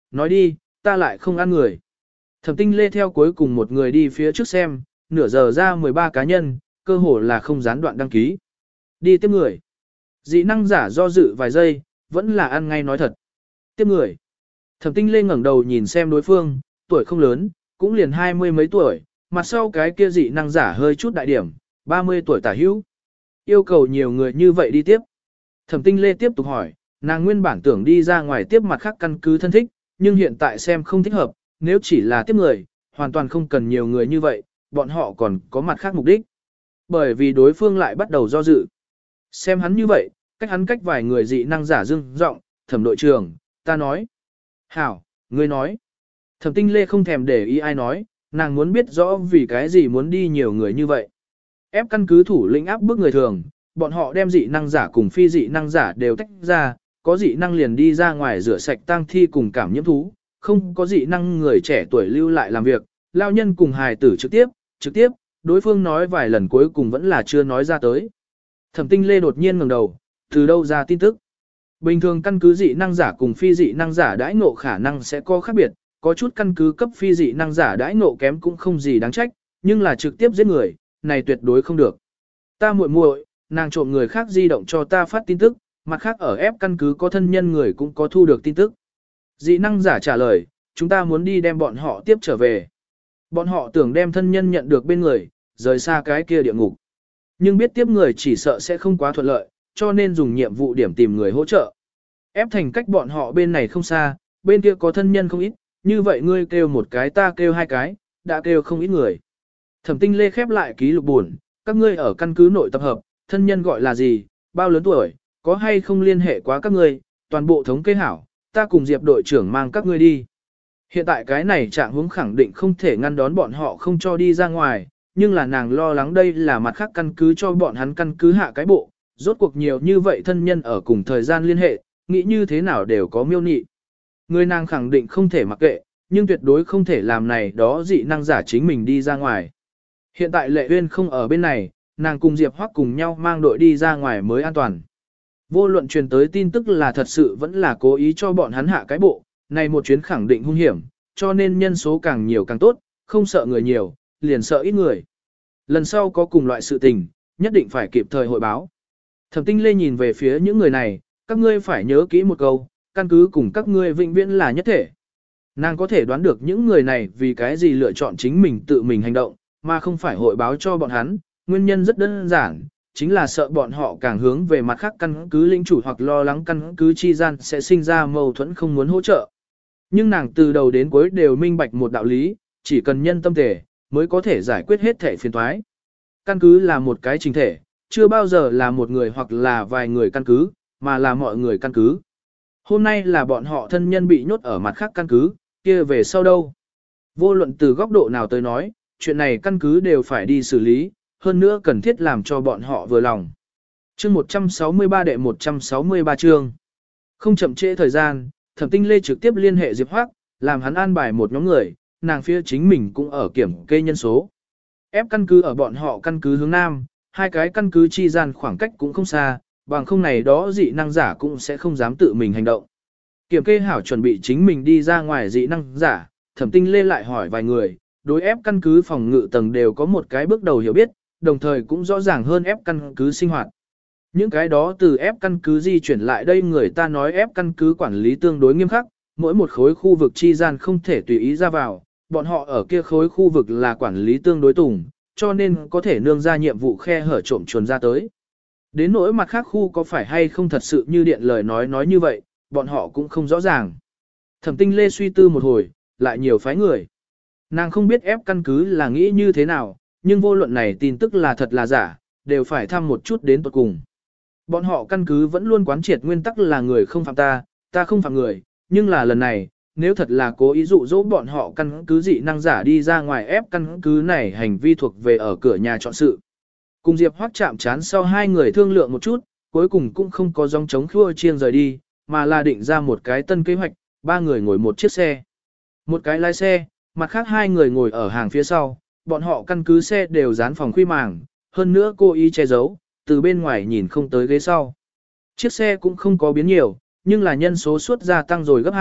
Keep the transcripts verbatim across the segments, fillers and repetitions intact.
nói đi, ta lại không ăn người. Thẩm Tinh Lê theo cuối cùng một người đi phía trước xem, nửa giờ ra mười ba cá nhân, cơ hồ là không gián đoạn đăng ký. Đi tiếp người. Dị năng giả do dự vài giây, vẫn là ăn ngay nói thật. Tiếp người. Thẩm Tinh Lê ngẩng đầu nhìn xem đối phương, tuổi không lớn, cũng liền hai mươi mấy tuổi, mặt sau cái kia dị năng giả hơi chút đại điểm, ba mươi tuổi tả hữu. Yêu cầu nhiều người như vậy đi tiếp. Thẩm Tinh Lê tiếp tục hỏi, nàng nguyên bản tưởng đi ra ngoài tiếp mặt khác căn cứ thân thích, nhưng hiện tại xem không thích hợp, nếu chỉ là tiếp người, hoàn toàn không cần nhiều người như vậy, bọn họ còn có mặt khác mục đích. Bởi vì đối phương lại bắt đầu do dự. Xem hắn như vậy, cách hắn cách vài người dị năng giả dưng giọng, Thẩm đội trưởng, ta nói. Hảo, ngươi nói. Thẩm Tinh Lê không thèm để ý ai nói, nàng muốn biết rõ vì cái gì muốn đi nhiều người như vậy. Ép căn cứ thủ lĩnh áp bức người thường, bọn họ đem dị năng giả cùng phi dị năng giả đều tách ra, có dị năng liền đi ra ngoài rửa sạch tang thi cùng cảm nhiễm thú, không có dị năng người trẻ tuổi lưu lại làm việc, lao nhân cùng hài tử trực tiếp, trực tiếp, đối phương nói vài lần cuối cùng vẫn là chưa nói ra tới. Thẩm Tinh Lê đột nhiên ngẩng đầu, từ đâu ra tin tức. Bình thường căn cứ dị năng giả cùng phi dị năng giả đãi ngộ khả năng sẽ có khác biệt, có chút căn cứ cấp phi dị năng giả đãi ngộ kém cũng không gì đáng trách, nhưng là trực tiếp giết người, này tuyệt đối không được. Ta muội muội, nàng trộm người khác di động cho ta phát tin tức, mặt khác ở ép căn cứ có thân nhân người cũng có thu được tin tức. Dị năng giả trả lời, chúng ta muốn đi đem bọn họ tiếp trở về. Bọn họ tưởng đem thân nhân nhận được bên người, rời xa cái kia địa ngục. Nhưng biết tiếp người chỉ sợ sẽ không quá thuận lợi, cho nên dùng nhiệm vụ điểm tìm người hỗ trợ. Ép thành cách bọn họ bên này không xa, bên kia có thân nhân không ít, như vậy ngươi kêu một cái ta kêu hai cái, đã kêu không ít người. Thẩm Tinh Lê khép lại ký lục buồn, các ngươi ở căn cứ nội tập hợp, thân nhân gọi là gì, bao lớn tuổi, có hay không liên hệ quá các ngươi, toàn bộ thống kê hảo, ta cùng Diệp đội trưởng mang các ngươi đi. Hiện tại cái này trạng huống khẳng định không thể ngăn đón bọn họ không cho đi ra ngoài, nhưng là nàng lo lắng đây là mặt khác căn cứ cho bọn hắn căn cứ hạ cái bộ, rốt cuộc nhiều như vậy thân nhân ở cùng thời gian liên hệ, nghĩ như thế nào đều có miêu nị. Người nàng khẳng định không thể mặc kệ, nhưng tuyệt đối không thể làm này đó dị năng giả chính mình đi ra ngoài. Hiện tại Lệ Uyên không ở bên này, nàng cùng Diệp Hoắc cùng nhau mang đội đi ra ngoài mới an toàn. Vô luận truyền tới tin tức là thật sự vẫn là cố ý cho bọn hắn hạ cái bộ, này một chuyến khẳng định hung hiểm, cho nên nhân số càng nhiều càng tốt, không sợ người nhiều, liền sợ ít người. Lần sau có cùng loại sự tình, nhất định phải kịp thời hội báo. Thẩm Tinh Lê nhìn về phía những người này, các ngươi phải nhớ kỹ một câu, căn cứ cùng các ngươi vĩnh viễn là nhất thể. Nàng có thể đoán được những người này vì cái gì lựa chọn chính mình tự mình hành động, mà không phải hội báo cho bọn hắn, nguyên nhân rất đơn giản, chính là sợ bọn họ càng hướng về mặt khác căn cứ lĩnh chủ hoặc lo lắng căn cứ chi gian sẽ sinh ra mâu thuẫn không muốn hỗ trợ. Nhưng nàng từ đầu đến cuối đều minh bạch một đạo lý, chỉ cần nhân tâm thể, mới có thể giải quyết hết thể phiền toái. Căn cứ là một cái trình thể, chưa bao giờ là một người hoặc là vài người căn cứ, mà là mọi người căn cứ. Hôm nay là bọn họ thân nhân bị nhốt ở mặt khác căn cứ, kia về sau đâu? Vô luận từ góc độ nào tới nói, chuyện này căn cứ đều phải đi xử lý, hơn nữa cần thiết làm cho bọn họ vừa lòng. Chương một trăm sáu mươi ba đệ một trăm sáu mươi ba chương. Không chậm trễ thời gian, Thẩm Tinh Lê trực tiếp liên hệ Diệp Hoắc, làm hắn an bài một nhóm người, nàng phía chính mình cũng ở kiểm kê nhân số. Ép căn cứ ở bọn họ căn cứ hướng Nam, hai cái căn cứ chi gian khoảng cách cũng không xa, bằng không này đó dị năng giả cũng sẽ không dám tự mình hành động. Kiểm kê hảo chuẩn bị chính mình đi ra ngoài dị năng giả, Thẩm Tinh Lê lại hỏi vài người, đối ép căn cứ phòng ngự tầng đều có một cái bước đầu hiểu biết, đồng thời cũng rõ ràng hơn ép căn cứ sinh hoạt. Những cái đó từ ép căn cứ di chuyển lại đây người ta nói ép căn cứ quản lý tương đối nghiêm khắc, mỗi một khối khu vực chi gian không thể tùy ý ra vào, bọn họ ở kia khối khu vực là quản lý tương đối tùng, cho nên có thể nương ra nhiệm vụ khe hở trộm chuồn ra tới. Đến nỗi mặt khác khu có phải hay không thật sự như điện lời nói nói như vậy, bọn họ cũng không rõ ràng. Thẩm Tinh Lê suy tư một hồi, lại nhiều phái người. Nàng không biết ép căn cứ là nghĩ như thế nào, nhưng vô luận này tin tức là thật là giả, đều phải thăm một chút đến tuột cùng. Bọn họ căn cứ vẫn luôn quán triệt nguyên tắc là người không phạm ta, ta không phạm người, nhưng là lần này, nếu thật là cố ý dụ dỗ bọn họ căn cứ dị năng giả đi ra ngoài ép căn cứ này hành vi thuộc về ở cửa nhà chọn sự. Cùng Diệp Hoắc chạm chán sau hai người thương lượng một chút, cuối cùng cũng không có dòng chống khua chiêng rời đi, mà là định ra một cái tân kế hoạch, ba người ngồi một chiếc xe. Một cái lái xe, mặt khác hai người ngồi ở hàng phía sau, bọn họ căn cứ xe đều dán phòng khuy màng, hơn nữa cô ý che giấu, từ bên ngoài nhìn không tới ghế sau. Chiếc xe cũng không có biến nhiều, nhưng là nhân số suốt gia tăng rồi gấp hai,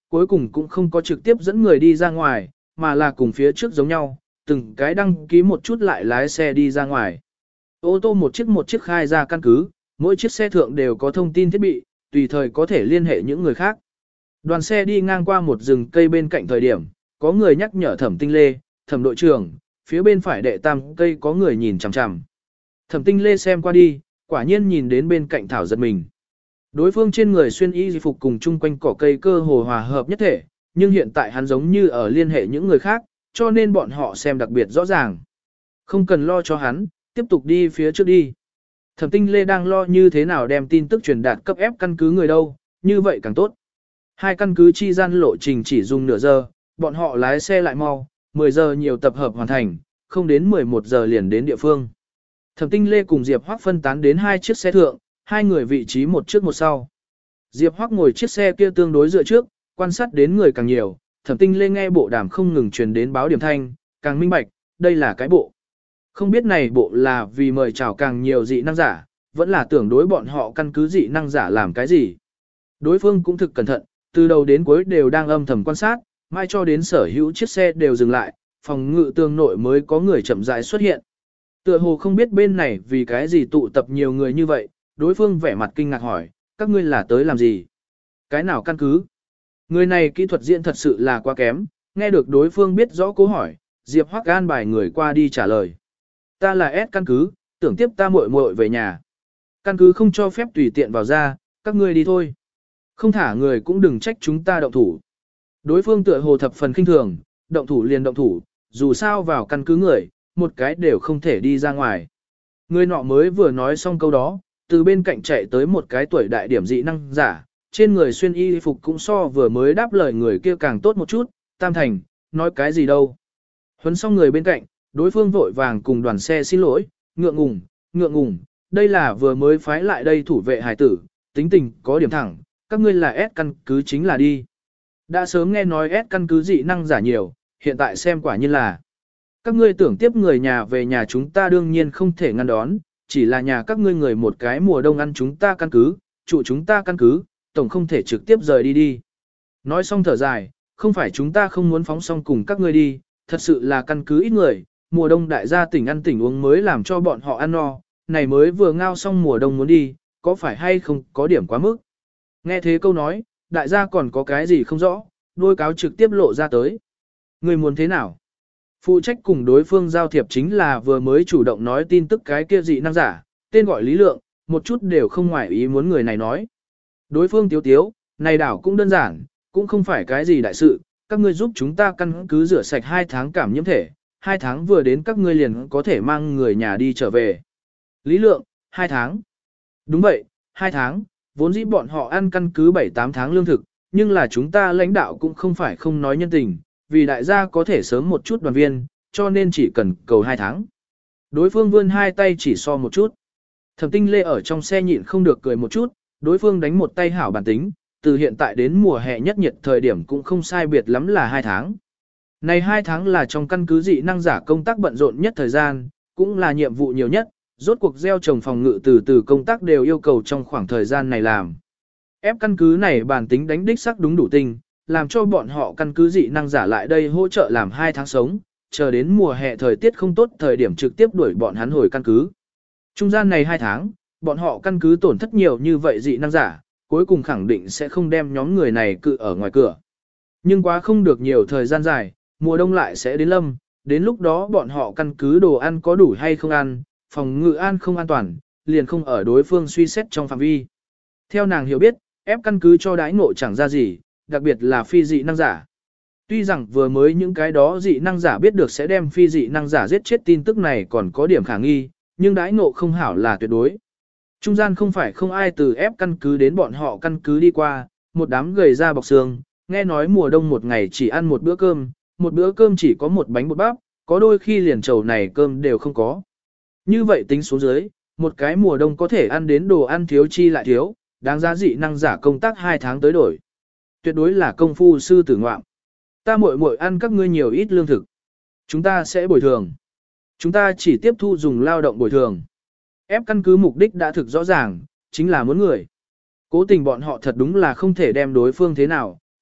cuối cùng cũng không có trực tiếp dẫn người đi ra ngoài, mà là cùng phía trước giống nhau, từng cái đăng ký một chút lại lái xe đi ra ngoài. Ô tô một chiếc một chiếc khai ra căn cứ, mỗi chiếc xe thượng đều có thông tin thiết bị, tùy thời có thể liên hệ những người khác. Đoàn xe đi ngang qua một rừng cây bên cạnh thời điểm, có người nhắc nhở Thẩm Tinh Lê, Thẩm đội trưởng, phía bên phải đệ tam cây có người nhìn chằm chằm. Thẩm Tinh Lê xem qua đi, quả nhiên nhìn đến bên cạnh thảo giật mình. Đối phương trên người xuyên y phục cùng chung quanh cỏ cây cơ hồ hòa hợp nhất thể, nhưng hiện tại hắn giống như ở liên hệ những người khác, cho nên bọn họ xem đặc biệt rõ ràng. Không cần lo cho hắn, tiếp tục đi phía trước đi. Thẩm Tinh Lê đang lo như thế nào đem tin tức truyền đạt cấp ép căn cứ người đâu, như vậy càng tốt. Hai căn cứ chi gian lộ trình chỉ dùng nửa giờ, bọn họ lái xe lại mau, mười giờ nhiều tập hợp hoàn thành, không đến mười một giờ liền đến địa phương. Thẩm Tinh Lê cùng Diệp Hoắc phân tán đến hai chiếc xe thượng, hai người vị trí một trước một sau. Diệp Hoắc ngồi chiếc xe kia tương đối dựa trước, quan sát đến người càng nhiều, Thẩm Tinh Lê nghe bộ đàm không ngừng truyền đến báo điểm thanh, càng minh bạch, đây là cái bộ. Không biết này bộ là vì mời chào càng nhiều dị năng giả, vẫn là tưởng đối bọn họ căn cứ dị năng giả làm cái gì. Đối phương cũng thực cẩn thận, từ đầu đến cuối đều đang âm thầm quan sát, mai cho đến sở hữu chiếc xe đều dừng lại, phòng ngự tương nội mới có người chậm rãi xuất hiện. Tựa hồ không biết bên này vì cái gì tụ tập nhiều người như vậy, đối phương vẻ mặt kinh ngạc hỏi, các ngươi là tới làm gì? Cái nào căn cứ? Người này kỹ thuật diễn thật sự là quá kém, nghe được đối phương biết rõ câu hỏi, Diệp Hoắc an bài người qua đi trả lời. Ta là S căn cứ, tưởng tiếp ta muội muội về nhà. Căn cứ không cho phép tùy tiện vào ra, các ngươi đi thôi. Không thả người cũng đừng trách chúng ta động thủ. Đối phương tựa hồ thập phần khinh thường, động thủ liền động thủ, dù sao vào căn cứ người, một cái đều không thể đi ra ngoài. Người nọ mới vừa nói xong câu đó, từ bên cạnh chạy tới một cái tuổi đại điểm dị năng giả, trên người xuyên y phục cũng so vừa mới đáp lời người kia càng tốt một chút, Tam Thành, nói cái gì đâu. Huấn xong người bên cạnh, đối phương vội vàng cùng đoàn xe xin lỗi, ngượng ngùng, ngượng ngùng, đây là vừa mới phái lại đây thủ vệ hải tử, tính tình có điểm thẳng, các ngươi là S căn cứ chính là đi. Đã sớm nghe nói S căn cứ dị năng giả nhiều, hiện tại xem quả nhiên là. Các ngươi tưởng tiếp người nhà về nhà chúng ta đương nhiên không thể ngăn đón, chỉ là nhà các ngươi người một cái mùa đông ăn chúng ta căn cứ, trụ chúng ta căn cứ, tổng không thể trực tiếp rời đi đi. Nói xong thở dài, không phải chúng ta không muốn phóng xong cùng các ngươi đi, thật sự là căn cứ ít người, mùa đông đại gia tỉnh ăn tỉnh uống mới làm cho bọn họ ăn no, này mới vừa ngao xong mùa đông muốn đi, có phải hay không có điểm quá mức. Nghe thế câu nói, đại gia còn có cái gì không rõ, đôi cáo trực tiếp lộ ra tới. Người muốn thế nào? Phụ trách cùng đối phương giao thiệp chính là vừa mới chủ động nói tin tức cái kia dị năng giả, tên gọi Lý Lượng, một chút đều không ngoại ý muốn người này nói. Đối phương tiếu tiếu, này đảo cũng đơn giản, cũng không phải cái gì đại sự, các ngươi giúp chúng ta căn cứ rửa sạch hai tháng cảm nhiễm thể, hai tháng vừa đến các ngươi liền có thể mang người nhà đi trở về. Lý Lượng, hai tháng. Đúng vậy, hai tháng, vốn dĩ bọn họ ăn căn cứ bảy tám tháng lương thực, nhưng là chúng ta lãnh đạo cũng không phải không nói nhân tình, vì đại gia có thể sớm một chút đoàn viên, cho nên chỉ cần cầu hai tháng. Đối phương vươn hai tay chỉ so một chút. Thẩm Tinh Lê ở trong xe nhịn không được cười một chút, đối phương đánh một tay hảo bản tính, từ hiện tại đến mùa hè nhất nhiệt thời điểm cũng không sai biệt lắm là hai tháng. Này hai tháng là trong căn cứ dị năng giả công tác bận rộn nhất thời gian, cũng là nhiệm vụ nhiều nhất, rốt cuộc gieo trồng phòng ngự từ từ công tác đều yêu cầu trong khoảng thời gian này làm. Ép căn cứ này bản tính đánh đích sắc đúng đủ tinh, làm cho bọn họ căn cứ dị năng giả lại đây hỗ trợ làm hai tháng sống, chờ đến mùa hè thời tiết không tốt thời điểm trực tiếp đuổi bọn hắn hồi căn cứ. Trung gian này hai tháng, bọn họ căn cứ tổn thất nhiều như vậy dị năng giả, cuối cùng khẳng định sẽ không đem nhóm người này cự ở ngoài cửa. Nhưng quá không được nhiều thời gian dài, mùa đông lại sẽ đến lâm, đến lúc đó bọn họ căn cứ đồ ăn có đủ hay không ăn, phòng ngự an không an toàn, liền không ở đối phương suy xét trong phạm vi. Theo nàng hiểu biết, ép căn cứ cho đái ngộ chẳng ra gì, đặc biệt là phi dị năng giả. Tuy rằng vừa mới những cái đó dị năng giả biết được sẽ đem phi dị năng giả giết chết tin tức này còn có điểm khả nghi, nhưng đái ngộ không hảo là tuyệt đối. Trung gian không phải không ai từ ép căn cứ đến bọn họ căn cứ đi qua, một đám gầy ra bọc xương, nghe nói mùa đông một ngày chỉ ăn một bữa cơm, một bữa cơm chỉ có một bánh bột bắp, có đôi khi liền chầu này cơm đều không có. Như vậy tính xuống dưới, một cái mùa đông có thể ăn đến đồ ăn thiếu chi lại thiếu, đáng giá dị năng giả công tác hai tháng tới đổi. Tuyệt đối là công phu sư tử ngoạm. Ta muội muội ăn các ngươi nhiều ít lương thực. Chúng ta sẽ bồi thường. Chúng ta chỉ tiếp thu dùng lao động bồi thường. Ép căn cứ mục đích đã thực rõ ràng, chính là muốn người. Cố tình bọn họ thật đúng là không thể đem đối phương thế nào,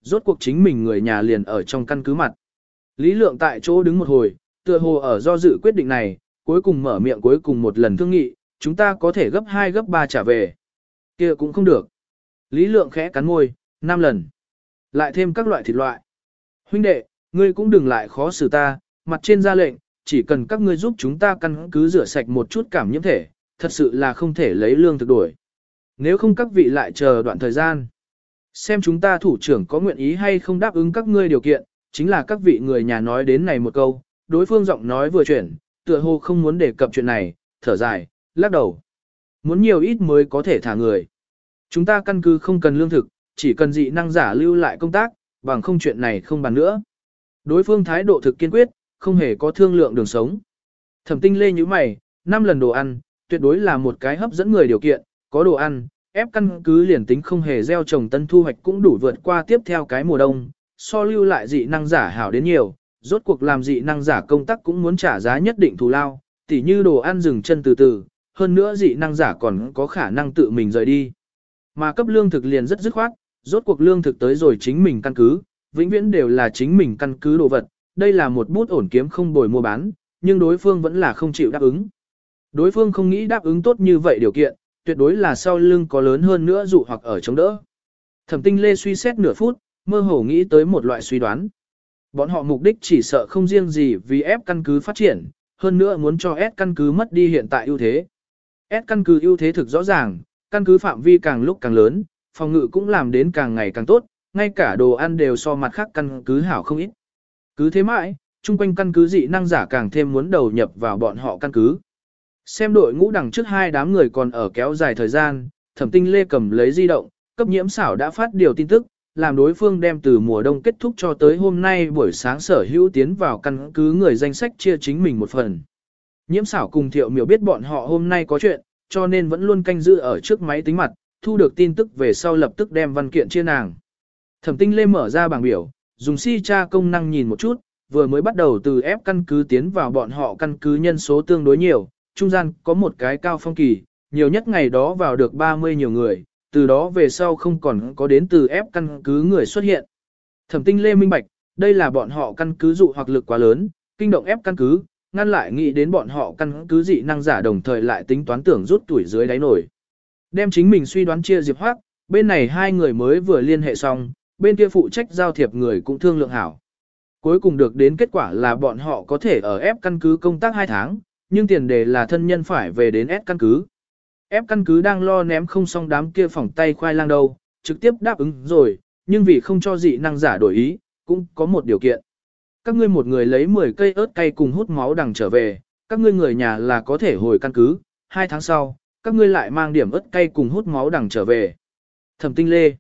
rốt cuộc chính mình người nhà liền ở trong căn cứ mặt. Lý Lượng tại chỗ đứng một hồi, tựa hồ ở do dự quyết định này, cuối cùng mở miệng cuối cùng một lần thương nghị, chúng ta có thể gấp hai gấp ba trả về. Kia cũng không được. Lý Lượng khẽ cắn môi, năm lần. Lại thêm các loại thịt loại. Huynh đệ, ngươi cũng đừng lại khó xử ta, mặt trên ra lệnh, chỉ cần các ngươi giúp chúng ta căn cứ rửa sạch một chút cảm nhiễm thể, thật sự là không thể lấy lương thực đổi. Nếu không các vị lại chờ đoạn thời gian. Xem chúng ta thủ trưởng có nguyện ý hay không đáp ứng các ngươi điều kiện, chính là các vị người nhà nói đến này một câu, đối phương giọng nói vừa chuyển, tựa hồ không muốn đề cập chuyện này, thở dài, lắc đầu. Muốn nhiều ít mới có thể thả người. Chúng ta căn cứ không cần lương thực, chỉ cần dị năng giả lưu lại công tác, bằng không chuyện này không bàn nữa. Đối phương thái độ thực kiên quyết, không hề có thương lượng đường sống. Thẩm Tinh Lê như mày, năm lần đồ ăn, tuyệt đối là một cái hấp dẫn người điều kiện, có đồ ăn, ép căn cứ liền tính không hề gieo trồng tân thu hoạch cũng đủ vượt qua tiếp theo cái mùa đông, so lưu lại dị năng giả hảo đến nhiều, rốt cuộc làm dị năng giả công tác cũng muốn trả giá nhất định thù lao, tỉ như đồ ăn dừng chân từ từ, hơn nữa dị năng giả còn có khả năng tự mình rời đi. Mà cấp lương thực liền rất dứt khoát, rốt cuộc lương thực tới rồi chính mình căn cứ, vĩnh viễn đều là chính mình căn cứ đồ vật, đây là một bút ổn kiếm không bồi mua bán, nhưng đối phương vẫn là không chịu đáp ứng. Đối phương không nghĩ đáp ứng tốt như vậy điều kiện, tuyệt đối là sau lưng có lớn hơn nữa dụ hoặc ở chống đỡ. Thẩm Tinh Lê suy xét nửa phút, mơ hồ nghĩ tới một loại suy đoán. Bọn họ mục đích chỉ sợ không riêng gì vì ép căn cứ phát triển, hơn nữa muốn cho S căn cứ mất đi hiện tại ưu thế. S căn cứ ưu thế thực rõ ràng, căn cứ phạm vi càng lúc càng lớn, phòng ngự cũng làm đến càng ngày càng tốt, ngay cả đồ ăn đều so mặt khác căn cứ hảo không ít. Cứ thế mãi, chung quanh căn cứ dị năng giả càng thêm muốn đầu nhập vào bọn họ căn cứ. Xem đội ngũ đằng trước hai đám người còn ở kéo dài thời gian, Thẩm Tinh Lê cầm lấy di động, cấp nhiễm xảo đã phát điều tin tức, làm đối phương đem từ mùa đông kết thúc cho tới hôm nay buổi sáng sở hữu tiến vào căn cứ người danh sách chia chính mình một phần. Nhiễm xảo cùng Thiệu Miểu biết bọn họ hôm nay có chuyện, cho nên vẫn luôn canh giữ ở trước máy tính mặt, thu được tin tức về sau lập tức đem văn kiện chia nàng. Thẩm Tinh Lê mở ra bảng biểu, dùng si tra công năng nhìn một chút, vừa mới bắt đầu từ ép căn cứ tiến vào bọn họ căn cứ nhân số tương đối nhiều, trung gian có một cái cao phong kỳ, nhiều nhất ngày đó vào được ba mươi nhiều người, từ đó về sau không còn có đến từ ép căn cứ người xuất hiện. Thẩm Tinh Lê minh bạch, đây là bọn họ căn cứ dụ hoặc lực quá lớn, kinh động ép căn cứ, ngăn lại nghĩ đến bọn họ căn cứ dị năng giả đồng thời lại tính toán tưởng rút tuổi dưới đáy nổi. Đem chính mình suy đoán chia Diệp Hoắc, bên này hai người mới vừa liên hệ xong, bên kia phụ trách giao thiệp người cũng thương lượng hảo. Cuối cùng được đến kết quả là bọn họ có thể ở ép căn cứ công tác hai tháng, nhưng tiền đề là thân nhân phải về đến S căn cứ. Ép căn cứ đang lo ném không xong đám kia phỏng tay khoai lang đâu, trực tiếp đáp ứng rồi, nhưng vì không cho dị năng giả đổi ý, cũng có một điều kiện. Các ngươi một người lấy mười cây ớt cay cùng hút máu đằng trở về, các ngươi người nhà là có thể hồi căn cứ, hai tháng sau, các ngươi lại mang điểm ớt cay cùng hút máu đằng trở về. Thẩm Tinh Lê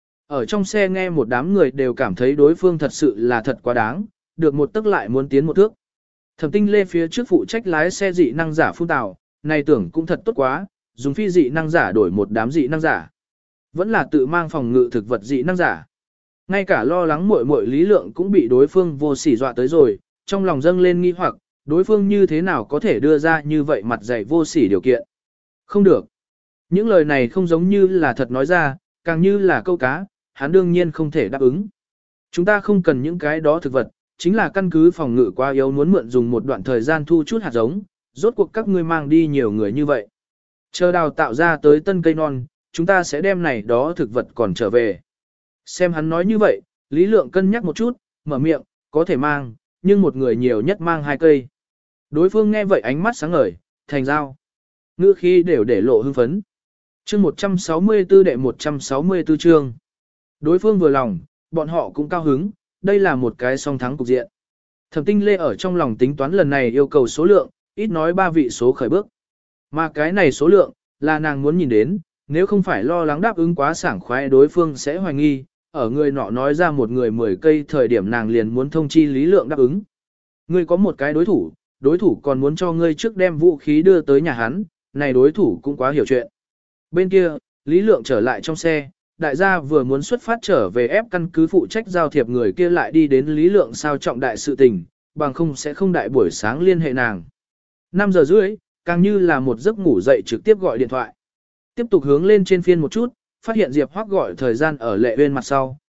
ở trong xe nghe một đám người đều cảm thấy đối phương thật sự là thật quá đáng, được một tức lại muốn tiến một thước. Thẩm Tinh Lê phía trước phụ trách lái xe dị năng giả phun tào, này tưởng cũng thật tốt quá, dùng phi dị năng giả đổi một đám dị năng giả. Vẫn là tự mang phòng ngự thực vật dị năng giả. Ngay cả lo lắng muội muội Lý Lượng cũng bị đối phương vô sỉ dọa tới rồi, trong lòng dâng lên nghi hoặc, đối phương như thế nào có thể đưa ra như vậy mặt dày vô sỉ điều kiện. Không được. Những lời này không giống như là thật nói ra, càng như là câu cá, hắn đương nhiên không thể đáp ứng. Chúng ta không cần những cái đó thực vật, chính là căn cứ phòng ngự quá yếu muốn mượn dùng một đoạn thời gian thu chút hạt giống, rốt cuộc các ngươi mang đi nhiều người như vậy. Chờ đào tạo ra tới tân cây non, chúng ta sẽ đem này đó thực vật còn trở về. Xem hắn nói như vậy, Lý Lượng cân nhắc một chút, mở miệng, có thể mang, nhưng một người nhiều nhất mang hai cây. Đối phương nghe vậy ánh mắt sáng ngời, thành giao. Ngữ khí đều để lộ hưng phấn. Chương một trăm sáu mươi tư đệ một trăm sáu mươi tư chương. Đối phương vừa lòng, bọn họ cũng cao hứng, đây là một cái song thắng cục diện. Thẩm Tinh Lê ở trong lòng tính toán lần này yêu cầu số lượng, ít nói ba vị số khởi bước. Mà cái này số lượng, là nàng muốn nhìn đến, nếu không phải lo lắng đáp ứng quá sảng khoái đối phương sẽ hoài nghi, ở người nọ nói ra một người mười cây thời điểm nàng liền muốn thông chi Lý Lượng đáp ứng. Ngươi có một cái đối thủ, đối thủ còn muốn cho ngươi trước đem vũ khí đưa tới nhà hắn, này đối thủ cũng quá hiểu chuyện. Bên kia, Lý Lượng trở lại trong xe, đại gia vừa muốn xuất phát trở về ép căn cứ phụ trách giao thiệp người kia lại đi đến Lý Lượng sao trọng đại sự tình, bằng không sẽ không đại buổi sáng liên hệ nàng. năm giờ rưỡi, càng như là một giấc ngủ dậy trực tiếp gọi điện thoại. Tiếp tục hướng lên trên phiên một chút, phát hiện Diệp Hoắc gọi thời gian ở Lệ Uyên mặt sau,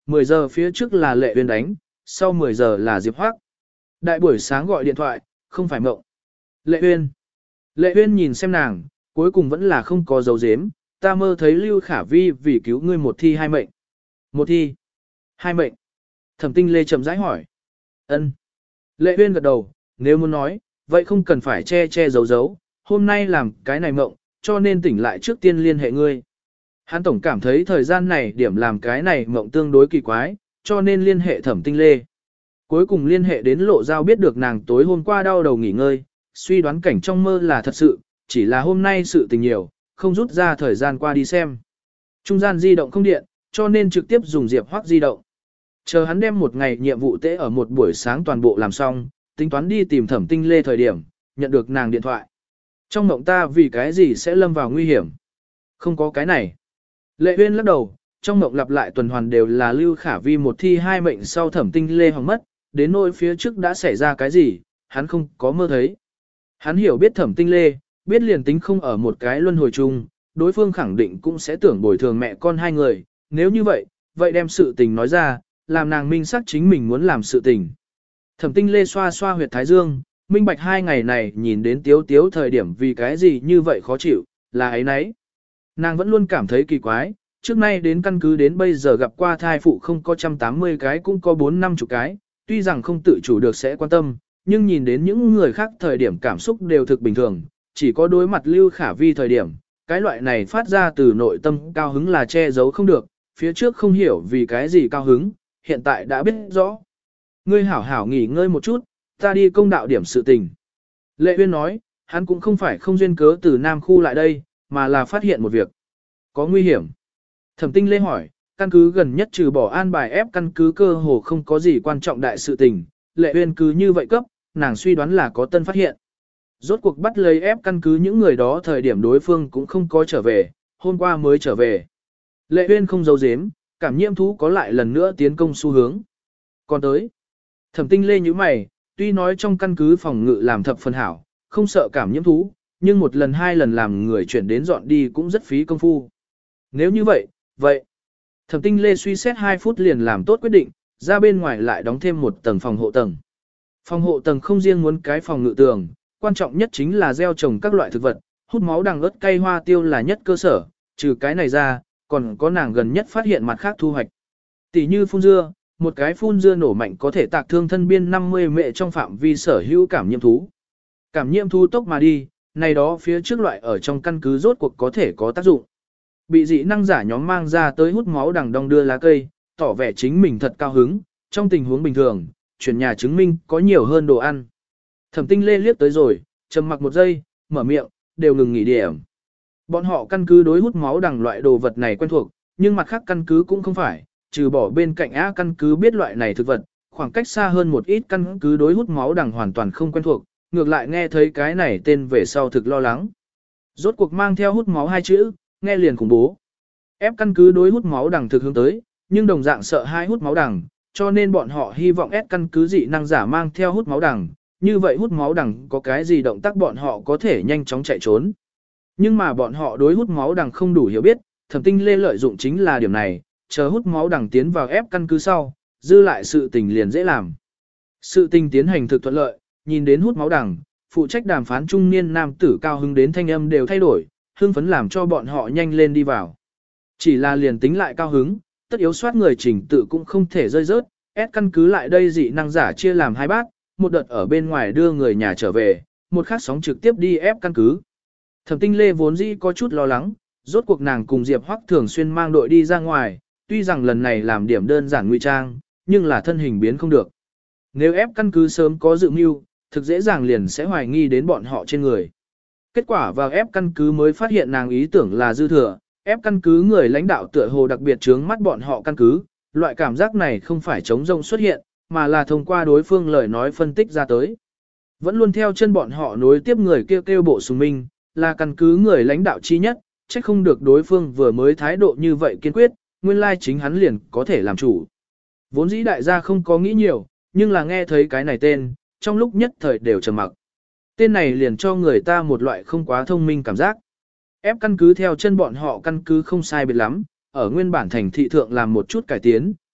mười giờ phía trước là Lệ Uyên đánh, sau mười giờ là Diệp Hoác. Đại buổi sáng gọi điện thoại, không phải mộng. Lệ Uyên. Lệ Uyên nhìn xem nàng, cuối cùng vẫn là không có dấu dếm, ta mơ thấy Lưu Khả Vi vì cứu ngươi một thi hai mệnh. Một thi, hai mệnh. Thẩm Tinh Lê chậm rãi hỏi. Ân. Lệ Uyên gật đầu, nếu muốn nói, vậy không cần phải che che giấu giấu, hôm nay làm cái này mộng, cho nên tỉnh lại trước tiên liên hệ ngươi. Hắn tổng cảm thấy thời gian này điểm làm cái này mộng tương đối kỳ quái, cho nên liên hệ Thẩm Tinh Lê. Cuối cùng liên hệ đến Lộ Giao biết được nàng tối hôm qua đau đầu nghỉ ngơi, suy đoán cảnh trong mơ là thật sự, chỉ là hôm nay sự tình nhiều, không rút ra thời gian qua đi xem. Trung gian di động không điện, cho nên trực tiếp dùng Diệp Hoắc di động. Chờ hắn đem một ngày nhiệm vụ tế ở một buổi sáng toàn bộ làm xong, tính toán đi tìm Thẩm Tinh Lê thời điểm, nhận được nàng điện thoại. Trong mộng ta vì cái gì sẽ lâm vào nguy hiểm? Không có cái này. Lệ Uyên lắc đầu, trong mộng lặp lại tuần hoàn đều là Lưu Khả Vi một thi hai mệnh sau Thẩm Tinh Lê hỏng mất, đến nỗi phía trước đã xảy ra cái gì, hắn không có mơ thấy. Hắn hiểu biết Thẩm Tinh Lê, biết liền tính không ở một cái luân hồi chung, đối phương khẳng định cũng sẽ tưởng bồi thường mẹ con hai người, nếu như vậy, vậy đem sự tình nói ra, làm nàng minh xác chính mình muốn làm sự tình. Thẩm Tinh Lê xoa xoa huyệt thái dương, minh bạch hai ngày này nhìn đến tiếu tiếu thời điểm vì cái gì như vậy khó chịu, là ấy nấy. Nàng vẫn luôn cảm thấy kỳ quái, trước nay đến căn cứ đến bây giờ gặp qua thai phụ không có một trăm tám mươi cái cũng có bốn năm chục cái, tuy rằng không tự chủ được sẽ quan tâm, nhưng nhìn đến những người khác thời điểm cảm xúc đều thực bình thường, chỉ có đối mặt Lưu Khả Vi thời điểm, cái loại này phát ra từ nội tâm cao hứng là che giấu không được, phía trước không hiểu vì cái gì cao hứng, hiện tại đã biết rõ. Ngươi hảo hảo nghỉ ngơi một chút, ta đi công đạo điểm sự tình. Lệ Uyên nói, hắn cũng không phải không duyên cớ từ Nam khu lại đây, mà là phát hiện một việc. Có nguy hiểm. Thẩm Tinh Lê hỏi, căn cứ gần nhất trừ bỏ an bài ép căn cứ cơ hồ không có gì quan trọng đại sự tình, Lệ Uyên cứ như vậy cấp, nàng suy đoán là có tân phát hiện. Rốt cuộc bắt lấy ép căn cứ những người đó thời điểm đối phương cũng không có trở về, hôm qua mới trở về. Lệ Uyên không giấu giếm, cảm nhiễm thú có lại lần nữa tiến công xu hướng. Còn tới, Thẩm Tinh Lê như mày, tuy nói trong căn cứ phòng ngự làm thập phần hảo, không sợ cảm nhiễm thú, nhưng một lần hai lần làm người chuyển đến dọn đi cũng rất phí công phu. Nếu như vậy, vậy. Thẩm Tinh Lê suy xét hai phút liền làm tốt quyết định, ra bên ngoài lại đóng thêm một tầng phòng hộ tầng. Phòng hộ tầng không riêng muốn cái phòng ngự tường, quan trọng nhất chính là gieo trồng các loại thực vật, hút máu đằng ớt cây hoa tiêu là nhất cơ sở, trừ cái này ra, còn có nàng gần nhất phát hiện mặt khác thu hoạch. Tỷ như phun dưa, một cái phun dưa nổ mạnh có thể tạc thương thân biên năm mươi mệ trong phạm vi sở hữu cảm nhiễm thú. Cảm nhiễm thú tốc mà đi, này đó phía trước loại ở trong căn cứ rốt cuộc có thể có tác dụng. Bị dị năng giả nhóm mang ra tới hút máu đằng đong đưa lá cây, tỏ vẻ chính mình thật cao hứng, trong tình huống bình thường, chuyển nhà chứng minh có nhiều hơn đồ ăn. Thẩm Tinh Lê liếc tới rồi, trầm mặc một giây, mở miệng, đều ngừng nghỉ điểm. Bọn họ căn cứ đối hút máu đằng loại đồ vật này quen thuộc, nhưng mặt khác căn cứ cũng không phải, trừ bỏ bên cạnh A căn cứ biết loại này thực vật, khoảng cách xa hơn một ít căn cứ đối hút máu đằng hoàn toàn không quen thuộc, ngược lại nghe thấy cái này tên về sau thực lo lắng. Rốt cuộc mang theo hút máu hai chữ, nghe liền khủng bố. Ép căn cứ đối hút máu đằng thực hướng tới, nhưng đồng dạng sợ hai hút máu đằng, cho nên bọn họ hy vọng ép căn cứ dị năng giả mang theo hút máu đằng, như vậy hút máu đằng có cái gì động tác bọn họ có thể nhanh chóng chạy trốn. Nhưng mà bọn họ đối hút máu đằng không đủ hiểu biết, Thẩm Tinh Lê lợi dụng chính là điểm này, chờ hút máu đằng tiến vào ép căn cứ sau, dư lại sự tình liền dễ làm. Sự tình tiến hành thực thuận lợi, nhìn đến hút máu đằng, phụ trách đàm phán trung niên nam tử cao hứng đến thanh âm đều thay đổi, hưng phấn làm cho bọn họ nhanh lên đi vào. Chỉ là liền tính lại cao hứng, tất yếu soát người trình tự cũng không thể rơi rớt, ép căn cứ lại đây dị năng giả chia làm hai bát, một đợt ở bên ngoài đưa người nhà trở về, một khác sóng trực tiếp đi ép căn cứ. Thẩm Tinh Lê vốn dĩ có chút lo lắng, rốt cuộc nàng cùng Diệp Hoắc thường xuyên mang đội đi ra ngoài, tuy rằng lần này làm điểm đơn giản ngụy trang, nhưng là thân hình biến không được. Nếu ép căn cứ sớm có dự mưu, thực dễ dàng liền sẽ hoài nghi đến bọn họ trên người. Kết quả vào ép căn cứ mới phát hiện nàng ý tưởng là dư thừa, ép căn cứ người lãnh đạo tựa hồ đặc biệt chướng mắt bọn họ căn cứ, loại cảm giác này không phải chống rông xuất hiện, mà là thông qua đối phương lời nói phân tích ra tới. Vẫn luôn theo chân bọn họ nối tiếp người kêu kêu bộ sùng minh, là căn cứ người lãnh đạo chi nhất, trách không được đối phương vừa mới thái độ như vậy kiên quyết, nguyên lai chính hắn liền có thể làm chủ. Vốn dĩ đại gia không có nghĩ nhiều, nhưng là nghe thấy cái này tên, trong lúc nhất thời đều trầm mặc. Tên này liền cho người ta một loại không quá thông minh cảm giác. Ép căn cứ theo chân bọn họ căn cứ không sai biệt lắm, ở nguyên bản thành thị thượng làm một chút cải tiến,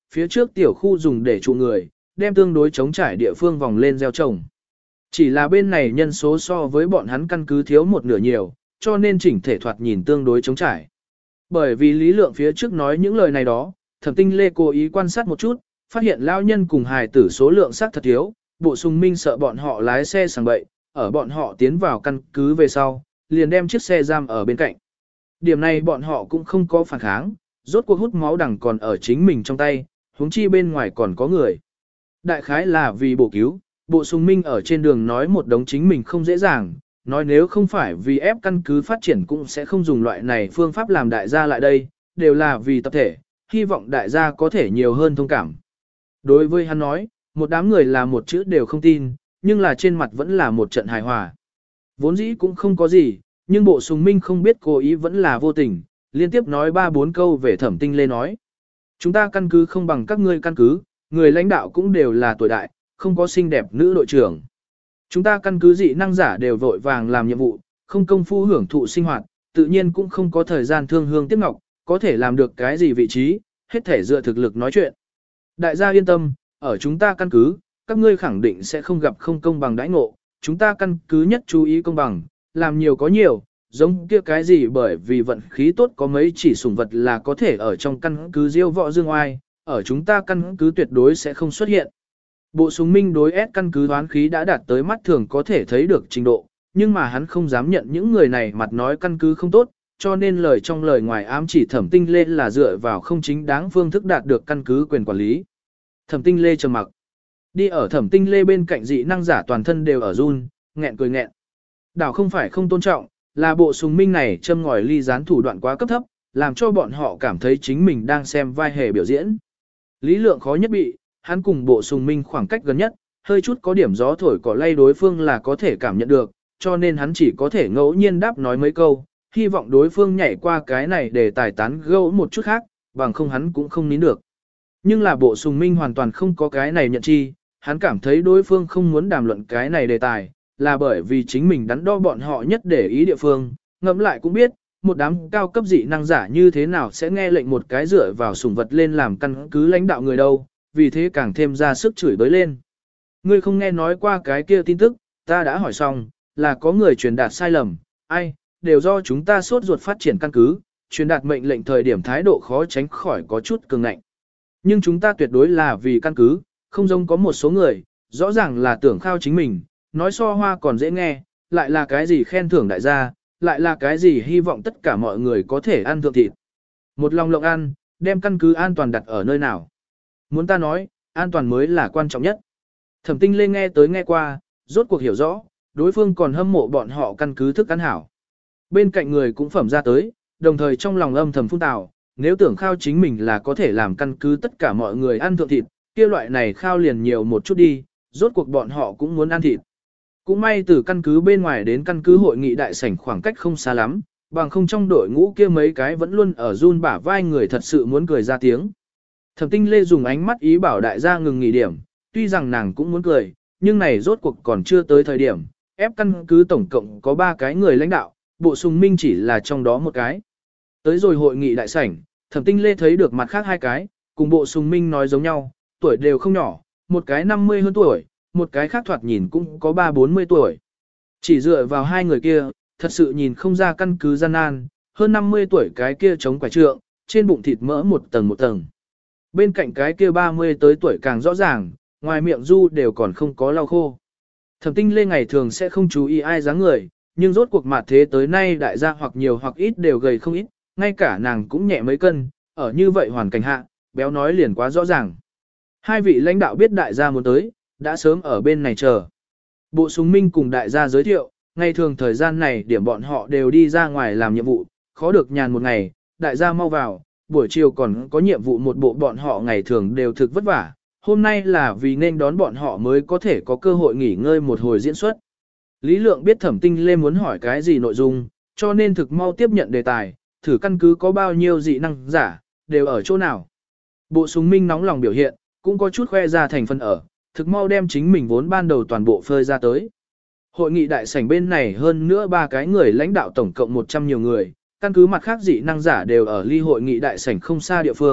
phía trước tiểu khu dùng để trụ người, đem tương đối chống trải địa phương vòng lên gieo trồng. Chỉ là bên này nhân số so với bọn hắn căn cứ thiếu một nửa nhiều, cho nên chỉnh thể thoạt nhìn tương đối chống trải. Bởi vì lý lượng phía trước nói những lời này đó, Thẩm Tinh Lê cố ý quan sát một chút, phát hiện lao nhân cùng hài tử số lượng xác thật thiếu, Bộ Sùng Minh sợ bọn họ lái xe sàng bậy, ở bọn họ tiến vào căn cứ về sau, liền đem chiếc xe giam ở bên cạnh. Điểm này bọn họ cũng không có phản kháng, rốt cuộc hút máu đằng còn ở chính mình trong tay, huống chi bên ngoài còn có người. Đại khái là vì bổ cứu, Bộ Sùng Minh ở trên đường nói một đống chính mình không dễ dàng, nói nếu không phải vì ép căn cứ phát triển cũng sẽ không dùng loại này phương pháp làm đại gia lại đây, đều là vì tập thể, hy vọng đại gia có thể nhiều hơn thông cảm. Đối với hắn nói, một đám người là một chữ đều không tin, nhưng là trên mặt vẫn là một trận hài hòa. Vốn dĩ cũng không có gì, nhưng Bộ Sùng Minh không biết cố ý vẫn là vô tình, liên tiếp nói ba bốn câu về Thẩm Tinh Lê nói. Chúng ta căn cứ không bằng các ngươi căn cứ, người lãnh đạo cũng đều là tuổi đại, không có xinh đẹp nữ đội trưởng. Chúng ta căn cứ dị năng giả đều vội vàng làm nhiệm vụ, không công phu hưởng thụ sinh hoạt, tự nhiên cũng không có thời gian thương hương tiếc ngọc, có thể làm được cái gì vị trí, hết thể dựa thực lực nói chuyện. Đại gia yên tâm, ở chúng ta căn cứ, các ngươi khẳng định sẽ không gặp không công bằng đãi ngộ, chúng ta căn cứ nhất chú ý công bằng, làm nhiều có nhiều, giống kia cái gì bởi vì vận khí tốt có mấy chỉ sủng vật là có thể ở trong căn cứ diêu võ dương oai, ở chúng ta căn cứ tuyệt đối sẽ không xuất hiện. Bộ Sùng Minh đối ép căn cứ đoán khí đã đạt tới mắt thường có thể thấy được trình độ, nhưng mà hắn không dám nhận những người này mặt nói căn cứ không tốt, cho nên lời trong lời ngoài ám chỉ Thẩm Tinh Lê là dựa vào không chính đáng phương thức đạt được căn cứ quyền quản lý. Thẩm Tinh Lê trầm mặc. Đi ở Thẩm Tinh Lê bên cạnh dị năng giả toàn thân đều ở run, nghẹn cười nghẹn. Đảo không phải không tôn trọng, là Bộ Sùng Minh này châm ngòi ly gián thủ đoạn quá cấp thấp, làm cho bọn họ cảm thấy chính mình đang xem vai hề biểu diễn. Lý lượng khó nhất bị, hắn cùng Bộ Sùng Minh khoảng cách gần nhất, hơi chút có điểm gió thổi cỏ lay đối phương là có thể cảm nhận được, cho nên hắn chỉ có thể ngẫu nhiên đáp nói mấy câu, hy vọng đối phương nhảy qua cái này để tài tán gẫu một chút khác, bằng không hắn cũng không nín được. Nhưng là Bộ Sùng Minh hoàn toàn không có cái này nhận chi, hắn cảm thấy đối phương không muốn đàm luận cái này đề tài, là bởi vì chính mình đắn đo bọn họ nhất để ý địa phương, ngẫm lại cũng biết, một đám cao cấp dị năng giả như thế nào sẽ nghe lệnh một cái dựa vào sủng vật lên làm căn cứ lãnh đạo người đâu, vì thế càng thêm ra sức chửi bới lên. Ngươi không nghe nói qua cái kia tin tức, ta đã hỏi xong, là có người truyền đạt sai lầm, ai, đều do chúng ta sốt ruột phát triển căn cứ, truyền đạt mệnh lệnh thời điểm thái độ khó tránh khỏi có chút cường ngạnh. Nhưng chúng ta tuyệt đối là vì căn cứ, không giống có một số người, rõ ràng là tưởng khao chính mình, nói so hoa còn dễ nghe, lại là cái gì khen thưởng đại gia, lại là cái gì hy vọng tất cả mọi người có thể ăn thượng thịt. Một lòng lộng ăn, đem căn cứ an toàn đặt ở nơi nào. Muốn ta nói, an toàn mới là quan trọng nhất. Thẩm Tinh Lê nghe tới nghe qua, rốt cuộc hiểu rõ, đối phương còn hâm mộ bọn họ căn cứ thức ăn hảo. Bên cạnh người cũng phẩm ra tới, đồng thời trong lòng âm thầm phun tào, nếu tưởng khao chính mình là có thể làm căn cứ tất cả mọi người ăn thượng thịt, kia loại này khao liền nhiều một chút đi, rốt cuộc bọn họ cũng muốn ăn thịt. Cũng may từ căn cứ bên ngoài đến căn cứ hội nghị đại sảnh khoảng cách không xa lắm, bằng không trong đội ngũ kia mấy cái vẫn luôn ở run bả vai người thật sự muốn cười ra tiếng. Thẩm Tinh Lê dùng ánh mắt ý bảo đại gia ngừng nghỉ điểm, tuy rằng nàng cũng muốn cười, nhưng này rốt cuộc còn chưa tới thời điểm, ép căn cứ tổng cộng có ba cái người lãnh đạo, Bộ Sùng Minh chỉ là trong đó một cái. Tới rồi hội nghị đại sảnh, Thẩm Tinh Lê thấy được mặt khác hai cái, cùng Bộ Sùng Minh nói giống nhau, tuổi đều không nhỏ, một cái năm mươi hơn tuổi, một cái khác thoạt nhìn cũng có ba bốn mươi tuổi. Chỉ dựa vào hai người kia, thật sự nhìn không ra căn cứ gian nan, hơn năm mươi tuổi cái kia chống quả trượng, trên bụng thịt mỡ một tầng một tầng. Bên cạnh cái kia ba mươi tới tuổi càng rõ ràng, ngoài miệng du đều còn không có lau khô. Thẩm Tinh Lê ngày thường sẽ không chú ý ai dáng người, nhưng rốt cuộc mặt thế tới nay đại gia hoặc nhiều hoặc ít đều gầy không ít, ngay cả nàng cũng nhẹ mấy cân, ở như vậy hoàn cảnh hạ, béo nói liền quá rõ ràng. Hai vị lãnh đạo biết đại gia muốn tới, đã sớm ở bên này chờ. Bộ Sùng Minh cùng đại gia giới thiệu, ngày thường thời gian này điểm bọn họ đều đi ra ngoài làm nhiệm vụ, khó được nhàn một ngày, đại gia mau vào, buổi chiều còn có nhiệm vụ một bộ bọn họ ngày thường đều thực vất vả, hôm nay là vì nên đón bọn họ mới có thể có cơ hội nghỉ ngơi một hồi diễn xuất. Lý Lượng biết Thẩm Tinh Lê muốn hỏi cái gì nội dung, cho nên thực mau tiếp nhận đề tài, thử căn cứ có bao nhiêu dị năng giả, đều ở chỗ nào. Bộ Sùng Minh nóng lòng biểu hiện, cũng có chút khoe ra thành phần ở, thực mau đem chính mình vốn ban đầu toàn bộ phơi ra tới. Hội nghị đại sảnh bên này hơn nữa ba cái người lãnh đạo tổng cộng một trăm nhiều người, căn cứ mặt khác dị năng giả đều ở ly hội nghị đại sảnh không xa địa phương,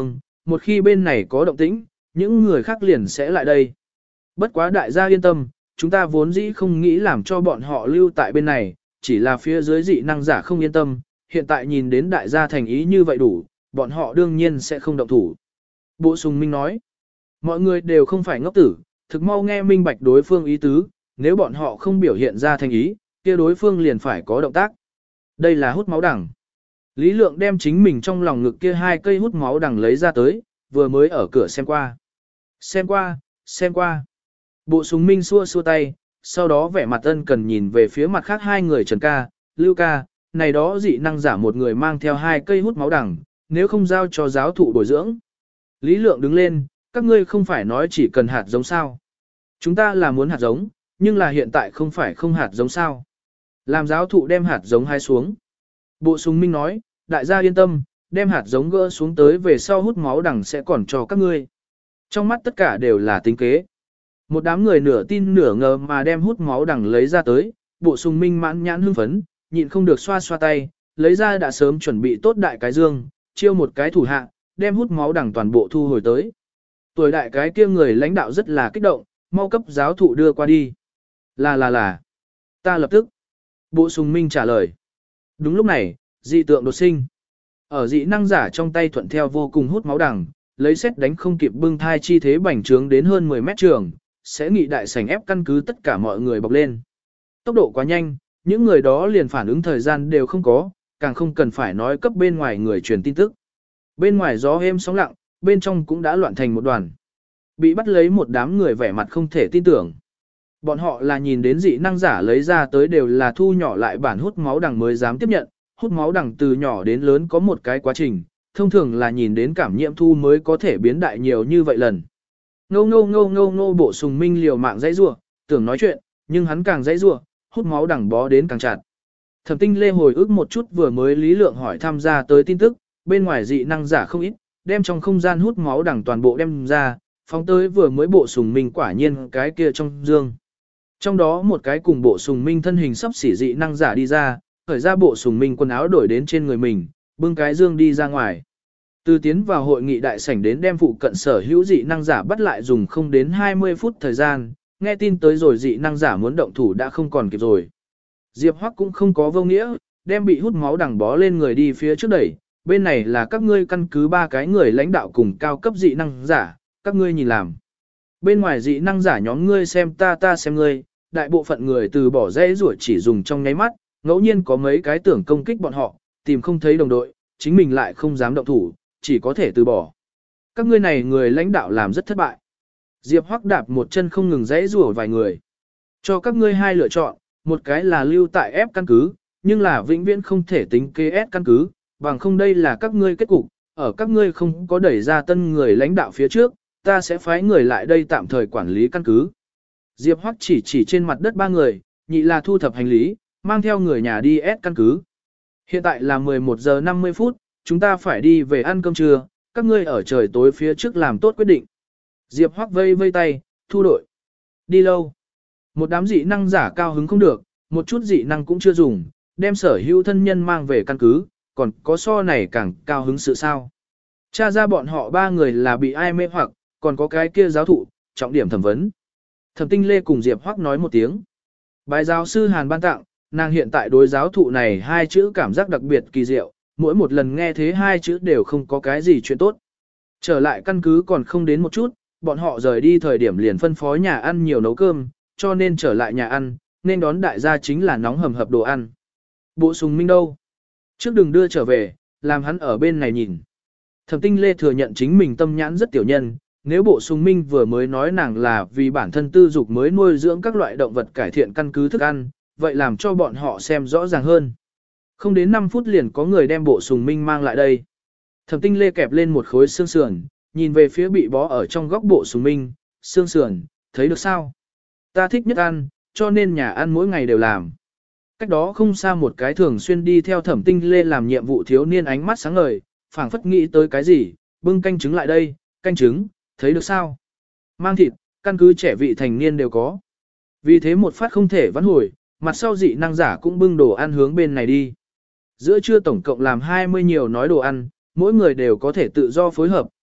một khi bên này có động tĩnh, những người khác liền sẽ lại đây. Bất quá đại gia yên tâm, chúng ta vốn dĩ không nghĩ làm cho bọn họ lưu tại bên này, chỉ là phía dưới dị năng giả không yên tâm, hiện tại nhìn đến đại gia thành ý như vậy đủ, bọn họ đương nhiên sẽ không động thủ. Bộ Sùng Minh nói, mọi người đều không phải ngốc tử, thực mau nghe minh bạch đối phương ý tứ, nếu bọn họ không biểu hiện ra thành ý, kia đối phương liền phải có động tác. Đây là hút máu đằng. Lý Lượng đem chính mình trong lòng ngực kia hai cây hút máu đằng lấy ra tới, vừa mới ở cửa xem qua. Xem qua, xem qua. Bộ Sùng Minh xua xua tay, sau đó vẻ mặt ân cần nhìn về phía mặt khác hai người Trần ca, Lưu ca, này đó dị năng giả một người mang theo hai cây hút máu đằng, nếu không giao cho giáo thụ bồi dưỡng. Lý Lượng đứng lên, các ngươi không phải nói chỉ cần hạt giống sao. Chúng ta là muốn hạt giống, nhưng là hiện tại không phải không hạt giống sao. Làm giáo thụ đem hạt giống hai xuống. Bộ Sùng Minh nói, đại gia yên tâm, đem hạt giống gỡ xuống tới về sau hút máu đằng sẽ còn cho các ngươi. Trong mắt tất cả đều là tính kế. Một đám người nửa tin nửa ngờ mà đem hút máu đằng lấy ra tới, Bộ Sùng Minh mãn nhãn hưng phấn, nhịn không được xoa xoa tay, lấy ra đã sớm chuẩn bị tốt đại cái dương, chiêu một cái thủ hạ, đem hút máu đằng toàn bộ thu hồi tới. Tuổi đại cái kia người lãnh đạo rất là kích động, mau cấp giáo thụ đưa qua đi. Là là là. Ta lập tức. Bộ Sùng Minh trả lời. Đúng lúc này, dị tượng đột sinh. Ở dị năng giả trong tay thuận theo vô cùng hút máu đằng, lấy xét đánh không kịp bưng thai chi thế bành trướng đến hơn mười mét trường, sẽ nghị đại sảnh ép căn cứ tất cả mọi người bọc lên. Tốc độ quá nhanh, những người đó liền phản ứng thời gian đều không có, càng không cần phải nói cấp bên ngoài người truyền tin tức. Bên ngoài gió êm sóng lặng, bên trong cũng đã loạn thành một đoàn. Bị bắt lấy một đám người vẻ mặt không thể tin tưởng. Bọn họ là nhìn đến dị năng giả lấy ra tới đều là thu nhỏ lại bản hút máu đằng mới dám tiếp nhận, hút máu đằng từ nhỏ đến lớn có một cái quá trình, thông thường là nhìn đến cảm nhiễm thu mới có thể biến đại nhiều như vậy lần. Ngô ngô ngô ngô ngô Bộ Sùng Minh liều mạng dãy rủa, tưởng nói chuyện, nhưng hắn càng dãy rủa, hút máu đằng bó đến càng chặt. Thẩm Tinh Lê hồi ức một chút vừa mới Lý Lượng hỏi tham gia tới tin tức, bên ngoài dị năng giả không ít, đem trong không gian hút máu đằng toàn bộ đem ra, phóng tới vừa mới Bộ Sùng Minh quả nhiên cái kia trong dương. Trong đó một cái cùng Bộ Sùng Minh thân hình sắp xỉ dị năng giả đi ra, khởi ra Bộ Sùng Minh quần áo đổi đến trên người mình, bưng cái dương đi ra ngoài. Từ tiến vào hội nghị đại sảnh đến đem phụ cận sở hữu dị năng giả bắt lại dùng không đến hai mươi phút thời gian, nghe tin tới rồi dị năng giả muốn động thủ đã không còn kịp rồi. Diệp Hoắc cũng không có vô nghĩa, đem bị hút máu đằng bó lên người đi phía trước đẩy, bên này là các ngươi căn cứ ba cái người lãnh đạo cùng cao cấp dị năng giả, các ngươi nhìn làm. Bên ngoài dị năng giả nhóm ngươi xem ta ta xem ngươi, đại bộ phận người từ bỏ dễ rủa chỉ dùng trong nháy mắt, ngẫu nhiên có mấy cái tưởng công kích bọn họ, tìm không thấy đồng đội, chính mình lại không dám động thủ, chỉ có thể từ bỏ. Các ngươi này người lãnh đạo làm rất thất bại. Diệp Hoắc đạp một chân không ngừng dễ rủa vài người. Cho các ngươi hai lựa chọn, một cái là lưu tại ép căn cứ, nhưng là vĩnh viễn không thể tính kế ép căn cứ, bằng không đây là các ngươi kết cục, ở các ngươi không có đẩy ra tân người lãnh đạo phía trước, ta sẽ phái người lại đây tạm thời quản lý căn cứ. Diệp Hoắc chỉ chỉ trên mặt đất ba người, nhị là thu thập hành lý, mang theo người nhà đi ép căn cứ. Hiện tại là mười một giờ năm mươi phút, chúng ta phải đi về ăn cơm trưa, các ngươi ở trời tối phía trước làm tốt quyết định. Diệp Hoắc vây vây tay, thu đội. Đi lâu. Một đám dị năng giả cao hứng không được, một chút dị năng cũng chưa dùng, đem sở hữu thân nhân mang về căn cứ, còn có so này càng cao hứng sự sao. Cha ra bọn họ ba người là bị ai mê hoặc, còn có cái kia giáo thụ, trọng điểm thẩm vấn. Thẩm Tinh Lê cùng Diệp Hoắc nói một tiếng. Bài giáo sư Hàn ban tặng, nàng hiện tại đối giáo thụ này hai chữ cảm giác đặc biệt kỳ diệu, mỗi một lần nghe thế hai chữ đều không có cái gì chuyện tốt. Trở lại căn cứ còn không đến một chút, bọn họ rời đi thời điểm liền phân phó nhà ăn nhiều nấu cơm, cho nên trở lại nhà ăn, nên đón đại gia chính là nóng hầm hập đồ ăn. Bộ Sùng Minh đâu? Trước đừng đưa trở về, làm hắn ở bên này nhìn. Thẩm Tinh Lê thừa nhận chính mình tâm nhãn rất tiểu nhân, nếu Bộ Sùng Minh vừa mới nói nàng là vì bản thân tư dục mới nuôi dưỡng các loại động vật cải thiện căn cứ thức ăn, vậy làm cho bọn họ xem rõ ràng hơn. Không đến năm phút liền có người đem Bộ Sùng Minh mang lại đây. Thẩm Tinh Lê kẹp lên một khối xương sườn, nhìn về phía bị bó ở trong góc Bộ Sùng Minh, xương sườn, thấy được sao? Ta thích nhất ăn, cho nên nhà ăn mỗi ngày đều làm. Cách đó không xa một cái thường xuyên đi theo Thẩm Tinh Lê làm nhiệm vụ thiếu niên ánh mắt sáng ngời, phảng phất nghĩ tới cái gì, bưng canh trứng lại đây, canh trứng, thấy được sao? Mang thịt, căn cứ trẻ vị thành niên đều có. Vì thế một phát không thể vãn hồi, mặt sau dị năng giả cũng bưng đồ ăn hướng bên này đi. Giữa trưa tổng cộng làm hai mươi nhiều nói đồ ăn, mỗi người đều có thể tự do phối hợp,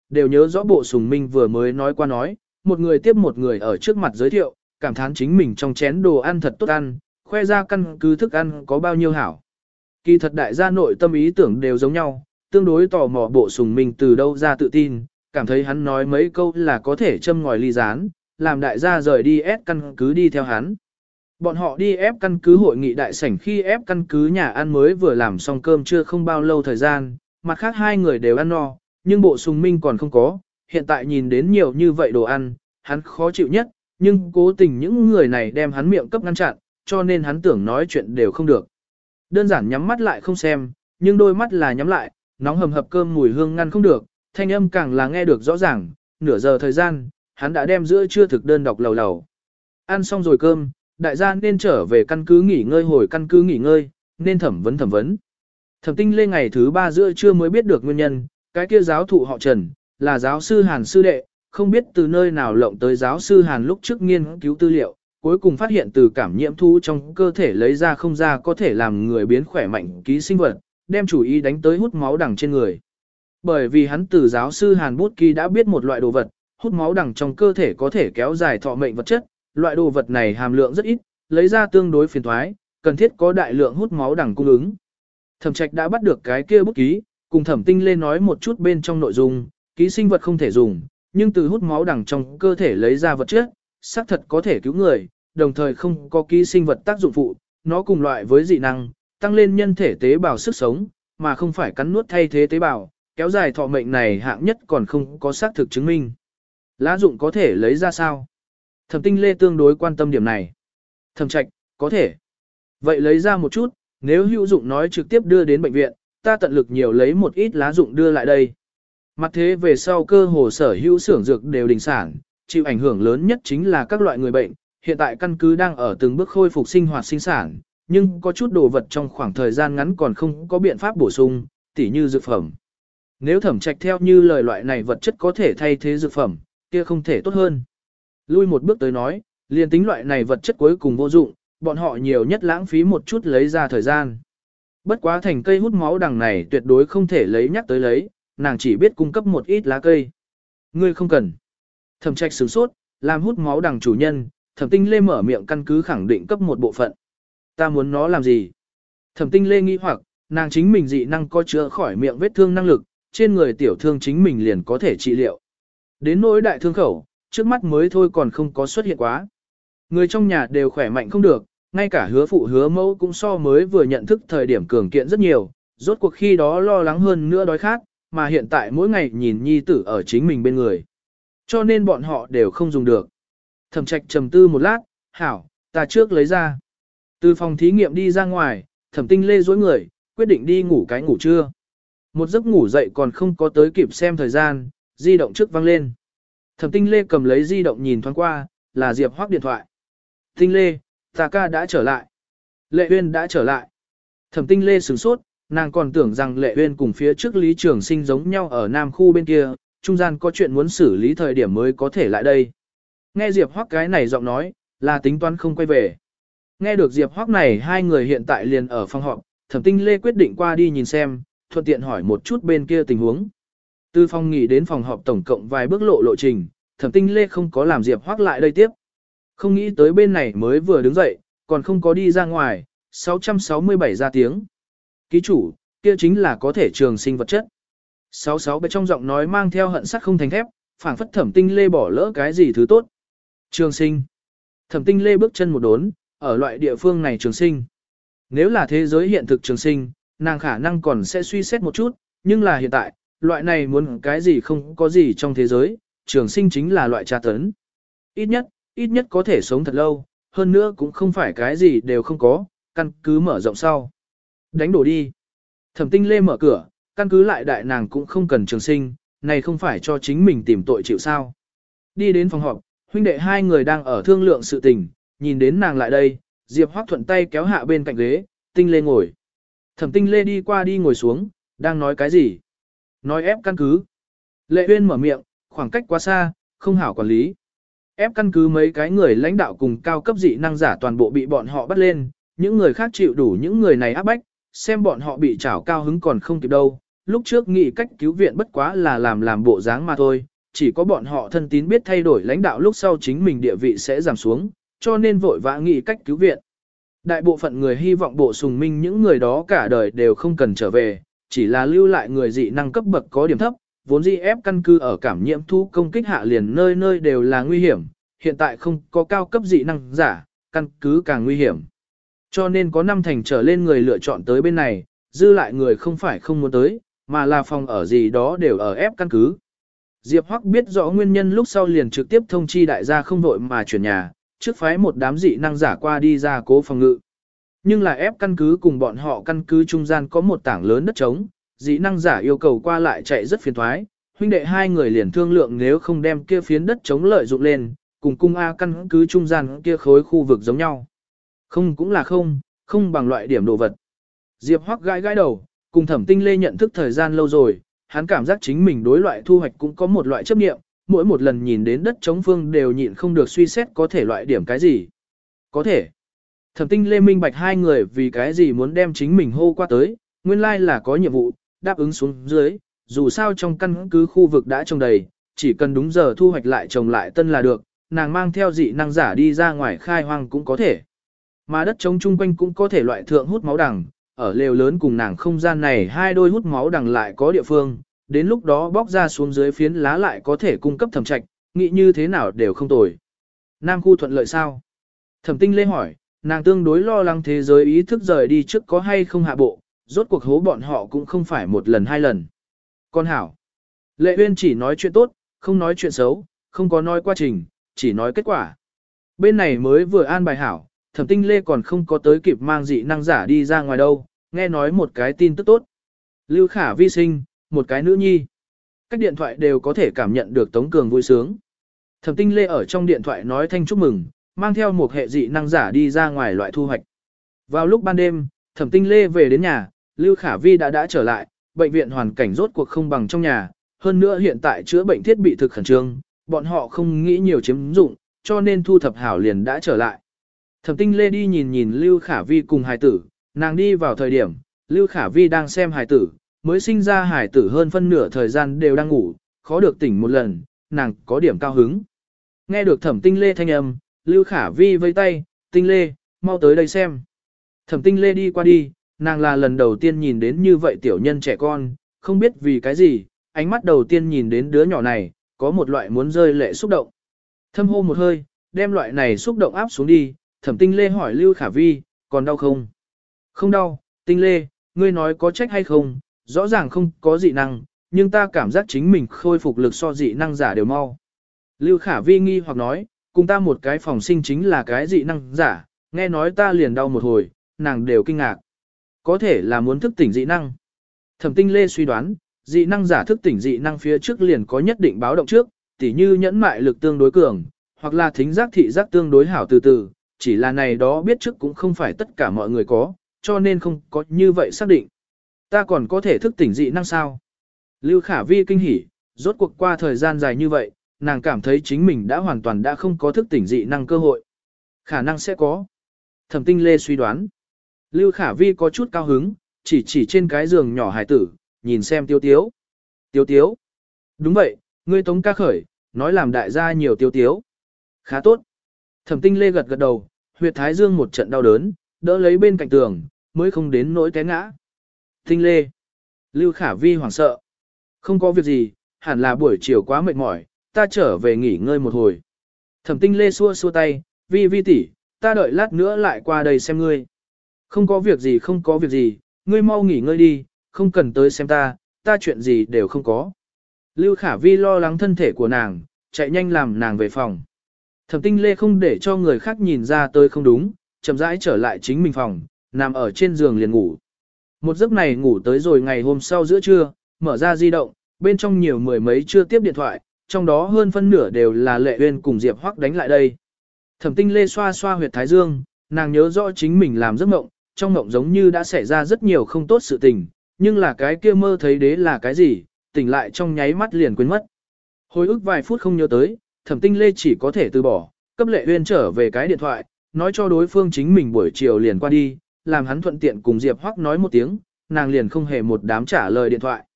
đều nhớ rõ bộ sùng minh vừa mới nói qua nói, một người tiếp một người ở trước mặt giới thiệu, cảm thán chính mình trong chén đồ ăn thật tốt ăn, khoe ra căn cứ thức ăn có bao nhiêu hảo. Kỳ thật đại gia nội tâm ý tưởng đều giống nhau, tương đối tò mò bộ sùng minh từ đâu ra tự tin, cảm thấy hắn nói mấy câu là có thể châm ngòi ly gián, làm đại gia rời đi ép căn cứ đi theo hắn. Bọn họ đi ép căn cứ hội nghị đại sảnh khi ép căn cứ nhà ăn mới vừa làm xong cơm chưa không bao lâu thời gian, mặt khác hai người đều ăn no, nhưng bộ sùng minh còn không có, hiện tại nhìn đến nhiều như vậy đồ ăn, hắn khó chịu nhất, nhưng cố tình những người này đem hắn miệng cấp ngăn chặn, cho nên hắn tưởng nói chuyện đều không được. Đơn giản nhắm mắt lại không xem, nhưng đôi mắt là nhắm lại, nóng hầm hập cơm mùi hương ngăn không được, thanh âm càng là nghe được rõ ràng, nửa giờ thời gian, hắn đã đem giữa trưa thực đơn đọc lầu lầu. Ăn xong rồi cơm, đại gia nên trở về căn cứ nghỉ ngơi hồi căn cứ nghỉ ngơi, nên thẩm vấn thẩm vấn. Thẩm Tinh Lê ngày thứ ba giữa trưa mới biết được nguyên nhân, cái kia giáo thụ họ Trần, là giáo sư Hàn sư đệ, không biết từ nơi nào lộng tới giáo sư Hàn lúc trước nghiên cứu tư liệu, cuối cùng phát hiện từ cảm nhiễm thú trong cơ thể lấy ra không ra có thể làm người biến khỏe mạnh ký sinh vật, đem chủ ý đánh tới hút máu đằng trên người. Bởi vì hắn từ giáo sư Hàn Bút Kỳ đã biết một loại đồ vật, hút máu đằng trong cơ thể có thể kéo dài thọ mệnh vật chất, loại đồ vật này hàm lượng rất ít, lấy ra tương đối phiền toái, cần thiết có đại lượng hút máu đằng cung ứng. Thẩm Trạch đã bắt được cái kia bút ký, cùng Thẩm Tinh Lê nói một chút bên trong nội dung, ký sinh vật không thể dùng, nhưng từ hút máu đằng trong cơ thể lấy ra vật chất, xác thật có thể cứu người, đồng thời không có ký sinh vật tác dụng phụ, nó cùng loại với dị năng, tăng lên nhân thể tế bào sức sống, mà không phải cắn nuốt thay thế tế bào, kéo dài thọ mệnh này hạng nhất còn không có xác thực chứng minh. Lá dụng có thể lấy ra sao? Thẩm Tinh Lê tương đối quan tâm điểm này. Thẩm Trạch, có thể. Vậy lấy ra một chút, nếu hữu dụng nói trực tiếp đưa đến bệnh viện, ta tận lực nhiều lấy một ít lá dụng đưa lại đây. Mặt thế về sau cơ hồ sở hữu xưởng dược đều đình sản, chịu ảnh hưởng lớn nhất chính là các loại người bệnh, hiện tại căn cứ đang ở từng bước khôi phục sinh hoạt sinh sản, nhưng có chút đồ vật trong khoảng thời gian ngắn còn không có biện pháp bổ sung, tỉ như dược phẩm. Nếu Thẩm Trạch theo như lời loại này vật chất có thể thay thế dược phẩm, kia không thể tốt hơn. Lui một bước tới nói, liền tính loại này vật chất cuối cùng vô dụng, bọn họ nhiều nhất lãng phí một chút lấy ra thời gian. Bất quá thành cây hút máu đằng này tuyệt đối không thể lấy nhắc tới lấy, nàng chỉ biết cung cấp một ít lá cây. Ngươi không cần. Thẩm Trạch sửng sốt, làm hút máu đằng chủ nhân, Thẩm Tinh Lê mở miệng căn cứ khẳng định cấp một bộ phận. Ta muốn nó làm gì? Thẩm Tinh Lê nghi hoặc, nàng chính mình dị năng có chữa khỏi miệng vết thương năng lực, trên người tiểu thương chính mình liền có thể trị liệu. Đến nỗi đại thương khẩu, trước mắt mới thôi còn không có xuất hiện quá. Người trong nhà đều khỏe mạnh không được, ngay cả hứa phụ hứa mẫu cũng so mới vừa nhận thức thời điểm cường kiện rất nhiều, rốt cuộc khi đó lo lắng hơn nữa đói khát, mà hiện tại mỗi ngày nhìn nhi tử ở chính mình bên người. Cho nên bọn họ đều không dùng được. Thẩm Trạch trầm tư một lát, hảo, ta trước lấy ra. Từ phòng thí nghiệm đi ra ngoài, Thẩm Tinh Lê dối người, quyết định đi ngủ cái ngủ trưa. Một giấc ngủ dậy còn không có tới kịp xem thời gian, di động trước vang lên. Thẩm Tinh Lê cầm lấy di động nhìn thoáng qua, là Diệp Hoắc điện thoại. Tinh Lê, ta ca đã trở lại. Lệ Uyên đã trở lại. Thẩm Tinh Lê sửng sốt, nàng còn tưởng rằng Lệ Uyên cùng phía trước Lý Trường Sinh giống nhau ở Nam khu bên kia, trung gian có chuyện muốn xử lý thời điểm mới có thể lại đây. Nghe Diệp Hoắc cái này giọng nói, là tính toán không quay về. Nghe được Diệp Hoắc này hai người hiện tại liền ở phòng họp, Thẩm Tinh Lê quyết định qua đi nhìn xem, thuận tiện hỏi một chút bên kia tình huống. Từ phòng nghỉ đến phòng họp tổng cộng vài bước lộ lộ trình, Thẩm Tinh Lê không có làm Diệp Hoắc lại đây tiếp. Không nghĩ tới bên này mới vừa đứng dậy, còn không có đi ra ngoài, sáu trăm sáu mươi bảy ra tiếng. Ký chủ, kia chính là có thể trường sinh vật chất. sáu sáu bên trong giọng nói mang theo hận sắt không thành thép, phảng phất Thẩm Tinh Lê bỏ lỡ cái gì thứ tốt. Trường sinh. Thẩm Tinh Lê bước chân một đốn, ở loại địa phương này trường sinh. Nếu là thế giới hiện thực trường sinh, nàng khả năng còn sẽ suy xét một chút, nhưng là hiện tại, loại này muốn cái gì không có gì trong thế giới, trường sinh chính là loại tra tấn. Ít nhất, ít nhất có thể sống thật lâu, hơn nữa cũng không phải cái gì đều không có, căn cứ mở rộng sau. Đánh đổ đi. Thẩm Tinh Lê mở cửa, căn cứ lại đại nàng cũng không cần trường sinh, này không phải cho chính mình tìm tội chịu sao. Đi đến phòng họp, huynh đệ hai người đang ở thương lượng sự tình, nhìn đến nàng lại đây, Diệp Hoắc thuận tay kéo hạ bên cạnh ghế, Tinh Lê ngồi. Thẩm Tinh Lê đi qua đi ngồi xuống, đang nói cái gì? Nói ép căn cứ. Lệ Uyên mở miệng, khoảng cách quá xa, không hảo quản lý. Ép căn cứ mấy cái người lãnh đạo cùng cao cấp dị năng giả toàn bộ bị bọn họ bắt lên, những người khác chịu đủ những người này áp bách, xem bọn họ bị trảo cao hứng còn không kịp đâu, lúc trước nghĩ cách cứu viện bất quá là làm làm bộ dáng mà thôi, chỉ có bọn họ thân tín biết thay đổi lãnh đạo lúc sau chính mình địa vị sẽ giảm xuống, cho nên vội vã nghĩ cách cứu viện. Đại bộ phận người hy vọng bộ sùng minh những người đó cả đời đều không cần trở về, chỉ là lưu lại người dị năng cấp bậc có điểm thấp, vốn dĩ ép căn cứ ở cảm nhiễm thu công kích hạ liền nơi nơi đều là nguy hiểm, hiện tại không có cao cấp dị năng giả, căn cứ càng nguy hiểm. Cho nên có năm thành trở lên người lựa chọn tới bên này, dư lại người không phải không muốn tới, mà là phòng ở gì đó đều ở ép căn cứ. Diệp Hoắc biết rõ nguyên nhân lúc sau liền trực tiếp thông chi đại gia không đội mà chuyển nhà, trước phái một đám dị năng giả qua đi ra cố phòng ngự. Nhưng là ép căn cứ cùng bọn họ căn cứ trung gian có một tảng lớn đất trống, dị năng giả yêu cầu qua lại chạy rất phiền thoái, huynh đệ hai người liền thương lượng nếu không đem kia phiến đất trống lợi dụng lên, cùng cung A căn cứ trung gian kia khối khu vực giống nhau. Không cũng là không, không bằng loại điểm đồ vật. Diệp Hoắc gãi gãi đầu, cùng Thẩm Tinh Lê nhận thức thời gian lâu rồi, hắn cảm giác chính mình đối loại thu hoạch cũng có một loại chấp niệm, mỗi một lần nhìn đến đất trống phương đều nhịn không được suy xét có thể loại điểm cái gì. Có thể. Thẩm Tinh Lê minh bạch hai người vì cái gì muốn đem chính mình hô qua tới, nguyên lai là có nhiệm vụ, đáp ứng xuống dưới, dù sao trong căn cứ khu vực đã trồng đầy, chỉ cần đúng giờ thu hoạch lại trồng lại tân là được, nàng mang theo dị năng giả đi ra ngoài khai hoang cũng có thể. Mà đất trống chung quanh cũng có thể loại thượng hút máu đằng, ở lều lớn cùng nàng không gian này hai đôi hút máu đằng lại có địa phương, đến lúc đó bóc ra xuống dưới phiến lá lại có thể cung cấp thẩm trạch, nghĩ như thế nào đều không tồi. Nam khu thuận lợi sao? Thẩm Tinh Lê hỏi, nàng tương đối lo lắng thế giới ý thức rời đi trước có hay không hạ bộ, rốt cuộc hố bọn họ cũng không phải một lần hai lần. Con hảo. Lệ Uyên chỉ nói chuyện tốt, không nói chuyện xấu, không có nói quá trình, chỉ nói kết quả. Bên này mới vừa an bài hảo, Thẩm Tinh Lê còn không có tới kịp mang dị năng giả đi ra ngoài đâu, nghe nói một cái tin tức tốt. Lưu Khả Vi sinh, một cái nữ nhi. Các điện thoại đều có thể cảm nhận được Tống Cường vui sướng. Thẩm Tinh Lê ở trong điện thoại nói thanh chúc mừng, mang theo một hệ dị năng giả đi ra ngoài loại thu hoạch. Vào lúc ban đêm, Thẩm Tinh Lê về đến nhà, Lưu Khả Vi đã đã trở lại, bệnh viện hoàn cảnh rốt cuộc không bằng trong nhà, hơn nữa hiện tại chữa bệnh thiết bị thực khẩn trương, bọn họ không nghĩ nhiều chiếm dụng, cho nên thu thập hảo liền đã trở lại. Thẩm Tinh Lê đi nhìn nhìn Lưu Khả Vi cùng hài tử, nàng đi vào thời điểm, Lưu Khả Vi đang xem hài tử, mới sinh ra hài tử hơn phân nửa thời gian đều đang ngủ, khó được tỉnh một lần, nàng có điểm cao hứng. Nghe được Thẩm Tinh Lê thanh âm, Lưu Khả Vi vây tay, Tinh Lê, mau tới đây xem. Thẩm Tinh Lê đi qua đi, nàng là lần đầu tiên nhìn đến như vậy tiểu nhân trẻ con, không biết vì cái gì, ánh mắt đầu tiên nhìn đến đứa nhỏ này, có một loại muốn rơi lệ xúc động. Thâm hô một hơi, đem loại này xúc động áp xuống đi, Thẩm Tinh Lê hỏi Lưu Khả Vi, còn đau không? Không đau, Tinh Lê, ngươi nói có trách hay không, rõ ràng không có dị năng, nhưng ta cảm giác chính mình khôi phục lực so dị năng giả đều mau. Lưu Khả Vi nghi hoặc nói, cùng ta một cái phòng sinh chính là cái dị năng giả, nghe nói ta liền đau một hồi, nàng đều kinh ngạc. Có thể là muốn thức tỉnh dị năng. Thẩm Tinh Lê suy đoán, dị năng giả thức tỉnh dị năng phía trước liền có nhất định báo động trước, tỉ như nhẫn mại lực tương đối cường, hoặc là thính giác thị giác tương đối hảo từ từ, chỉ là này đó biết trước cũng không phải tất cả mọi người có, cho nên không có như vậy xác định. Ta còn có thể thức tỉnh dị năng sao? Lưu Khả Vi kinh hỉ, rốt cuộc qua thời gian dài như vậy, nàng cảm thấy chính mình đã hoàn toàn đã không có thức tỉnh dị năng cơ hội. Khả năng sẽ có. Thẩm Tinh Lê suy đoán. Lưu Khả Vi có chút cao hứng, chỉ chỉ trên cái giường nhỏ hài tử, nhìn xem Tiếu Tiếu. Tiếu Tiếu. Đúng vậy, ngươi Tống ca khởi, nói làm đại gia nhiều Tiếu Tiếu. Khá tốt. Thẩm Tinh Lê gật gật đầu, huyệt thái dương một trận đau đớn, đỡ lấy bên cạnh tường, mới không đến nỗi té ngã. Tinh Lê. Lưu Khả Vi hoảng sợ. Không có việc gì, hẳn là buổi chiều quá mệt mỏi, ta trở về nghỉ ngơi một hồi. Thẩm Tinh Lê xua xua tay, Vi Vi tỷ, ta đợi lát nữa lại qua đây xem ngươi. Không có việc gì không có việc gì, ngươi mau nghỉ ngơi đi, không cần tới xem ta, ta chuyện gì đều không có. Lưu Khả Vi lo lắng thân thể của nàng, chạy nhanh làm nàng về phòng. Thẩm Tinh Lê không để cho người khác nhìn ra tới không đúng, chậm rãi trở lại chính mình phòng, nằm ở trên giường liền ngủ. Một giấc này ngủ tới rồi ngày hôm sau giữa trưa, mở ra di động, bên trong nhiều mười mấy chưa tiếp điện thoại, trong đó hơn phân nửa đều là Lệ Uyên cùng Diệp Hoắc đánh lại đây. Thẩm Tinh Lê xoa xoa huyệt thái dương, nàng nhớ rõ chính mình làm giấc mộng, trong mộng giống như đã xảy ra rất nhiều không tốt sự tình, nhưng là cái kia mơ thấy đế là cái gì, tỉnh lại trong nháy mắt liền quên mất. Hồi ức vài phút không nhớ tới, Thẩm Tinh Lê chỉ có thể từ bỏ, cấp Lệ Uyên trở về cái điện thoại, nói cho đối phương chính mình buổi chiều liền qua đi, làm hắn thuận tiện cùng Diệp Hoắc nói một tiếng, nàng liền không hề một đám trả lời điện thoại.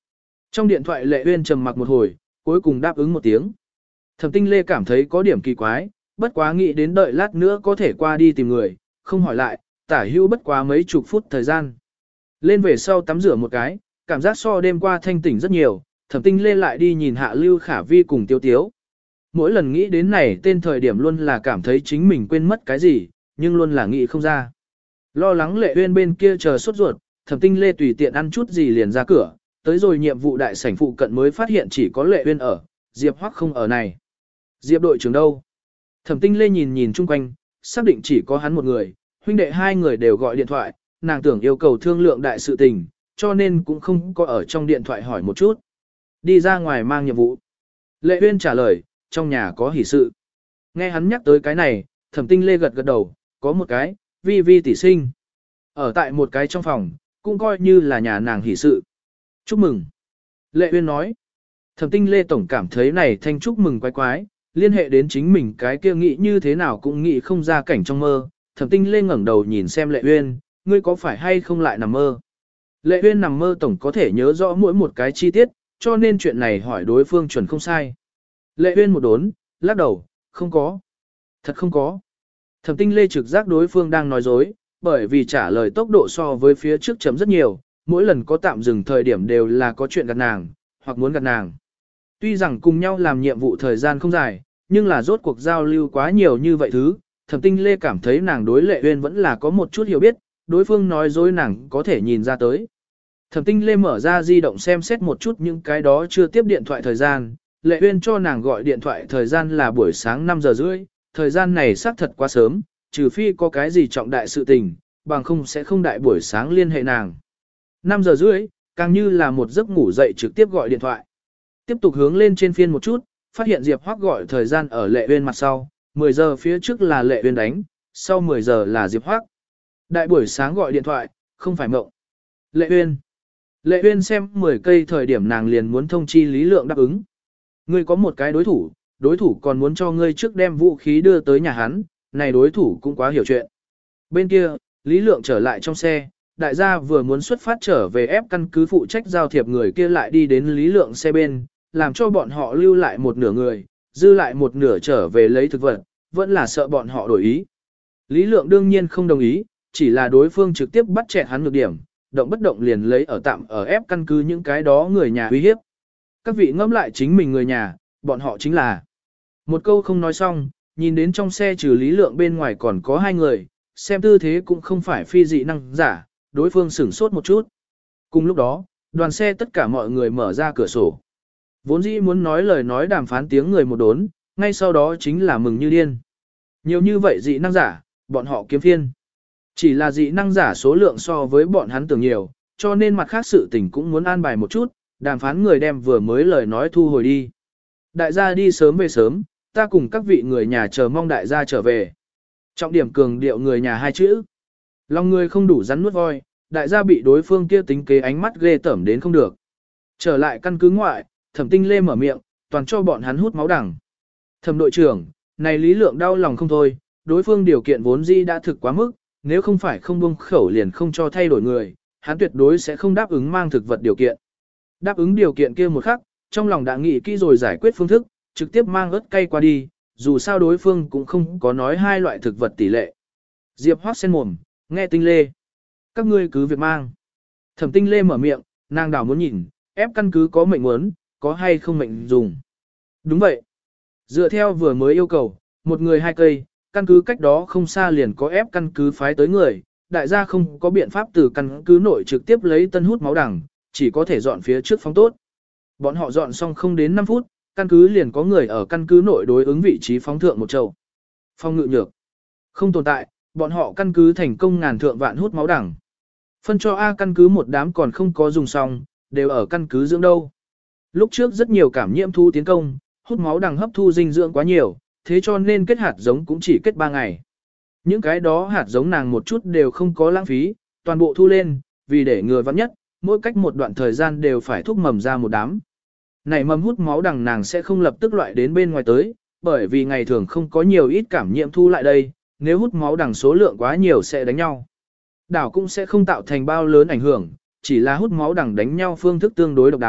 Trong điện thoại Lệ Uyên trầm mặc một hồi, cuối cùng đáp ứng một tiếng. Thẩm Tinh Lê cảm thấy có điểm kỳ quái, bất quá nghĩ đến đợi lát nữa có thể qua đi tìm người, không hỏi lại, tả hữu bất quá mấy chục phút thời gian. Lên về sau tắm rửa một cái, cảm giác so đêm qua thanh tỉnh rất nhiều, Thẩm Tinh Lê lại đi nhìn hạ Lưu Khả Vi cùng Tiêu Tiếu. Mỗi lần nghĩ đến này tên thời điểm luôn là cảm thấy chính mình quên mất cái gì, nhưng luôn là nghĩ không ra. Lo lắng Lệ Uyên bên kia chờ sốt ruột, Thẩm Tinh Lê tùy tiện ăn chút gì liền ra cửa, tới rồi nhiệm vụ đại sảnh phụ cận mới phát hiện chỉ có Lệ Uyên ở, Diệp Hoắc không ở này. Diệp đội trưởng đâu? Thẩm Tinh Lê nhìn nhìn chung quanh, xác định chỉ có hắn một người, huynh đệ hai người đều gọi điện thoại, nàng tưởng yêu cầu thương lượng đại sự tình, cho nên cũng không có ở trong điện thoại hỏi một chút. Đi ra ngoài mang nhiệm vụ. Lệ Uyên trả lời, trong nhà có hỷ sự. Nghe hắn nhắc tới cái này, Thẩm Tinh Lê gật gật đầu, có một cái, Vi Vi tỷ sinh. Ở tại một cái trong phòng, cũng coi như là nhà nàng hỷ sự. Chúc mừng. Lệ Uyên nói. Thẩm Tinh Lê tổng cảm thấy này thanh chúc mừng quái quái, liên hệ đến chính mình cái kia nghĩ như thế nào cũng nghĩ không ra cảnh trong mơ. Thẩm Tinh Lê ngẩng đầu nhìn xem Lệ Uyên, ngươi có phải hay không lại nằm mơ? Lệ Uyên nằm mơ tổng có thể nhớ rõ mỗi một cái chi tiết, cho nên chuyện này hỏi đối phương chuẩn không sai. Lệ Uyên một đốn, lắc đầu, không có. Thật không có. Thẩm Tinh Lê trực giác đối phương đang nói dối, bởi vì trả lời tốc độ so với phía trước chấm rất nhiều, mỗi lần có tạm dừng thời điểm đều là có chuyện gạt nàng, hoặc muốn gạt nàng. Tuy rằng cùng nhau làm nhiệm vụ thời gian không dài, nhưng là rốt cuộc giao lưu quá nhiều như vậy thứ, Thẩm Tinh Lê cảm thấy nàng đối Lệ Uyên vẫn là có một chút hiểu biết, đối phương nói dối nàng có thể nhìn ra tới. Thẩm Tinh Lê mở ra di động xem xét một chút những cái đó chưa tiếp điện thoại thời gian, Lệ Uyên cho nàng gọi điện thoại thời gian là buổi sáng năm giờ rưỡi, thời gian này xác thật quá sớm, trừ phi có cái gì trọng đại sự tình, bằng không sẽ không đại buổi sáng liên hệ nàng. năm giờ rưỡi, càng như là một giấc ngủ dậy trực tiếp gọi điện thoại. Tiếp tục hướng lên trên phiên một chút, phát hiện Diệp Hoắc gọi thời gian ở Lệ Uyên mặt sau, mười giờ phía trước là Lệ Uyên đánh, sau mười giờ là Diệp Hoắc. Đại buổi sáng gọi điện thoại, không phải mộng. Lệ Uyên. Lệ Uyên xem mười cây thời điểm nàng liền muốn thông chi Lý Lượng đáp ứng. Ngươi có một cái đối thủ, đối thủ còn muốn cho ngươi trước đem vũ khí đưa tới nhà hắn, này đối thủ cũng quá hiểu chuyện. Bên kia, Lý Lượng trở lại trong xe, đại gia vừa muốn xuất phát trở về ép căn cứ phụ trách giao thiệp người kia lại đi đến Lý Lượng xe bên, làm cho bọn họ lưu lại một nửa người, dư lại một nửa trở về lấy thực vật, vẫn là sợ bọn họ đổi ý. Lý Lượng đương nhiên không đồng ý, chỉ là đối phương trực tiếp bắt chẹt hắn nhược điểm, động bất động liền lấy ở tạm ở ép căn cứ những cái đó người nhà uy hiếp. Các vị ngẫm lại chính mình người nhà, bọn họ chính là. Một câu không nói xong, nhìn đến trong xe trừ Lý Lượng bên ngoài còn có hai người, xem tư thế cũng không phải phi dị năng giả, đối phương sửng sốt một chút. Cùng lúc đó, đoàn xe tất cả mọi người mở ra cửa sổ. Vốn dĩ muốn nói lời nói đàm phán tiếng người một đốn, ngay sau đó chính là mừng như điên. Nhiều như vậy dị năng giả, bọn họ kiếm phiên. Chỉ là dị năng giả số lượng so với bọn hắn tưởng nhiều, cho nên mặt khác sự tình cũng muốn an bài một chút, đàm phán người đem vừa mới lời nói thu hồi đi. Đại gia đi sớm về sớm, ta cùng các vị người nhà chờ mong đại gia trở về. Trọng điểm cường điệu người nhà hai chữ. Lòng người không đủ rắn nuốt voi, đại gia bị đối phương kia tính kế ánh mắt ghê tởm đến không được. Trở lại căn cứ ngoại, Thẩm Tinh Lê mở miệng, toàn cho bọn hắn hút máu đằng. Thẩm đội trưởng, này Lý Lượng đau lòng không thôi, đối phương điều kiện vốn dĩ đã thực quá mức, nếu không phải không buông khẩu liền không cho thay đổi người, hắn tuyệt đối sẽ không đáp ứng mang thực vật điều kiện. Đáp ứng điều kiện kia một khắc, trong lòng đã nghĩ kỹ rồi giải quyết phương thức, trực tiếp mang ớt cay qua đi, dù sao đối phương cũng không có nói hai loại thực vật tỷ lệ. Diệp Hoắc sen mồm, nghe Tinh Lê. Các ngươi cứ việc mang. Thẩm Tinh Lê mở miệng, nàng đảo muốn nhìn, ép căn cứ có mệnh muốn, có hay không mệnh dùng. Đúng vậy. Dựa theo vừa mới yêu cầu, một người hai cây, căn cứ cách đó không xa liền có ép căn cứ phái tới người, đại gia không có biện pháp từ căn cứ nội trực tiếp lấy tân hút máu đằng, chỉ có thể dọn phía trước phóng tốt. Bọn họ dọn xong không đến năm phút, căn cứ liền có người ở căn cứ nội đối ứng vị trí phóng thượng một chậu. Phong ngự nhược. Không tồn tại, bọn họ căn cứ thành công ngàn thượng vạn hút máu đằng. Phân cho A căn cứ một đám còn không có dùng xong, đều ở căn cứ dưỡng đâu. Lúc trước rất nhiều cảm nhiễm thu tiến công, hút máu đằng hấp thu dinh dưỡng quá nhiều, thế cho nên kết hạt giống cũng chỉ kết ba ngày. Những cái đó hạt giống nàng một chút đều không có lãng phí, toàn bộ thu lên, vì để ngừa vắng nhất, mỗi cách một đoạn thời gian đều phải thúc mầm ra một đám. Này mầm hút máu đằng nàng sẽ không lập tức loại đến bên ngoài tới, bởi vì ngày thường không có nhiều ít cảm nhiễm thu lại đây, nếu hút máu đằng số lượng quá nhiều sẽ đánh nhau. Đảo cũng sẽ không tạo thành bao lớn ảnh hưởng, chỉ là hút máu đằng đánh nhau phương thức tương đối độc đáo,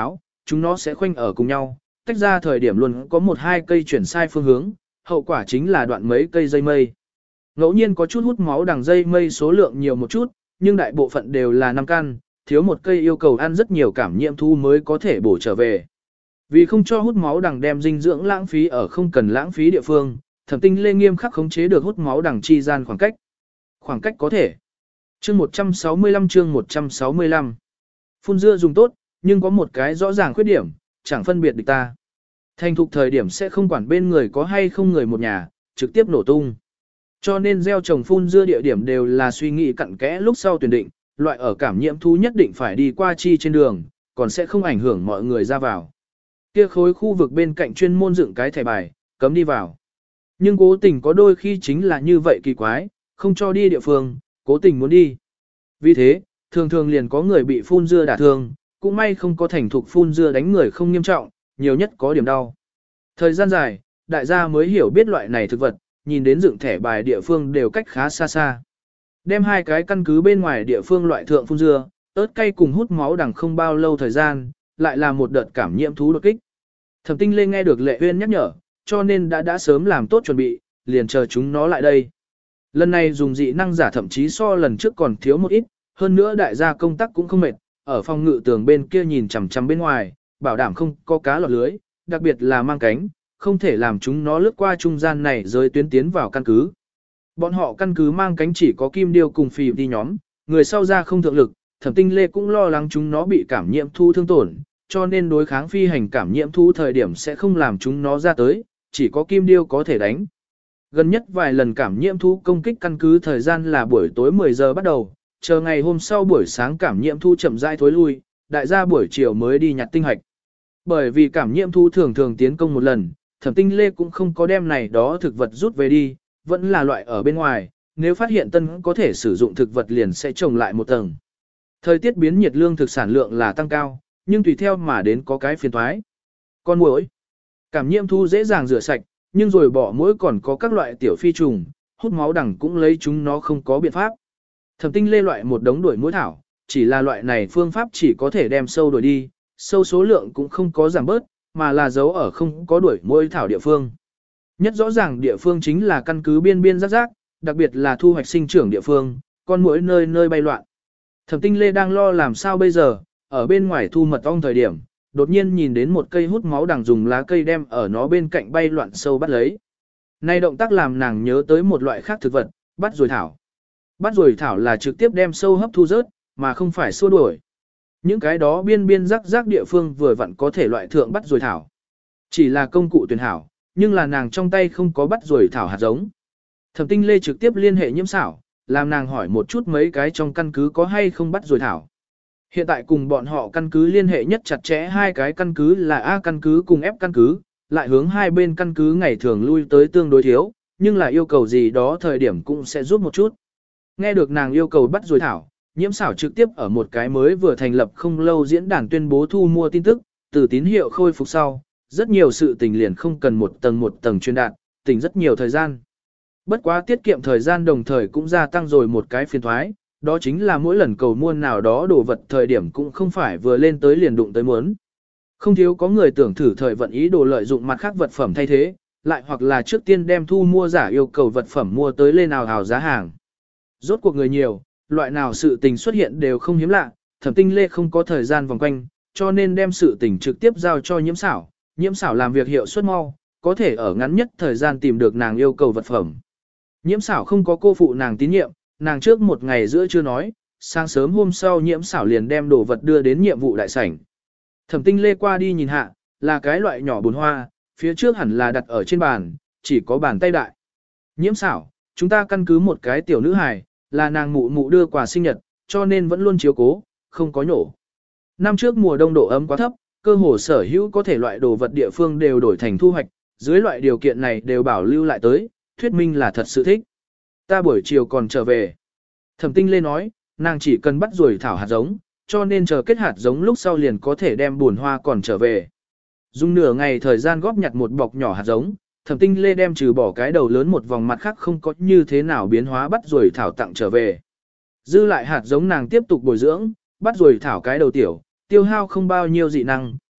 chúng nó sẽ khoanh ở cùng nhau, tách ra thời điểm luôn có một hai cây chuyển sai phương hướng, hậu quả chính là đoạn mấy cây dây mây. Ngẫu nhiên có chút hút máu đằng dây mây số lượng nhiều một chút, nhưng đại bộ phận đều là năm căn, thiếu một cây yêu cầu ăn rất nhiều cảm nhiễm thú mới có thể bổ trở về. Vì không cho hút máu đằng đem dinh dưỡng lãng phí ở không cần lãng phí địa phương, Thẩm Tinh Lê nghiêm khắc khống chế được hút máu đằng chi gian khoảng cách. Khoảng cách có thể. Chương một trăm sáu mươi lăm chương một trăm sáu mươi lăm. Phun dưa dùng tốt, nhưng có một cái rõ ràng khuyết điểm, chẳng phân biệt địch ta. Thành thục thời điểm sẽ không quản bên người có hay không người một nhà, trực tiếp nổ tung. Cho nên gieo trồng phun dưa địa điểm đều là suy nghĩ cặn kẽ lúc sau tuyển định, loại ở cảm nhiễm thú nhất định phải đi qua chi trên đường, còn sẽ không ảnh hưởng mọi người ra vào. Kia khối khu vực bên cạnh chuyên môn dựng cái thẻ bài, cấm đi vào. Nhưng cố tình có đôi khi chính là như vậy kỳ quái, không cho đi địa phương, cố tình muốn đi. Vì thế, thường thường liền có người bị phun dưa đả thương, cũng may không có thành thục phun dưa đánh người không nghiêm trọng, nhiều nhất có điểm đau. Thời gian dài, đại gia mới hiểu biết loại này thực vật, nhìn đến dựng thẻ bài địa phương đều cách khá xa xa. Đem hai cái căn cứ bên ngoài địa phương loại thượng phun dưa, ớt cay cùng hút máu đằng không bao lâu thời gian, lại là một đợt cảm nhiễm thú đột kích. Thẩm Tinh Lê nghe được Lệ Uyên nhắc nhở, cho nên đã đã sớm làm tốt chuẩn bị, liền chờ chúng nó lại đây. Lần này dùng dị năng giả thậm chí so lần trước còn thiếu một ít, hơn nữa đại gia công tác cũng không mệt, ở phòng ngự tường bên kia nhìn chằm chằm bên ngoài, bảo đảm không có cá lọt lưới, đặc biệt là mang cánh, không thể làm chúng nó lướt qua trung gian này rơi tuyến tiến vào căn cứ. Bọn họ căn cứ mang cánh chỉ có kim điêu cùng phì đi nhóm, người sau ra không thượng lực, Thẩm Tinh Lê cũng lo lắng chúng nó bị cảm nhiễm thu thương tổn, cho nên đối kháng phi hành cảm nhiễm thu thời điểm sẽ không làm chúng nó ra tới, chỉ có kim điêu có thể đánh. Gần nhất vài lần cảm nhiễm thu công kích căn cứ thời gian là buổi tối mười giờ bắt đầu, chờ ngày hôm sau buổi sáng cảm nhiễm thu chậm rãi thối lui, đại gia buổi chiều mới đi nhặt tinh hạch. Bởi vì cảm nhiễm thu thường thường tiến công một lần, Thẩm Tinh Lê cũng không có đem này đó thực vật rút về đi, vẫn là loại ở bên ngoài, nếu phát hiện tân có thể sử dụng thực vật liền sẽ trồng lại một tầng. Thời tiết biến nhiệt lương thực sản lượng là tăng cao, nhưng tùy theo mà đến có cái phiền toái. Con muỗi, cảm nhiễm thu dễ dàng rửa sạch, nhưng rồi bỏ muỗi còn có các loại tiểu phi trùng, hút máu đằng cũng lấy chúng nó không có biện pháp. Thẩm Tinh Lê loại một đống đuổi muỗi thảo, chỉ là loại này phương pháp chỉ có thể đem sâu đuổi đi, sâu số lượng cũng không có giảm bớt, mà là giấu ở không có đuổi muỗi thảo địa phương. Nhất rõ ràng địa phương chính là căn cứ biên biên rác rác, đặc biệt là thu hoạch sinh trưởng địa phương, con muỗi nơi nơi bay loạn. Thẩm Tinh Lê đang lo làm sao bây giờ, ở bên ngoài thu mật ong thời điểm, đột nhiên nhìn đến một cây hút máu đằng dùng lá cây đem ở nó bên cạnh bay loạn sâu bắt lấy. Này động tác làm nàng nhớ tới một loại khác thực vật, bắt ruồi thảo. Bắt ruồi thảo là trực tiếp đem sâu hấp thu rớt, mà không phải xua đuổi. Những cái đó biên biên rác rác địa phương vừa vặn có thể loại thượng bắt ruồi thảo. Chỉ là công cụ tuyển hảo, nhưng là nàng trong tay không có bắt ruồi thảo hạt giống. Thẩm Tinh Lê trực tiếp liên hệ Nhiễm Xảo, làm nàng hỏi một chút mấy cái trong căn cứ có hay không bắt ruồi thảo. Hiện tại cùng bọn họ căn cứ liên hệ nhất chặt chẽ hai cái căn cứ là A căn cứ cùng F căn cứ, lại hướng hai bên căn cứ ngày thường lui tới tương đối thiếu, nhưng là yêu cầu gì đó thời điểm cũng sẽ giúp một chút. Nghe được nàng yêu cầu bắt ruồi thảo, Nhiễm Xảo trực tiếp ở một cái mới vừa thành lập không lâu diễn đàn tuyên bố thu mua tin tức, từ tín hiệu khôi phục sau, rất nhiều sự tình liền không cần một tầng một tầng truyền đạt, tỉnh rất nhiều thời gian. Bất quá tiết kiệm thời gian đồng thời cũng gia tăng rồi một cái phiền thoái, đó chính là mỗi lần cầu mua nào đó đồ vật thời điểm cũng không phải vừa lên tới liền đụng tới muốn. Không thiếu có người tưởng thử thời vận ý đồ lợi dụng mặt khác vật phẩm thay thế, lại hoặc là trước tiên đem thu mua giả yêu cầu vật phẩm mua tới lên nào hào giá hàng. Rốt cuộc người nhiều, loại nào sự tình xuất hiện đều không hiếm lạ, Thẩm Tinh Lê không có thời gian vòng quanh, cho nên đem sự tình trực tiếp giao cho Nhiễm Xảo. Nhiễm Xảo làm việc hiệu suất mau, có thể ở ngắn nhất thời gian tìm được nàng yêu cầu vật phẩm. Nhiễm Xảo không có cô phụ nàng tín nhiệm, nàng trước một ngày giữa chưa nói, sáng sớm hôm sau Nhiễm Xảo liền đem đồ vật đưa đến nhiệm vụ đại sảnh. Thẩm Tinh Lê qua đi nhìn hạ, là cái loại nhỏ bồn hoa, phía trước hẳn là đặt ở trên bàn, chỉ có bàn tay đại. Nhiễm Xảo, chúng ta căn cứ một cái tiểu nữ hài, là nàng mụ mụ đưa quà sinh nhật, cho nên vẫn luôn chiếu cố, không có nhổ. Năm trước mùa đông độ ấm quá thấp, cơ hồ sở hữu có thể loại đồ vật địa phương đều đổi thành thu hoạch, dưới loại điều kiện này đều bảo lưu lại tới, thuyết minh là thật sự thích. Ta buổi chiều còn trở về. Thẩm Tinh Lê nói, nàng chỉ cần bắt ruồi thảo hạt giống, cho nên chờ kết hạt giống lúc sau liền có thể đem buồn hoa còn trở về. Dùng nửa ngày thời gian góp nhặt một bọc nhỏ hạt giống, Thẩm Tinh Lê đem trừ bỏ cái đầu lớn một vòng mặt khác không có như thế nào biến hóa bắt ruồi thảo tặng trở về. Dư lại hạt giống nàng tiếp tục bồi dưỡng, bắt ruồi thảo cái đầu tiểu, tiêu hao không bao nhiêu dị năng,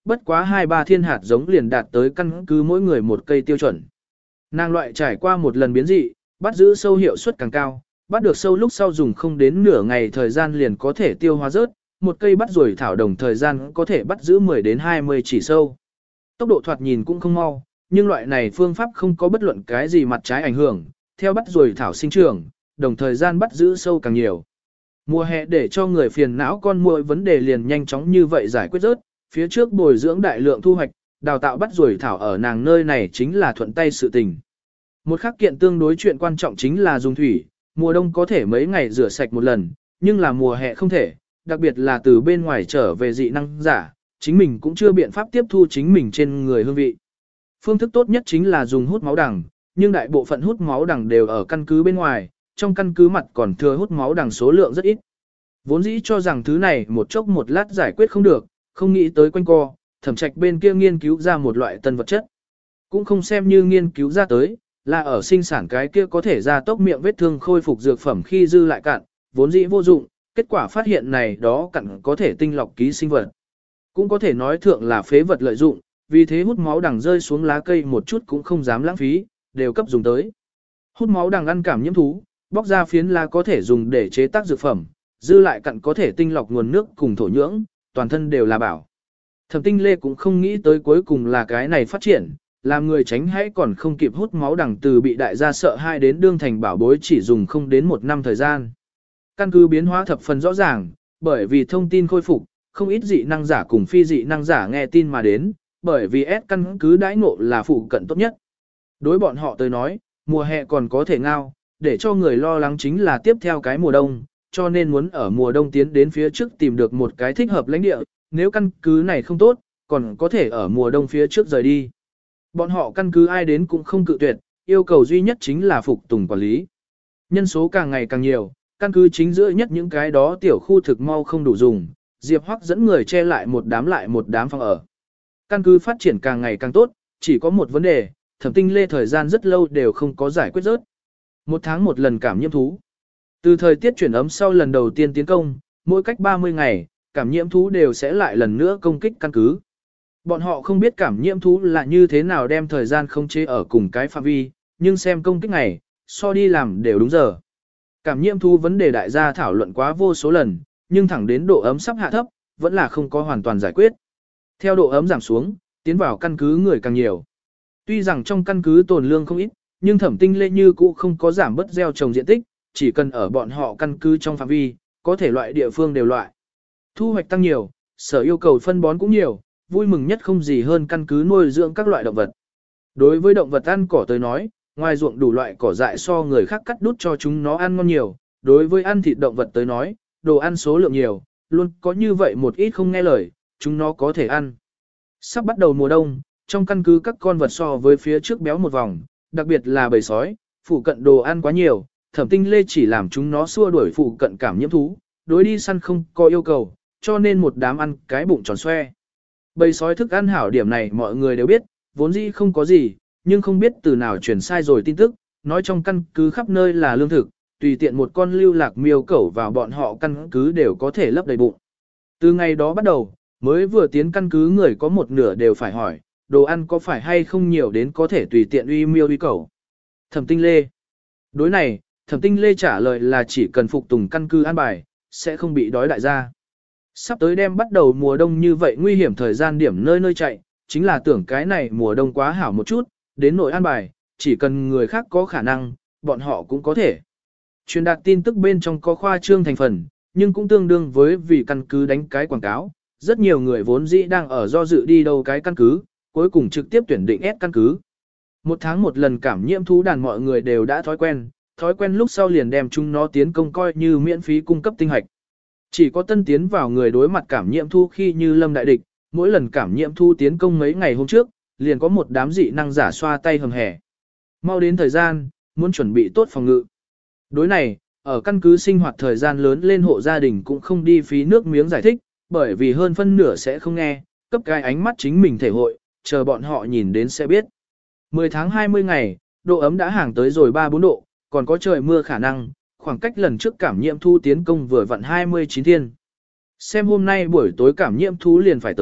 bất quá hai ba thiên hạt giống liền đạt tới căn cứ mỗi người một cây tiêu chuẩn. Nàng loại trải qua một lần biến dị, bắt giữ sâu hiệu suất càng cao, bắt được sâu lúc sau dùng không đến nửa ngày thời gian liền có thể tiêu hóa rớt, một cây bắt ruồi thảo đồng thời gian có thể bắt giữ mười đến hai mươi chỉ sâu. Tốc độ thoạt nhìn cũng không mau, nhưng loại này phương pháp không có bất luận cái gì mặt trái ảnh hưởng, theo bắt ruồi thảo sinh trưởng, đồng thời gian bắt giữ sâu càng nhiều. Mùa hè để cho người phiền não con muỗi vấn đề liền nhanh chóng như vậy giải quyết rớt, phía trước bồi dưỡng đại lượng thu hoạch, đào tạo bắt ruồi thảo ở nàng nơi này chính là thuận tay sự tình. Một khác kiện tương đối chuyện quan trọng chính là dùng thủy, mùa đông có thể mấy ngày rửa sạch một lần, nhưng là mùa hè không thể, đặc biệt là từ bên ngoài trở về dị năng giả, chính mình cũng chưa biện pháp tiếp thu chính mình trên người hương vị. Phương thức tốt nhất chính là dùng hút máu đằng, nhưng đại bộ phận hút máu đằng đều ở căn cứ bên ngoài, trong căn cứ mặt còn thừa hút máu đằng số lượng rất ít. Vốn dĩ cho rằng thứ này một chốc một lát giải quyết không được, không nghĩ tới quanh co, thẩm trạch bên kia nghiên cứu ra một loại tân vật chất. Cũng không xem như nghiên cứu ra tới, là ở sinh sản cái kia có thể ra tốc miệng vết thương khôi phục dược phẩm khi dư lại cạn, vốn dĩ vô dụng, kết quả phát hiện này đó cặn có thể tinh lọc ký sinh vật. Cũng có thể nói thượng là phế vật lợi dụng, vì thế hút máu đằng rơi xuống lá cây một chút cũng không dám lãng phí, đều cấp dùng tới. Hút máu đằng ăn cảm nhiễm thú, bóc ra phiến lá có thể dùng để chế tác dược phẩm, dư lại cặn có thể tinh lọc nguồn nước cùng thổ nhưỡng, toàn thân đều là bảo. Thẩm Tinh Lê cũng không nghĩ tới cuối cùng là cái này phát triển, làm người tránh hãy còn không kịp hút máu đằng từ bị đại gia sợ hai đến đương thành bảo bối chỉ dùng không đến một năm thời gian. Căn cứ biến hóa thập phần rõ ràng, bởi vì thông tin khôi phục, không ít dị năng giả cùng phi dị năng giả nghe tin mà đến, bởi vì S căn cứ đãi ngộ là phụ cận tốt nhất. Đối bọn họ tới nói, mùa hè còn có thể ngao, để cho người lo lắng chính là tiếp theo cái mùa đông, cho nên muốn ở mùa đông tiến đến phía trước tìm được một cái thích hợp lãnh địa, nếu căn cứ này không tốt, còn có thể ở mùa đông phía trước rời đi. Bọn họ căn cứ ai đến cũng không cự tuyệt, yêu cầu duy nhất chính là phục tùng quản lý. Nhân số càng ngày càng nhiều, căn cứ chính giữa nhất những cái đó tiểu khu thực mau không đủ dùng, Diệp Hoắc dẫn người che lại một đám lại một đám phòng ở. Căn cứ phát triển càng ngày càng tốt, chỉ có một vấn đề, Thẩm Tinh Lê thời gian rất lâu đều không có giải quyết rớt. Một tháng một lần cảm nhiễm thú. Từ thời tiết chuyển ấm sau lần đầu tiên tiến công, mỗi cách ba mươi ngày, cảm nhiễm thú đều sẽ lại lần nữa công kích căn cứ. Bọn họ không biết cảm nhiễm thú là như thế nào đem thời gian không chế ở cùng cái phạm vi, nhưng xem công kích này, so đi làm đều đúng giờ. Cảm nhiễm thú vấn đề đại gia thảo luận quá vô số lần, nhưng thẳng đến độ ấm sắp hạ thấp, vẫn là không có hoàn toàn giải quyết. Theo độ ấm giảm xuống, tiến vào căn cứ người càng nhiều. Tuy rằng trong căn cứ tồn lương không ít, nhưng Thẩm Tinh Lê như cũ không có giảm bớt gieo trồng diện tích, chỉ cần ở bọn họ căn cứ trong phạm vi, có thể loại địa phương đều loại. Thu hoạch tăng nhiều, sở yêu cầu phân bón cũng nhiều, vui mừng nhất không gì hơn căn cứ nuôi dưỡng các loại động vật. Đối với động vật ăn cỏ tới nói, ngoài ruộng đủ loại cỏ dại so người khác cắt đút cho chúng nó ăn ngon nhiều, đối với ăn thịt động vật tới nói, đồ ăn số lượng nhiều, luôn có như vậy một ít không nghe lời, chúng nó có thể ăn. Sắp bắt đầu mùa đông, trong căn cứ các con vật so với phía trước béo một vòng, đặc biệt là bầy sói, phụ cận đồ ăn quá nhiều, Thẩm Tinh Lê chỉ làm chúng nó xua đuổi phụ cận cảm nhiễm thú, đối đi săn không có yêu cầu, cho nên một đám ăn cái bụng tròn xoe. Bầy sói thức ăn hảo điểm này mọi người đều biết, vốn dĩ không có gì, nhưng không biết từ nào truyền sai rồi tin tức, nói trong căn cứ khắp nơi là lương thực, tùy tiện một con lưu lạc miêu cẩu vào bọn họ căn cứ đều có thể lấp đầy bụng. Từ ngày đó bắt đầu, mới vừa tiến căn cứ người có một nửa đều phải hỏi, đồ ăn có phải hay không nhiều đến có thể tùy tiện uy miêu uy cẩu. Thẩm Tinh Lê. Đối này, Thẩm Tinh Lê trả lời là chỉ cần phục tùng căn cứ an bài, sẽ không bị đói đại gia. Sắp tới đêm bắt đầu mùa đông như vậy nguy hiểm thời gian điểm nơi nơi chạy, chính là tưởng cái này mùa đông quá hảo một chút, đến nội an bài, chỉ cần người khác có khả năng, bọn họ cũng có thể. Truyền đạt tin tức bên trong có khoa trương thành phần, nhưng cũng tương đương với vì căn cứ đánh cái quảng cáo. Rất nhiều người vốn dĩ đang ở do dự đi đâu cái căn cứ, cuối cùng trực tiếp tuyển định S căn cứ. Một tháng một lần cảm nhiễm thú đàn mọi người đều đã thói quen, thói quen lúc sau liền đem chúng nó tiến công coi như miễn phí cung cấp tinh hạch. Chỉ có tân tiến vào người đối mặt cảm nhiễm thu khi như lâm đại địch, mỗi lần cảm nhiễm thu tiến công mấy ngày hôm trước, liền có một đám dị năng giả xoa tay hầm hẻ. Mau đến thời gian, muốn chuẩn bị tốt phòng ngự. Đối này, ở căn cứ sinh hoạt thời gian lớn lên hộ gia đình cũng không đi phí nước miếng giải thích, bởi vì hơn phân nửa sẽ không nghe, cấp cái ánh mắt chính mình thể hội, chờ bọn họ nhìn đến sẽ biết. mười tháng hai mươi ngày, độ ấm đã hàng tới rồi ba bốn độ, còn có trời mưa khả năng, khoảng cách lần trước cảm nhiễm thu tiến công vừa vặn hai mươi chín thiên. Xem hôm nay buổi tối cảm nhiễm thú liền phải tới,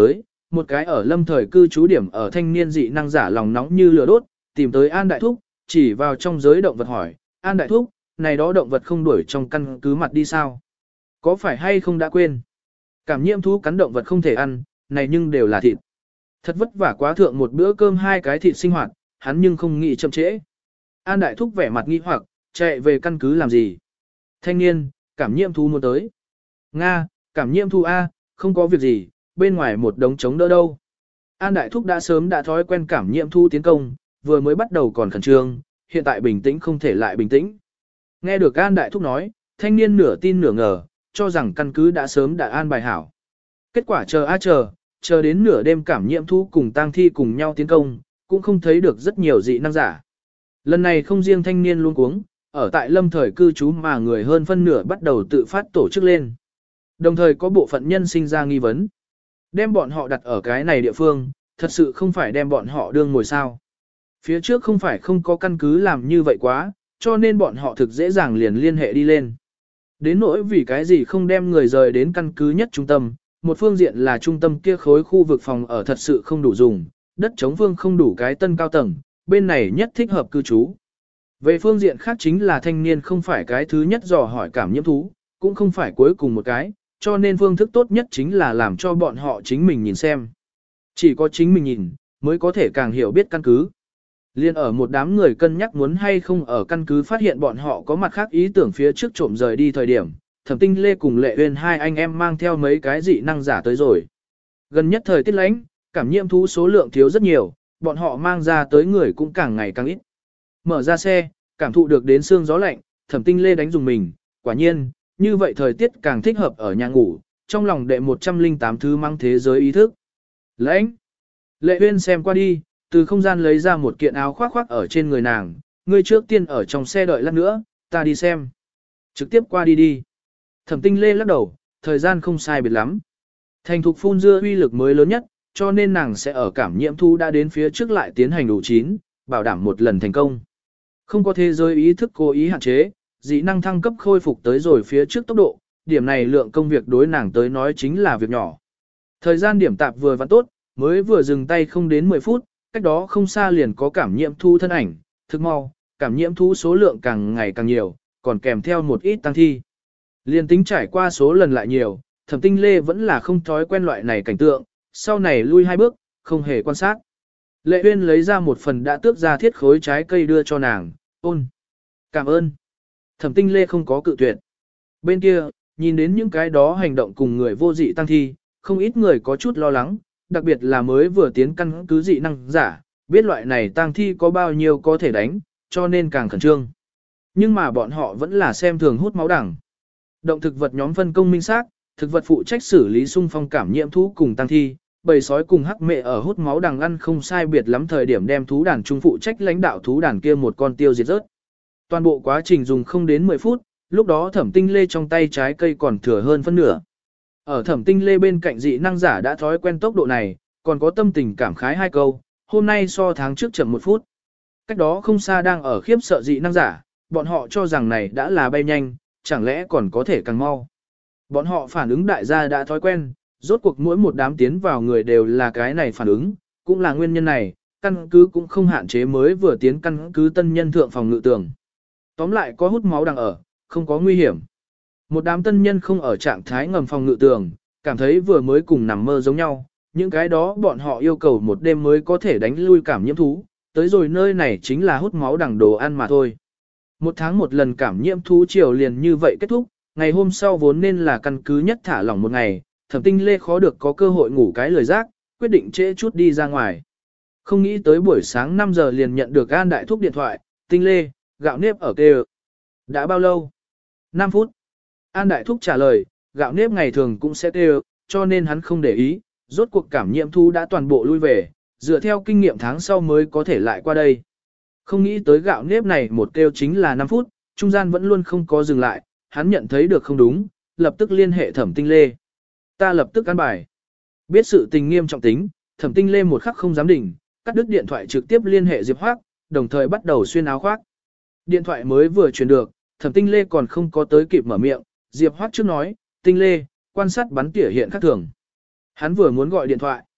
một cái ở lâm thời cư trú điểm ở thanh niên dị năng giả lòng nóng như lửa đốt, tìm tới An Đại Thúc, chỉ vào trong giới động vật hỏi, An Đại Thúc, này đó động vật không đuổi trong căn cứ mặt đi sao? Có phải hay không đã quên? Cảm nhiễm thú cắn động vật không thể ăn, này nhưng đều là thịt. Thật vất vả quá thượng một bữa cơm hai cái thịt sinh hoạt, hắn nhưng không nghĩ chậm trễ. An Đại Thúc vẻ mặt nghi hoặc, chạy về căn cứ làm gì? Thanh niên, cảm nhiễm thú muốn tới. Nga, cảm nhiễm thú A, không có việc gì, bên ngoài một đống chống đỡ đâu. An Đại Thúc đã sớm đã thói quen cảm nhiễm thú tiến công, vừa mới bắt đầu còn khẩn trương, hiện tại bình tĩnh không thể lại bình tĩnh. Nghe được An Đại Thúc nói, thanh niên nửa tin nửa ngờ, cho rằng căn cứ đã sớm đã an bài hảo. Kết quả chờ a chờ, chờ đến nửa đêm cảm nhiễm thú cùng tang thi cùng nhau tiến công, cũng không thấy được rất nhiều dị năng giả. Lần này không riêng thanh niên luôn cuống, ở tại lâm thời cư trú mà người hơn phân nửa bắt đầu tự phát tổ chức lên. Đồng thời có bộ phận nhân sinh ra nghi vấn. Đem bọn họ đặt ở cái này địa phương, thật sự không phải đem bọn họ đương ngồi sao. Phía trước không phải không có căn cứ làm như vậy quá, cho nên bọn họ thực dễ dàng liền liên hệ đi lên. Đến nỗi vì cái gì không đem người rời đến căn cứ nhất trung tâm, một phương diện là trung tâm kia khối khu vực phòng ở thật sự không đủ dùng, đất chống phương không đủ cái tân cao tầng, bên này nhất thích hợp cư trú. Về phương diện khác chính là thanh niên không phải cái thứ nhất dò hỏi cảm nhiễm thú, cũng không phải cuối cùng một cái, cho nên phương thức tốt nhất chính là làm cho bọn họ chính mình nhìn xem. Chỉ có chính mình nhìn, mới có thể càng hiểu biết căn cứ. Liên ở một đám người cân nhắc muốn hay không ở căn cứ phát hiện bọn họ có mặt khác ý tưởng phía trước trộm rời đi thời điểm, Thẩm Tinh Lê cùng Lệ Uyên hai anh em mang theo mấy cái dị năng giả tới rồi. Gần nhất thời tiết lạnh, cảm nhiễm thú số lượng thiếu rất nhiều, bọn họ mang ra tới người cũng càng ngày càng ít. Mở ra xe, cảm thụ được đến sương gió lạnh, Thẩm Tinh Lê đánh dùng mình, quả nhiên, như vậy thời tiết càng thích hợp ở nhà ngủ, trong lòng đệ một trăm linh tám thứ mang thế giới ý thức. Lãnh! Lệ Uyên xem qua đi, từ không gian lấy ra một kiện áo khoác khoác ở trên người nàng, ngươi trước tiên ở trong xe đợi lát nữa, ta đi xem. Trực tiếp qua đi đi. Thẩm Tinh Lê lắc đầu, thời gian không sai biệt lắm. Thành thục phun dưa uy lực mới lớn nhất, cho nên nàng sẽ ở cảm nhiễm thu đã đến phía trước lại tiến hành đủ chín, bảo đảm một lần thành công. Không có thế giới ý thức cố ý hạn chế, dị năng thăng cấp khôi phục tới rồi phía trước tốc độ, điểm này lượng công việc đối nàng tới nói chính là việc nhỏ. Thời gian điểm tạp vừa và tốt, mới vừa dừng tay không đến mười phút, cách đó không xa liền có cảm nhiễm thu thân ảnh, thực mau, cảm nhiễm thu số lượng càng ngày càng nhiều, còn kèm theo một ít tăng thi. Liên tính trải qua số lần lại nhiều, Thẩm Tinh Lê vẫn là không thói quen loại này cảnh tượng, sau này lui hai bước, không hề quan sát. Lệ Uyên lấy ra một phần đã tước ra thiết khối trái cây đưa cho nàng, ôn. Cảm ơn. Thẩm Tinh Lê không có cự tuyệt. Bên kia, nhìn đến những cái đó hành động cùng người vô dị tăng thi, không ít người có chút lo lắng, đặc biệt là mới vừa tiến căn cứ dị năng giả, biết loại này tăng thi có bao nhiêu có thể đánh, cho nên càng khẩn trương. Nhưng mà bọn họ vẫn là xem thường hút máu đẳng. Động thực vật nhóm phân công minh xác, thực vật phụ trách xử lý xung phong cảm nhiễm thú cùng tăng thi, bầy sói cùng hắc mẹ ở hút máu đằng ăn không sai biệt lắm thời điểm đem thú đàn trung phụ trách lãnh đạo thú đàn kia một con tiêu diệt rớt. Toàn bộ quá trình dùng không đến mười phút, lúc đó Thẩm Tinh Lê trong tay trái cây còn thừa hơn phân nửa. Ở Thẩm Tinh Lê bên cạnh dị năng giả đã thói quen tốc độ này, còn có tâm tình cảm khái hai câu, hôm nay so tháng trước chậm một phút. Cách đó không xa đang ở khiếp sợ dị năng giả, bọn họ cho rằng này đã là bay nhanh, chẳng lẽ còn có thể càng mau. Bọn họ phản ứng đại gia đã thói quen, rốt cuộc mỗi một đám tiến vào người đều là cái này phản ứng, cũng là nguyên nhân này, căn cứ cũng không hạn chế mới vừa tiến căn cứ tân nhân thượng phòng ngự tường. Tóm lại có hút máu đang ở, không có nguy hiểm. Một đám tân nhân không ở trạng thái ngầm phòng ngự tường, cảm thấy vừa mới cùng nằm mơ giống nhau, những cái đó bọn họ yêu cầu một đêm mới có thể đánh lui cảm nhiễm thú, tới rồi nơi này chính là hút máu đằng đồ ăn mà thôi. Một tháng một lần cảm nhiễm thú chiều liền như vậy kết thúc, ngày hôm sau vốn nên là căn cứ nhất thả lỏng một ngày, Thẩm Tinh Lê khó được có cơ hội ngủ cái lười giác, quyết định trễ chút đi ra ngoài. Không nghĩ tới buổi sáng năm giờ liền nhận được An Đại Thúc điện thoại, Tinh Lê, gạo nếp ở kê. Đã bao lâu? năm phút. An Đại Thúc trả lời, gạo nếp ngày thường cũng sẽ kê, cho nên hắn không để ý, rốt cuộc cảm nhiễm thú đã toàn bộ lui về, dựa theo kinh nghiệm tháng sau mới có thể lại qua đây. Không nghĩ tới gạo nếp này một kêu chính là năm phút, trung gian vẫn luôn không có dừng lại, hắn nhận thấy được không đúng, lập tức liên hệ Thẩm Tinh Lê. Ta lập tức ăn bài. Biết sự tình nghiêm trọng tính, Thẩm Tinh Lê một khắc không dám đỉnh, cắt đứt điện thoại trực tiếp liên hệ Diệp Hoác, đồng thời bắt đầu xuyên áo khoác. Điện thoại mới vừa truyền được, Thẩm Tinh Lê còn không có tới kịp mở miệng, Diệp Hoác trước nói, Tinh Lê, quan sát bắn tỉa hiện khác thường. Hắn vừa muốn gọi điện thoại.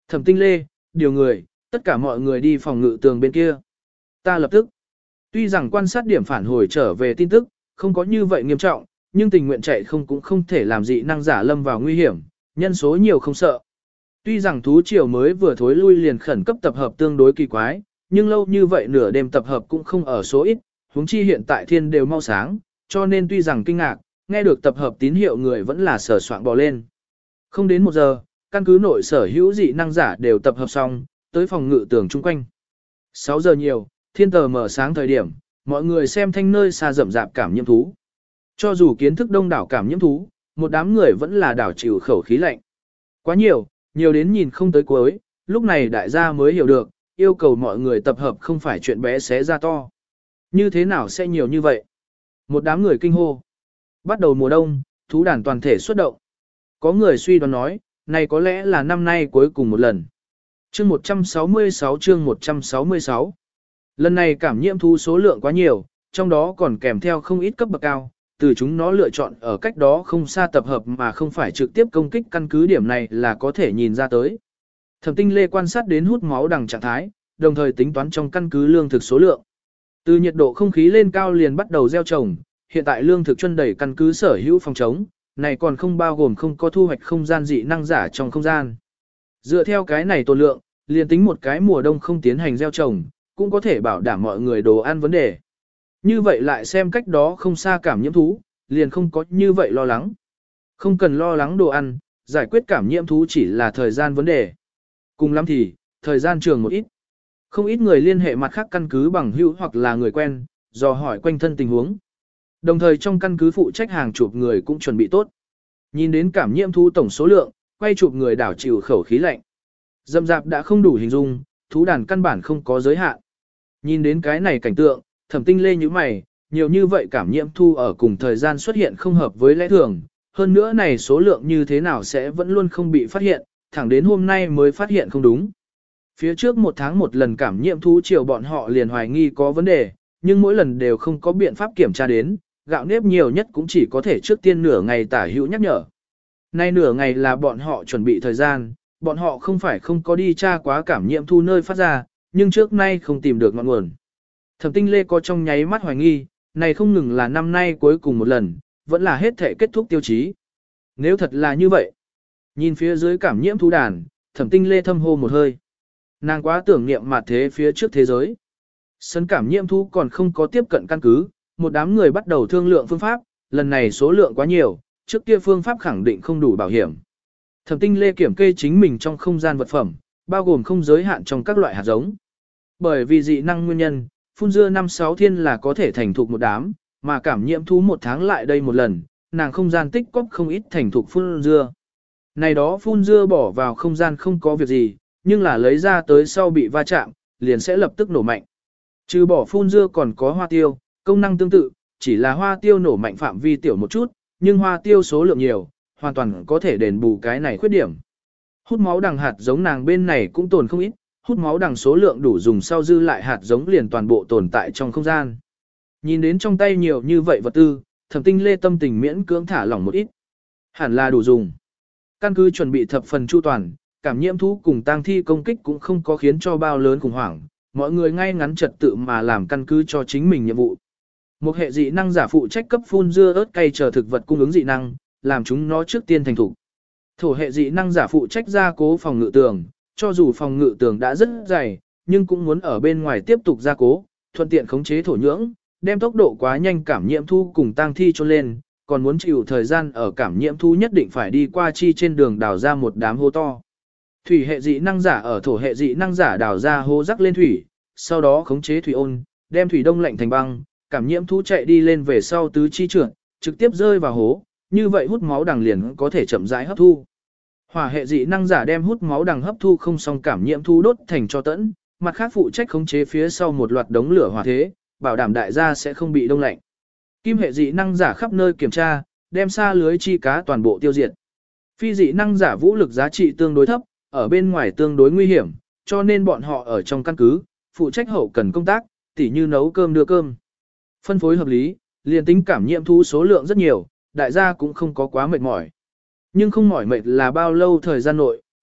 Thẩm Tinh Lê, điều người, tất cả mọi người đi phòng ngự tường bên kia. Ta lập tức. Tuy rằng quan sát điểm phản hồi trở về tin tức, không có như vậy nghiêm trọng, nhưng tình nguyện chạy không cũng không thể làm dị năng giả lâm vào nguy hiểm, nhân số nhiều không sợ. Tuy rằng thú triều mới vừa thối lui liền khẩn cấp tập hợp tương đối kỳ quái, nhưng lâu như vậy nửa đêm tập hợp cũng không ở số ít, huống chi hiện tại thiên đều mau sáng, cho nên tuy rằng kinh ngạc, nghe được tập hợp tín hiệu người vẫn là sở soạn bò lên. Không đến một giờ, căn cứ nội sở hữu dị năng giả đều tập hợp xong, tới phòng ngự tường chung quanh. sáu giờ nhiều, thiên tờ mở sáng thời điểm, mọi người xem thanh nơi xa rậm rạp cảm nhiễm thú. Cho dù kiến thức đông đảo cảm nhiễm thú, một đám người vẫn là đảo chịu khẩu khí lạnh. Quá nhiều, nhiều đến nhìn không tới cuối, lúc này đại gia mới hiểu được, yêu cầu mọi người tập hợp không phải chuyện bé xé ra to. Như thế nào sẽ nhiều như vậy? Một đám người kinh hô. Bắt đầu mùa đông, thú đàn toàn thể xuất động. Có người suy đoán nói, này có lẽ là năm nay cuối cùng một lần. Chương một trăm sáu mươi sáu chương một trăm sáu mươi sáu. Lần này cảm nhiễm thú số lượng quá nhiều, trong đó còn kèm theo không ít cấp bậc cao, từ chúng nó lựa chọn ở cách đó không xa tập hợp mà không phải trực tiếp công kích căn cứ điểm này là có thể nhìn ra tới. Thẩm Tinh Lê quan sát đến hút máu đằng trạng thái, đồng thời tính toán trong căn cứ lương thực số lượng. Từ nhiệt độ không khí lên cao liền bắt đầu gieo trồng, hiện tại lương thực chuân đẩy căn cứ sở hữu phòng chống, này còn không bao gồm không có thu hoạch không gian dị năng giả trong không gian. Dựa theo cái này tổ lượng, liền tính một cái mùa đông không tiến hành gieo trồng, cũng có thể bảo đảm mọi người đồ ăn vấn đề. Như vậy lại xem cách đó không xa cảm nhiễm thú, liền không có như vậy lo lắng. Không cần lo lắng đồ ăn, giải quyết cảm nhiễm thú chỉ là thời gian vấn đề. Cùng lắm thì, thời gian trường một ít. Không ít người liên hệ mặt khác căn cứ bằng hữu hoặc là người quen, dò hỏi quanh thân tình huống. Đồng thời trong căn cứ phụ trách hàng chục người cũng chuẩn bị tốt. Nhìn đến cảm nhiễm thú tổng số lượng, quay chụp người đảo chịu khẩu khí lạnh. Dâm dạp đã không đủ hình dung, thú đàn căn bản không có giới hạn. Nhìn đến cái này cảnh tượng, Thẩm Tinh Lê như mày, nhiều như vậy cảm nhiễm thu ở cùng thời gian xuất hiện không hợp với lẽ thường. Hơn nữa này số lượng như thế nào sẽ vẫn luôn không bị phát hiện, thẳng đến hôm nay mới phát hiện không đúng. Phía trước một tháng một lần cảm nhiễm thú chiều bọn họ liền hoài nghi có vấn đề, nhưng mỗi lần đều không có biện pháp kiểm tra đến, gạo nếp nhiều nhất cũng chỉ có thể trước tiên nửa ngày tả hữu nhắc nhở. Nay nửa ngày là bọn họ chuẩn bị thời gian, bọn họ không phải không có đi tra quá cảm nhiễm thu nơi phát ra, nhưng trước nay không tìm được ngọn nguồn. Thẩm Tinh Lê có trong nháy mắt hoài nghi, này không ngừng là năm nay cuối cùng một lần, vẫn là hết thể kết thúc tiêu chí. Nếu thật là như vậy, nhìn phía dưới cảm nhiễm thú đàn, Thẩm Tinh Lê thâm hô một hơi. Nàng quá tưởng niệm mặt thế phía trước thế giới. Sân cảm nhiễm thú còn không có tiếp cận căn cứ, một đám người bắt đầu thương lượng phương pháp, lần này số lượng quá nhiều, trước kia phương pháp khẳng định không đủ bảo hiểm. Thẩm Tinh Lê kiểm kê chính mình trong không gian vật phẩm, bao gồm không giới hạn trong các loại hạt giống. Bởi vì dị năng nguyên nhân, phun dưa năm sáu thiên là có thể thành thục một đám, mà cảm nhiễm thú một tháng lại đây một lần, nàng không gian tích cóp không ít thành thục phun dưa. Này đó phun dưa bỏ vào không gian không có việc gì, nhưng là lấy ra tới sau bị va chạm, liền sẽ lập tức nổ mạnh. Trừ bỏ phun dưa còn có hoa tiêu, công năng tương tự, chỉ là hoa tiêu nổ mạnh phạm vi tiểu một chút, nhưng hoa tiêu số lượng nhiều, hoàn toàn có thể đền bù cái này khuyết điểm. Hút máu đằng hạt giống nàng bên này cũng tồn không ít, hút máu đằng số lượng đủ dùng sau dư lại hạt giống liền toàn bộ tồn tại trong không gian. Nhìn đến trong tay nhiều như vậy vật tư, Thẩm Tinh Lê tâm tình miễn cưỡng thả lỏng một ít. Hẳn là đủ dùng. Căn cứ chuẩn bị thập phần chu toàn, cảm nhiễm thú cùng tang thi công kích cũng không có khiến cho bao lớn khủng hoảng, mọi người ngay ngắn trật tự mà làm căn cứ cho chính mình nhiệm vụ. Một hệ dị năng giả phụ trách cấp phun dưa ớt cay chờ thực vật cung ứng dị năng, làm chúng nó trước tiên thành thủ. Thổ hệ dị năng giả phụ trách gia cố phòng ngự tường, cho dù phòng ngự tường đã rất dày, nhưng cũng muốn ở bên ngoài tiếp tục gia cố, thuận tiện khống chế thổ nhưỡng, đem tốc độ quá nhanh cảm nhiễm thu cùng tang thi cho lên, còn muốn chịu thời gian ở cảm nhiễm thu nhất định phải đi qua chi trên đường đào ra một đám hố to. Thủy hệ dị năng giả ở thổ hệ dị năng giả đào ra hố rắc lên thủy, sau đó khống chế thủy ôn, đem thủy đông lạnh thành băng, cảm nhiễm thu chạy đi lên về sau tứ chi trượt, trực tiếp rơi vào hố, như vậy hút máu đằng liền có thể chậm rãi hấp thu. Hỏa hệ dị năng giả đem hút máu đằng hấp thu không xong cảm nhiễm thu đốt thành cho tẫn, mặt khác phụ trách khống chế phía sau một loạt đống lửa hỏa thế, bảo đảm đại gia sẽ không bị đông lạnh. Kim hệ dị năng giả khắp nơi kiểm tra, đem xa lưới chi cá toàn bộ tiêu diệt. Phi dị năng giả vũ lực giá trị tương đối thấp, ở bên ngoài tương đối nguy hiểm, cho nên bọn họ ở trong căn cứ, phụ trách hậu cần công tác, tỉ như nấu cơm đưa cơm. Phân phối hợp lý, liền tính cảm nhiễm thú số lượng rất nhiều, đại gia cũng không có quá mệt mỏi. Nhưng không mỏi mệt là bao lâu thời gian nội,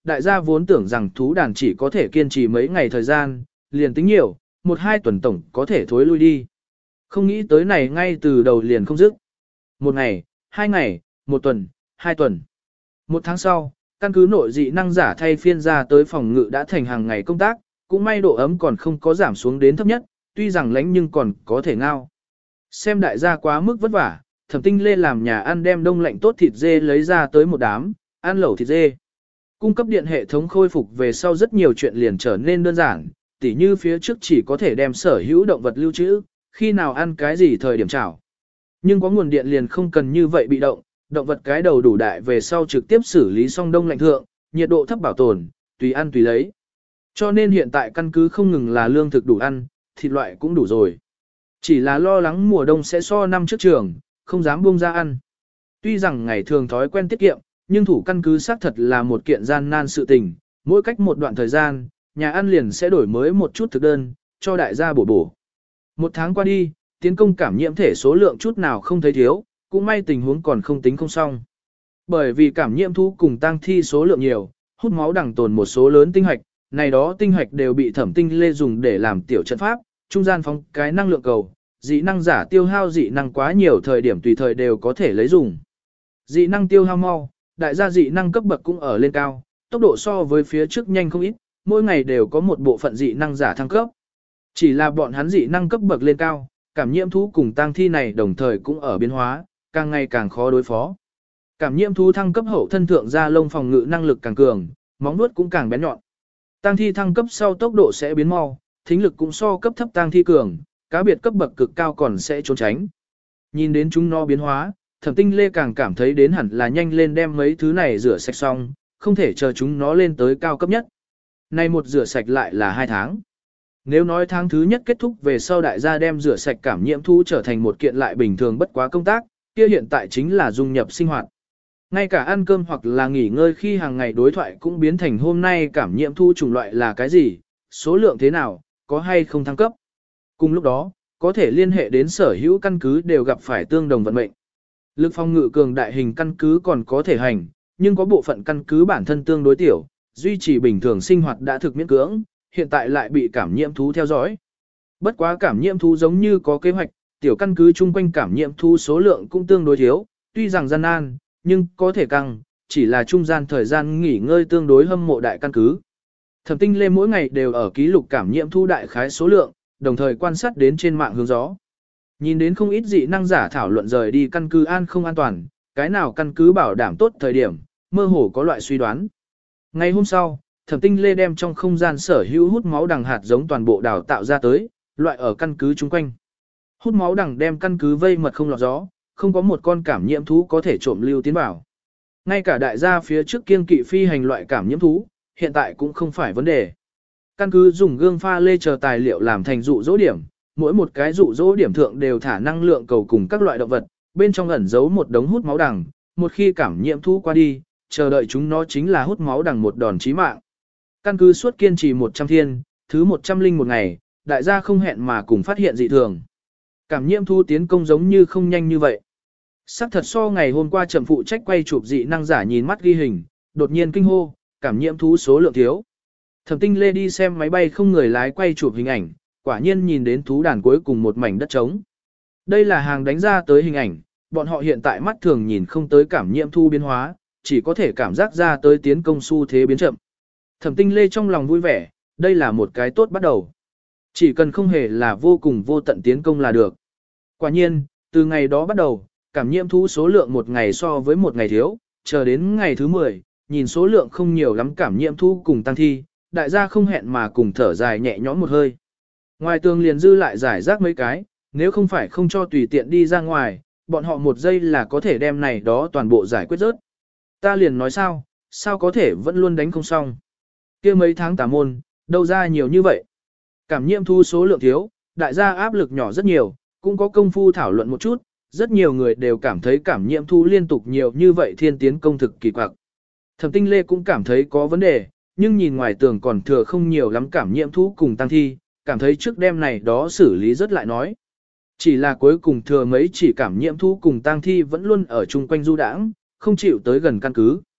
đại gia vốn tưởng rằng thú đàn chỉ có thể kiên trì mấy ngày thời gian, liền tính nhiều, một hai tuần tổng có thể thối lui đi. Không nghĩ tới này ngay từ đầu liền không dứt. Một ngày, hai ngày, một tuần, hai tuần. Một tháng sau, căn cứ nội dị năng giả thay phiên ra tới phòng ngự đã thành hàng ngày công tác, cũng may độ ấm còn không có giảm xuống đến thấp nhất, tuy rằng lánh nhưng còn có thể ngao. Xem đại gia quá mức vất vả, Thẩm Tinh Lê làm nhà ăn đem đông lạnh tốt thịt dê lấy ra tới một đám, ăn lẩu thịt dê. Cung cấp điện hệ thống khôi phục về sau rất nhiều chuyện liền trở nên đơn giản, tỉ như phía trước chỉ có thể đem sở hữu động vật lưu trữ, khi nào ăn cái gì thời điểm chảo. Nhưng có nguồn điện liền không cần như vậy bị động, động vật cái đầu đủ đại về sau trực tiếp xử lý xong đông lạnh thượng, nhiệt độ thấp bảo tồn, tùy ăn tùy lấy. Cho nên hiện tại căn cứ không ngừng là lương thực đủ ăn, thịt loại cũng đủ rồi. Chỉ là lo lắng mùa đông sẽ so năm trước trường, không dám buông ra ăn. Tuy rằng ngày thường thói quen tiết kiệm, nhưng thủ căn cứ xác thật là một kiện gian nan sự tình, mỗi cách một đoạn thời gian, nhà ăn liền sẽ đổi mới một chút thực đơn, cho đại gia bổ bổ. Một tháng qua đi, tiến công cảm nhiễm thể số lượng chút nào không thấy thiếu, cũng may tình huống còn không tính không xong. Bởi vì cảm nhiễm thú cùng tăng thi số lượng nhiều, hút máu đằng tồn một số lớn tinh hạch, này đó tinh hạch đều bị Thẩm Tinh Lê dùng để làm tiểu trận pháp, trung gian phóng cái năng lượng cầu, dị năng giả tiêu hao dị năng quá nhiều thời điểm tùy thời đều có thể lấy dùng. Dị năng tiêu hao mau, đại gia dị năng cấp bậc cũng ở lên cao, tốc độ so với phía trước nhanh không ít, mỗi ngày đều có một bộ phận dị năng giả thăng cấp. Chỉ là bọn hắn dị năng cấp bậc lên cao, cảm nhiễm thú cùng tang thi này đồng thời cũng ở biến hóa, càng ngày càng khó đối phó. Cảm nhiễm thú thăng cấp hậu thân thượng da lông phòng ngự năng lực càng cường, móng vuốt cũng càng bén nhọn. Tang thi thăng cấp sau tốc độ sẽ biến mau, thính lực cũng so cấp thấp tang thi cường, cá biệt cấp bậc cực cao còn sẽ trốn tránh. Nhìn đến chúng nó biến hóa, Thẩm Tinh Lê càng cảm thấy đến hẳn là nhanh lên đem mấy thứ này rửa sạch xong, không thể chờ chúng nó lên tới cao cấp nhất. Nay một rửa sạch lại là hai tháng. Nếu nói tháng thứ nhất kết thúc về sau đại gia đem rửa sạch cảm nhiễm thú trở thành một kiện lại bình thường bất quá công tác, kia hiện tại chính là dung nhập sinh hoạt. Ngay cả ăn cơm hoặc là nghỉ ngơi khi hàng ngày đối thoại cũng biến thành hôm nay cảm nhiễm thú chủng loại là cái gì, số lượng thế nào, có hay không thăng cấp. Cùng lúc đó, có thể liên hệ đến sở hữu căn cứ đều gặp phải tương đồng vận mệnh. Lực phòng ngự cường đại hình căn cứ còn có thể hành, nhưng có bộ phận căn cứ bản thân tương đối tiểu, duy trì bình thường sinh hoạt đã thực miễn cưỡng, hiện tại lại bị cảm nhiễm thú theo dõi. Bất quá cảm nhiễm thú giống như có kế hoạch, tiểu căn cứ chung quanh cảm nhiễm thú số lượng cũng tương đối thiếu, tuy rằng gian nan, nhưng có thể căng, chỉ là trung gian thời gian nghỉ ngơi tương đối hâm mộ đại căn cứ. Thẩm Tinh Lê mỗi ngày đều ở ký lục cảm nhiễm thú đại khái số lượng, đồng thời quan sát đến trên mạng hướng gió. Nhìn đến không ít dị năng giả thảo luận rời đi căn cứ an không an toàn, cái nào căn cứ bảo đảm tốt thời điểm, mơ hồ có loại suy đoán. Ngày hôm sau, Thẩm Tinh Lê đem trong không gian sở hữu hút máu đằng hạt giống toàn bộ đào tạo ra tới, loại ở căn cứ chung quanh. Hút máu đằng đem căn cứ vây mật không lọt gió, không có một con cảm nhiễm thú có thể trộm lưu tiến vào. Ngay cả đại gia phía trước kiêng kỵ phi hành loại cảm nhiễm thú, hiện tại cũng không phải vấn đề. Căn cứ dùng gương pha lê chờ tài liệu làm thành dụ dỗ điểm, mỗi một cái dụ dỗ điểm thượng đều thả năng lượng cầu cùng các loại động vật, bên trong ẩn giấu một đống hút máu đằng, một khi cảm nhiễm thú qua đi, chờ đợi chúng nó chính là hút máu đằng một đòn chí mạng. Căn cứ suốt kiên trì một trăm thiên, thứ một trăm linh một ngày, đại gia không hẹn mà cùng phát hiện dị thường. Cảm nhiễm thú tiến công giống như không nhanh như vậy. Sắc thật so ngày hôm qua chậm phụ trách quay chụp dị năng giả nhìn mắt ghi hình, đột nhiên kinh hô, cảm nhiễm thú số lượng thiếu. Thẩm Tinh Lê đi xem máy bay không người lái quay chụp hình ảnh, quả nhiên nhìn đến thú đàn cuối cùng một mảnh đất trống. Đây là hàng đánh ra tới hình ảnh, bọn họ hiện tại mắt thường nhìn không tới cảm nhiễm thu biến hóa, chỉ có thể cảm giác ra tới tiến công xu thế biến chậm. Thẩm Tinh Lê trong lòng vui vẻ, đây là một cái tốt bắt đầu. Chỉ cần không hề là vô cùng vô tận tiến công là được. Quả nhiên, từ ngày đó bắt đầu, cảm nhiễm thú số lượng một ngày so với một ngày thiếu, chờ đến ngày thứ mười, nhìn số lượng không nhiều lắm cảm nhiễm thú cùng tăng thi, đại gia không hẹn mà cùng thở dài nhẹ nhõm một hơi. Ngoài tường liền dư lại giải rác mấy cái, nếu không phải không cho tùy tiện đi ra ngoài, bọn họ một giây là có thể đem này đó toàn bộ giải quyết rớt. Ta liền nói sao, sao có thể vẫn luôn đánh không xong. Kia mấy tháng tà môn, đâu ra nhiều như vậy. Cảm nhiễm thu số lượng thiếu, đại gia áp lực nhỏ rất nhiều, cũng có công phu thảo luận một chút, rất nhiều người đều cảm thấy cảm nhiễm thu liên tục nhiều như vậy thiên tiến công thực kỳ quặc. Thẩm Tinh Lê cũng cảm thấy có vấn đề, nhưng nhìn ngoài tường còn thừa không nhiều lắm cảm nhiễm thu cùng tăng thi, cảm thấy trước đêm này đó xử lý rất lại nói. Chỉ là cuối cùng thừa mấy chỉ cảm nhiễm thu cùng tăng thi vẫn luôn ở chung quanh du đãng, không chịu tới gần căn cứ.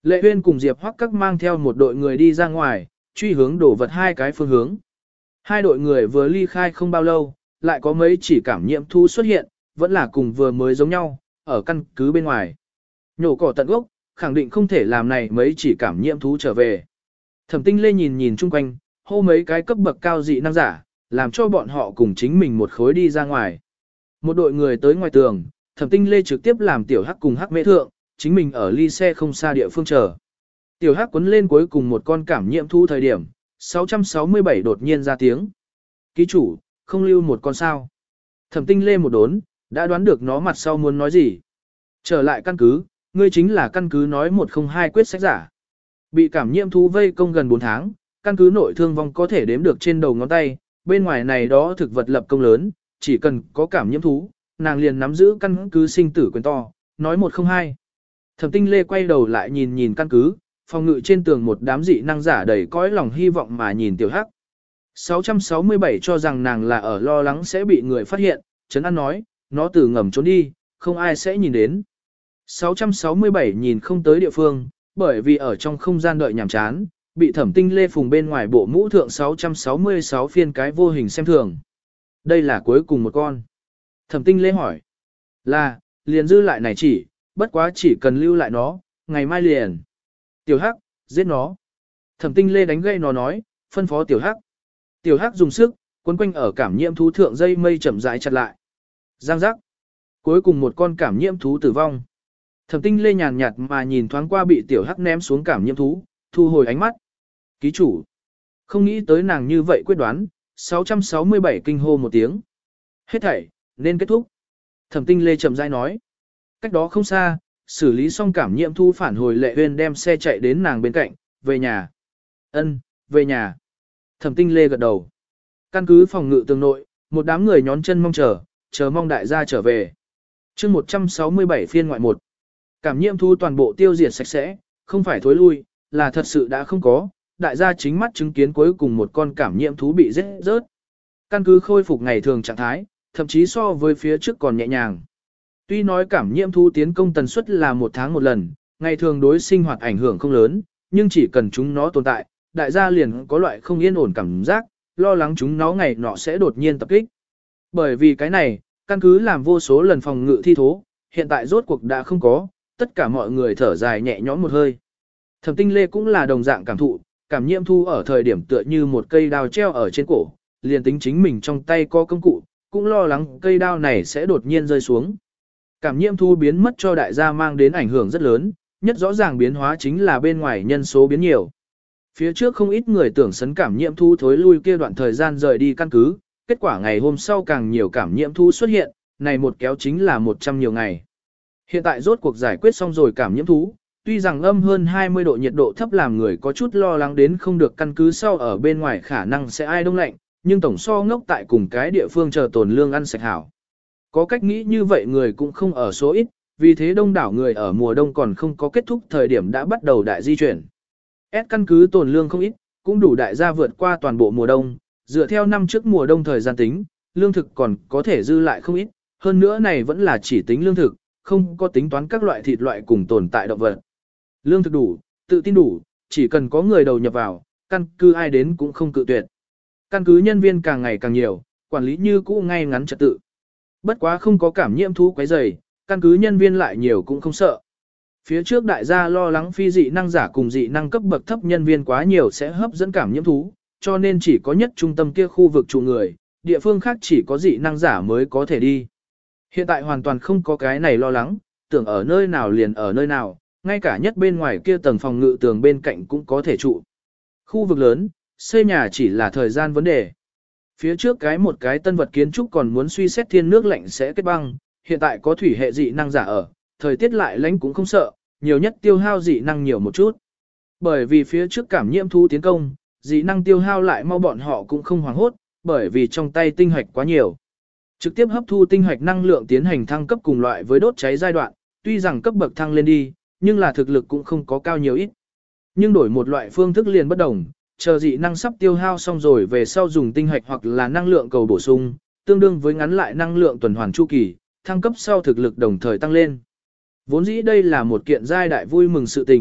Lệ Uyên cùng Diệp Hoắc các mang theo một đội người đi ra ngoài, truy hướng đổ vật hai cái phương hướng. Hai đội người vừa ly khai không bao lâu, lại có mấy chỉ cảm nhiễm thú xuất hiện, vẫn là cùng vừa mới giống nhau, ở căn cứ bên ngoài. Nhổ cỏ tận gốc, khẳng định không thể làm này mấy chỉ cảm nhiễm thú trở về. Thẩm Tinh Lê nhìn nhìn chung quanh, hô mấy cái cấp bậc cao dị năng giả, làm cho bọn họ cùng chính mình một khối đi ra ngoài. Một đội người tới ngoài tường, Thẩm Tinh Lê trực tiếp làm tiểu hắc cùng hắc mễ thượng, chính mình ở ly xe không xa địa phương chờ. Tiểu hắc quấn lên cuối cùng một con cảm nhiễm thú thời điểm, sáu trăm sáu mươi bảy đột nhiên ra tiếng. Ký chủ, không lưu một con sao. Thẩm Tinh Lê một đốn, đã đoán được nó mặt sau muốn nói gì. Trở lại căn cứ, ngươi chính là căn cứ nói một không hai quyết sách giả. Bị cảm nhiễm thú vây công gần bốn tháng, căn cứ nội thương vong có thể đếm được trên đầu ngón tay, bên ngoài này đó thực vật lập công lớn, chỉ cần có cảm nhiễm thú, nàng liền nắm giữ căn cứ sinh tử quyền to, nói một không hai. Thẩm Tinh Lê quay đầu lại nhìn nhìn căn cứ, phòng ngự trên tường một đám dị năng giả đầy cõi lòng hy vọng mà nhìn tiểu hắc. sáu trăm sáu mươi bảy cho rằng nàng là ở lo lắng sẽ bị người phát hiện, Trấn An nói, nó từ ngầm trốn đi, không ai sẽ nhìn đến. sáu trăm sáu mươi bảy nhìn không tới địa phương, bởi vì ở trong không gian đợi nhàm chán, bị Thẩm Tinh Lê phùng bên ngoài bộ mũ thượng sáu trăm sáu mươi sáu phiên cái vô hình xem thường. Đây là cuối cùng một con. Thẩm Tinh Lê hỏi. Là, liền dư lại này chỉ, bất quá chỉ cần lưu lại nó, ngày mai liền. Tiểu Hắc, giết nó. Thẩm Tinh Lê đánh gây nó nói, phân phó Tiểu Hắc. Tiểu Hắc dùng sức, quấn quanh ở cảm nhiễm thú thượng dây mây chậm rãi chặt lại. Giang giác. Cuối cùng một con cảm nhiễm thú tử vong. Thẩm Tinh Lê nhàn nhạt mà nhìn thoáng qua bị Tiểu Hắc ném xuống cảm nhiễm thú, thu hồi ánh mắt. Ký chủ. Không nghĩ tới nàng như vậy quyết đoán, sáu trăm sáu mươi bảy kinh hô một tiếng. Hết thảy, nên kết thúc. Thẩm Tinh Lê chậm rãi nói. Cách đó không xa, xử lý xong cảm nhiễm thú phản hồi Lệ Uyên đem xe chạy đến nàng bên cạnh, về nhà. Ân, về nhà. Thẩm Tinh Lê gật đầu. Căn cứ phòng ngự tường nội, một đám người nhón chân mong chờ, chờ mong đại gia trở về. Chương một trăm sáu mươi bảy phiên ngoại một. Cảm nhiễm thú toàn bộ tiêu diệt sạch sẽ, không phải thối lui, là thật sự đã không có, đại gia chính mắt chứng kiến cuối cùng một con cảm nhiễm thú bị giết rớt. Căn cứ khôi phục ngày thường trạng thái, thậm chí so với phía trước còn nhẹ nhàng. Tuy nói cảm nhiễm thú tiến công tần suất là một tháng một lần, ngày thường đối sinh hoạt ảnh hưởng không lớn, nhưng chỉ cần chúng nó tồn tại, đại gia liền có loại không yên ổn cảm giác, lo lắng chúng nó ngày nọ sẽ đột nhiên tập kích. Bởi vì cái này, căn cứ làm vô số lần phòng ngự thi thố, hiện tại rốt cuộc đã không có, tất cả mọi người thở dài nhẹ nhõm một hơi. Thẩm Tinh Lê cũng là đồng dạng cảm thụ, cảm nhiễm thu ở thời điểm tựa như một cây đao treo ở trên cổ, liền tính chính mình trong tay có công cụ, cũng lo lắng cây đao này sẽ đột nhiên rơi xuống. Cảm nhiễm thu biến mất cho đại gia mang đến ảnh hưởng rất lớn, nhất rõ ràng biến hóa chính là bên ngoài nhân số biến nhiều. Phía trước không ít người tưởng sấn cảm nhiễm thu thối lui kia đoạn thời gian rời đi căn cứ, kết quả ngày hôm sau càng nhiều cảm nhiễm thu xuất hiện, này một kéo chính là một trăm nhiều ngày. Hiện tại rốt cuộc giải quyết xong rồi cảm nhiễm thú, tuy rằng âm hơn hai mươi độ nhiệt độ thấp làm người có chút lo lắng đến không được căn cứ sau ở bên ngoài khả năng sẽ ai đông lạnh, nhưng tổng so ngốc tại cùng cái địa phương chờ tồn lương ăn sạch hảo. Có cách nghĩ như vậy người cũng không ở số ít, vì thế đông đảo người ở mùa đông còn không có kết thúc thời điểm đã bắt đầu đại di chuyển. S căn cứ tồn lương không ít, cũng đủ đại gia vượt qua toàn bộ mùa đông, dựa theo năm trước mùa đông thời gian tính, lương thực còn có thể dư lại không ít, hơn nữa này vẫn là chỉ tính lương thực, không có tính toán các loại thịt loại cùng tồn tại động vật. Lương thực đủ, tự tin đủ, chỉ cần có người đầu nhập vào, căn cứ ai đến cũng không cự tuyệt. Căn cứ nhân viên càng ngày càng nhiều, quản lý như cũ ngay ngắn trật tự. Bất quá không có cảm nhiễm thú quấy rầy, căn cứ nhân viên lại nhiều cũng không sợ. Phía trước đại gia lo lắng phi dị năng giả cùng dị năng cấp bậc thấp nhân viên quá nhiều sẽ hấp dẫn cảm nhiễm thú, cho nên chỉ có nhất trung tâm kia khu vực trụ người, địa phương khác chỉ có dị năng giả mới có thể đi. Hiện tại hoàn toàn không có cái này lo lắng, tưởng ở nơi nào liền ở nơi nào, ngay cả nhất bên ngoài kia tầng phòng ngự tường bên cạnh cũng có thể trụ. Khu vực lớn, xây nhà chỉ là thời gian vấn đề. Phía trước cái một cái tân vật kiến trúc còn muốn suy xét thiên nước lạnh sẽ kết băng, hiện tại có thủy hệ dị năng giả ở, thời tiết lại lạnh cũng không sợ, nhiều nhất tiêu hao dị năng nhiều một chút. Bởi vì phía trước cảm nhiễm thú tiến công, dị năng tiêu hao lại mau bọn họ cũng không hoảng hốt, bởi vì trong tay tinh hạch quá nhiều. Trực tiếp hấp thu tinh hạch năng lượng tiến hành thăng cấp cùng loại với đốt cháy giai đoạn, tuy rằng cấp bậc thăng lên đi, nhưng là thực lực cũng không có cao nhiều ít. Nhưng đổi một loại phương thức liền bất đồng, chờ dị năng sắp tiêu hao xong rồi về sau dùng tinh hạch hoặc là năng lượng cầu bổ sung, tương đương với ngắn lại năng lượng tuần hoàn chu kỳ, thăng cấp sau thực lực đồng thời tăng lên. Vốn dĩ đây là một kiện giai đại vui mừng sự tình,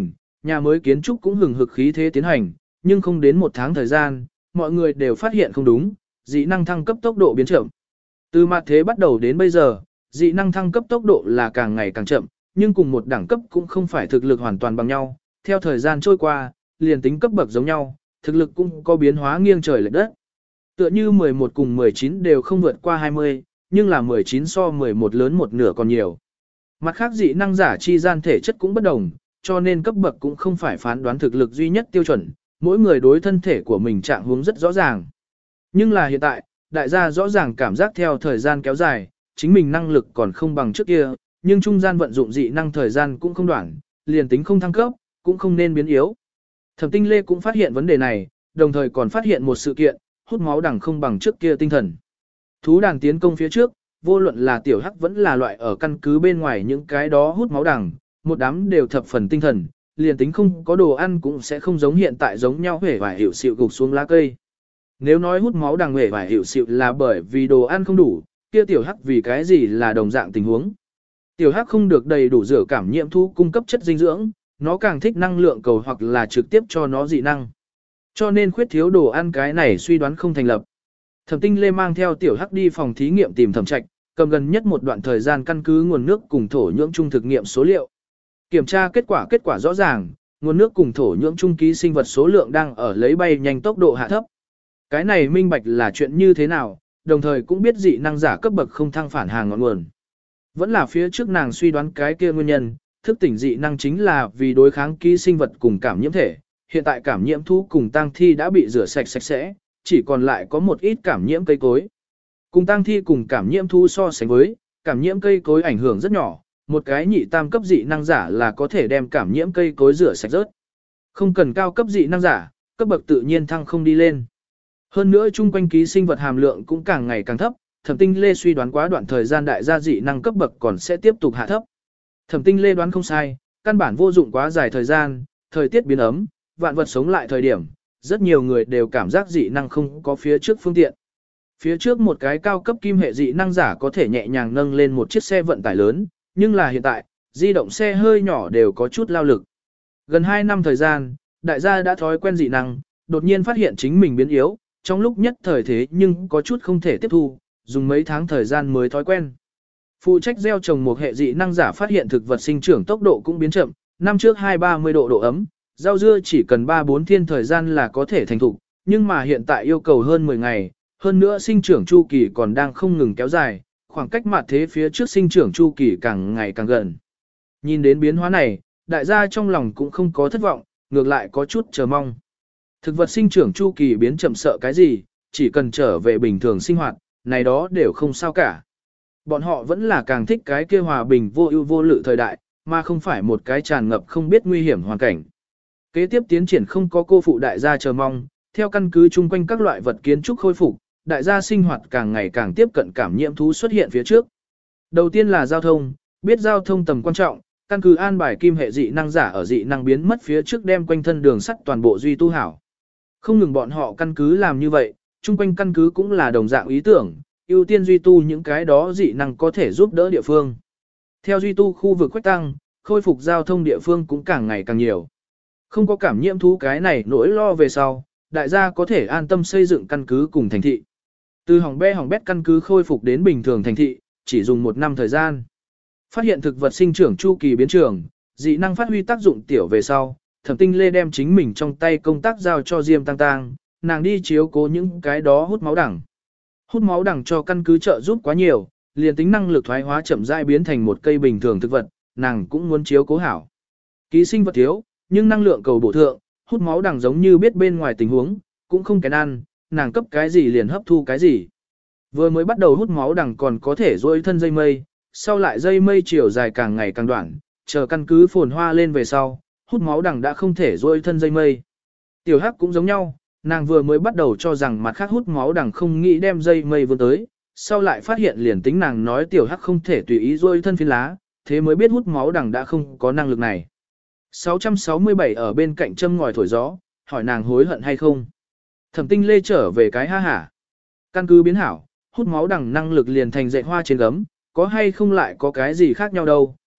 nhà mới kiến trúc cũng hừng hực khí thế tiến hành, nhưng không đến một tháng thời gian, mọi người đều phát hiện không đúng, dị năng thăng cấp tốc độ biến chậm. Từ mặt thế bắt đầu đến bây giờ, dị năng thăng cấp tốc độ là càng ngày càng chậm, nhưng cùng một đẳng cấp cũng không phải thực lực hoàn toàn bằng nhau, theo thời gian trôi qua, liền tính cấp bậc giống nhau, thực lực cũng có biến hóa nghiêng trời lệch đất. Tựa như mười một cùng mười chín đều không vượt qua hai mươi, nhưng là mười chín so mười một lớn một nửa còn nhiều. Mặt khác dị năng giả chi gian thể chất cũng bất đồng, cho nên cấp bậc cũng không phải phán đoán thực lực duy nhất tiêu chuẩn, mỗi người đối thân thể của mình trạng huống rất rõ ràng. Nhưng là hiện tại, đại gia rõ ràng cảm giác theo thời gian kéo dài, chính mình năng lực còn không bằng trước kia, nhưng trung gian vận dụng dị năng thời gian cũng không đoạn, liền tính không thăng cấp, cũng không nên biến yếu. Thẩm Tinh Lê cũng phát hiện vấn đề này, đồng thời còn phát hiện một sự kiện, hút máu đằng không bằng trước kia tinh thần. Thú đàn tiến công phía trước, vô luận là tiểu hắc vẫn là loại ở căn cứ bên ngoài những cái đó hút máu đằng, một đám đều thập phần tinh thần, liền tính không có đồ ăn cũng sẽ không giống hiện tại giống nhau hể vải hiệu xịu gục xuống lá cây. Nếu nói hút máu đằng hể vải hiệu xịu là bởi vì đồ ăn không đủ, kia tiểu hắc vì cái gì là đồng dạng tình huống. Tiểu hắc không được đầy đủ rửa cảm nhiễm thu cung cấp chất dinh dưỡng, nó càng thích năng lượng cầu hoặc là trực tiếp cho nó dị năng. Cho nên khuyết thiếu đồ ăn cái này suy đoán không thành lập. Thẩm Tinh Lê mang theo tiểu hắc đi phòng thí nghiệm tìm Thẩm Trạch, cầm gần nhất một đoạn thời gian căn cứ nguồn nước cùng thổ nhưỡng chung thực nghiệm số liệu. Kiểm tra kết quả kết quả rõ ràng, nguồn nước cùng thổ nhưỡng chung ký sinh vật số lượng đang ở lấy bay nhanh tốc độ hạ thấp. Cái này minh bạch là chuyện như thế nào, đồng thời cũng biết dị năng giả cấp bậc không thăng phản hàng ngọn nguồn. Vẫn là phía trước nàng suy đoán cái kia nguyên nhân, thức tỉnh dị năng chính là vì đối kháng ký sinh vật cùng cảm nhiễm thể. Hiện tại cảm nhiễm thú cùng tang thi đã bị rửa sạch sạch sẽ, chỉ còn lại có một ít cảm nhiễm cây cối. Cùng tang thi cùng cảm nhiễm thú so sánh với, cảm nhiễm cây cối ảnh hưởng rất nhỏ, một cái nhị tam cấp dị năng giả là có thể đem cảm nhiễm cây cối rửa sạch rớt. Không cần cao cấp dị năng giả, cấp bậc tự nhiên thăng không đi lên. Hơn nữa chung quanh ký sinh vật hàm lượng cũng càng ngày càng thấp, Thẩm Tinh Lê suy đoán quá đoạn thời gian đại gia dị năng cấp bậc còn sẽ tiếp tục hạ thấp. Thẩm Tinh Lê đoán không sai, căn bản vô dụng quá dài thời gian, thời tiết biến ấm, vạn vật sống lại thời điểm, rất nhiều người đều cảm giác dị năng không có phía trước phương tiện. Phía trước một cái cao cấp kim hệ dị năng giả có thể nhẹ nhàng nâng lên một chiếc xe vận tải lớn, nhưng là hiện tại, di động xe hơi nhỏ đều có chút lao lực. Gần hai năm thời gian, đại gia đã thói quen dị năng, đột nhiên phát hiện chính mình biến yếu, trong lúc nhất thời thế nhưng có chút không thể tiếp thu, dùng mấy tháng thời gian mới thói quen. Phụ trách gieo trồng một hệ dị năng giả phát hiện thực vật sinh trưởng tốc độ cũng biến chậm, năm trước hai ba mươi độ độ ấm, rau dưa chỉ cần ba bốn thiên thời gian là có thể thành thục, nhưng mà hiện tại yêu cầu hơn mười ngày, hơn nữa sinh trưởng chu kỳ còn đang không ngừng kéo dài, khoảng cách mặt thế phía trước sinh trưởng chu kỳ càng ngày càng gần. Nhìn đến biến hóa này, đại gia trong lòng cũng không có thất vọng, ngược lại có chút chờ mong. Thực vật sinh trưởng chu kỳ biến chậm sợ cái gì, chỉ cần trở về bình thường sinh hoạt, này đó đều không sao cả. Bọn họ vẫn là càng thích cái kia hòa bình vô ưu vô lự thời đại, mà không phải một cái tràn ngập không biết nguy hiểm hoàn cảnh. Kế tiếp tiến triển không có cô phụ đại gia chờ mong, theo căn cứ chung quanh các loại vật kiến trúc khôi phục, đại gia sinh hoạt càng ngày càng tiếp cận cảm nhiễm thú xuất hiện phía trước. Đầu tiên là giao thông, biết giao thông tầm quan trọng, căn cứ an bài kim hệ dị năng giả ở dị năng biến mất phía trước đem quanh thân đường sắt toàn bộ duy tu hảo. Không ngừng bọn họ căn cứ làm như vậy, chung quanh căn cứ cũng là đồng dạng ý tưởng, ưu tiên duy tu những cái đó dị năng có thể giúp đỡ địa phương. Theo duy tu khu vực khuếch tăng, khôi phục giao thông địa phương cũng càng ngày càng nhiều. Không có cảm nhiễm thú cái này nỗi lo về sau, đại gia có thể an tâm xây dựng căn cứ cùng thành thị. Từ hỏng be hỏng bét căn cứ khôi phục đến bình thường thành thị, chỉ dùng một năm thời gian. Phát hiện thực vật sinh trưởng chu kỳ biến trường, dị năng phát huy tác dụng tiểu về sau, Thẩm Tinh Lê đem chính mình trong tay công tác giao cho Diêm Tăng Tăng, nàng đi chiếu cố những cái đó hút máu đẳng. Hút máu đẳng cho căn cứ trợ giúp quá nhiều, liền tính năng lực thoái hóa chậm rãi biến thành một cây bình thường thực vật, nàng cũng muốn chiếu cố hảo. Ký sinh vật thiếu, nhưng năng lượng cầu bổ thượng, hút máu đẳng giống như biết bên ngoài tình huống, cũng không kén ăn, nàng cấp cái gì liền hấp thu cái gì. Vừa mới bắt đầu hút máu đẳng còn có thể duỗi thân dây mây, sau lại dây mây chiều dài càng ngày càng đoạn, chờ căn cứ phồn hoa lên về sau, hút máu đẳng đã không thể duỗi thân dây mây. Tiểu Hắc cũng giống nhau, nàng vừa mới bắt đầu cho rằng mặt khác hút máu đẳng không nghĩ đem dây mây vươn tới, sau lại phát hiện liền tính nàng nói Tiểu Hắc không thể tùy ý duỗi thân phiến lá, thế mới biết hút máu đẳng đã không có năng lực này. sáu trăm sáu mươi bảy ở bên cạnh châm ngòi thổi gió, hỏi nàng hối hận hay không. Thẩm Tinh Lê trở về cái ha hả. Căn cứ biến hảo, hút máu đẳng năng lực liền thành dạy hoa trên gấm, có hay không lại có cái gì khác nhau đâu,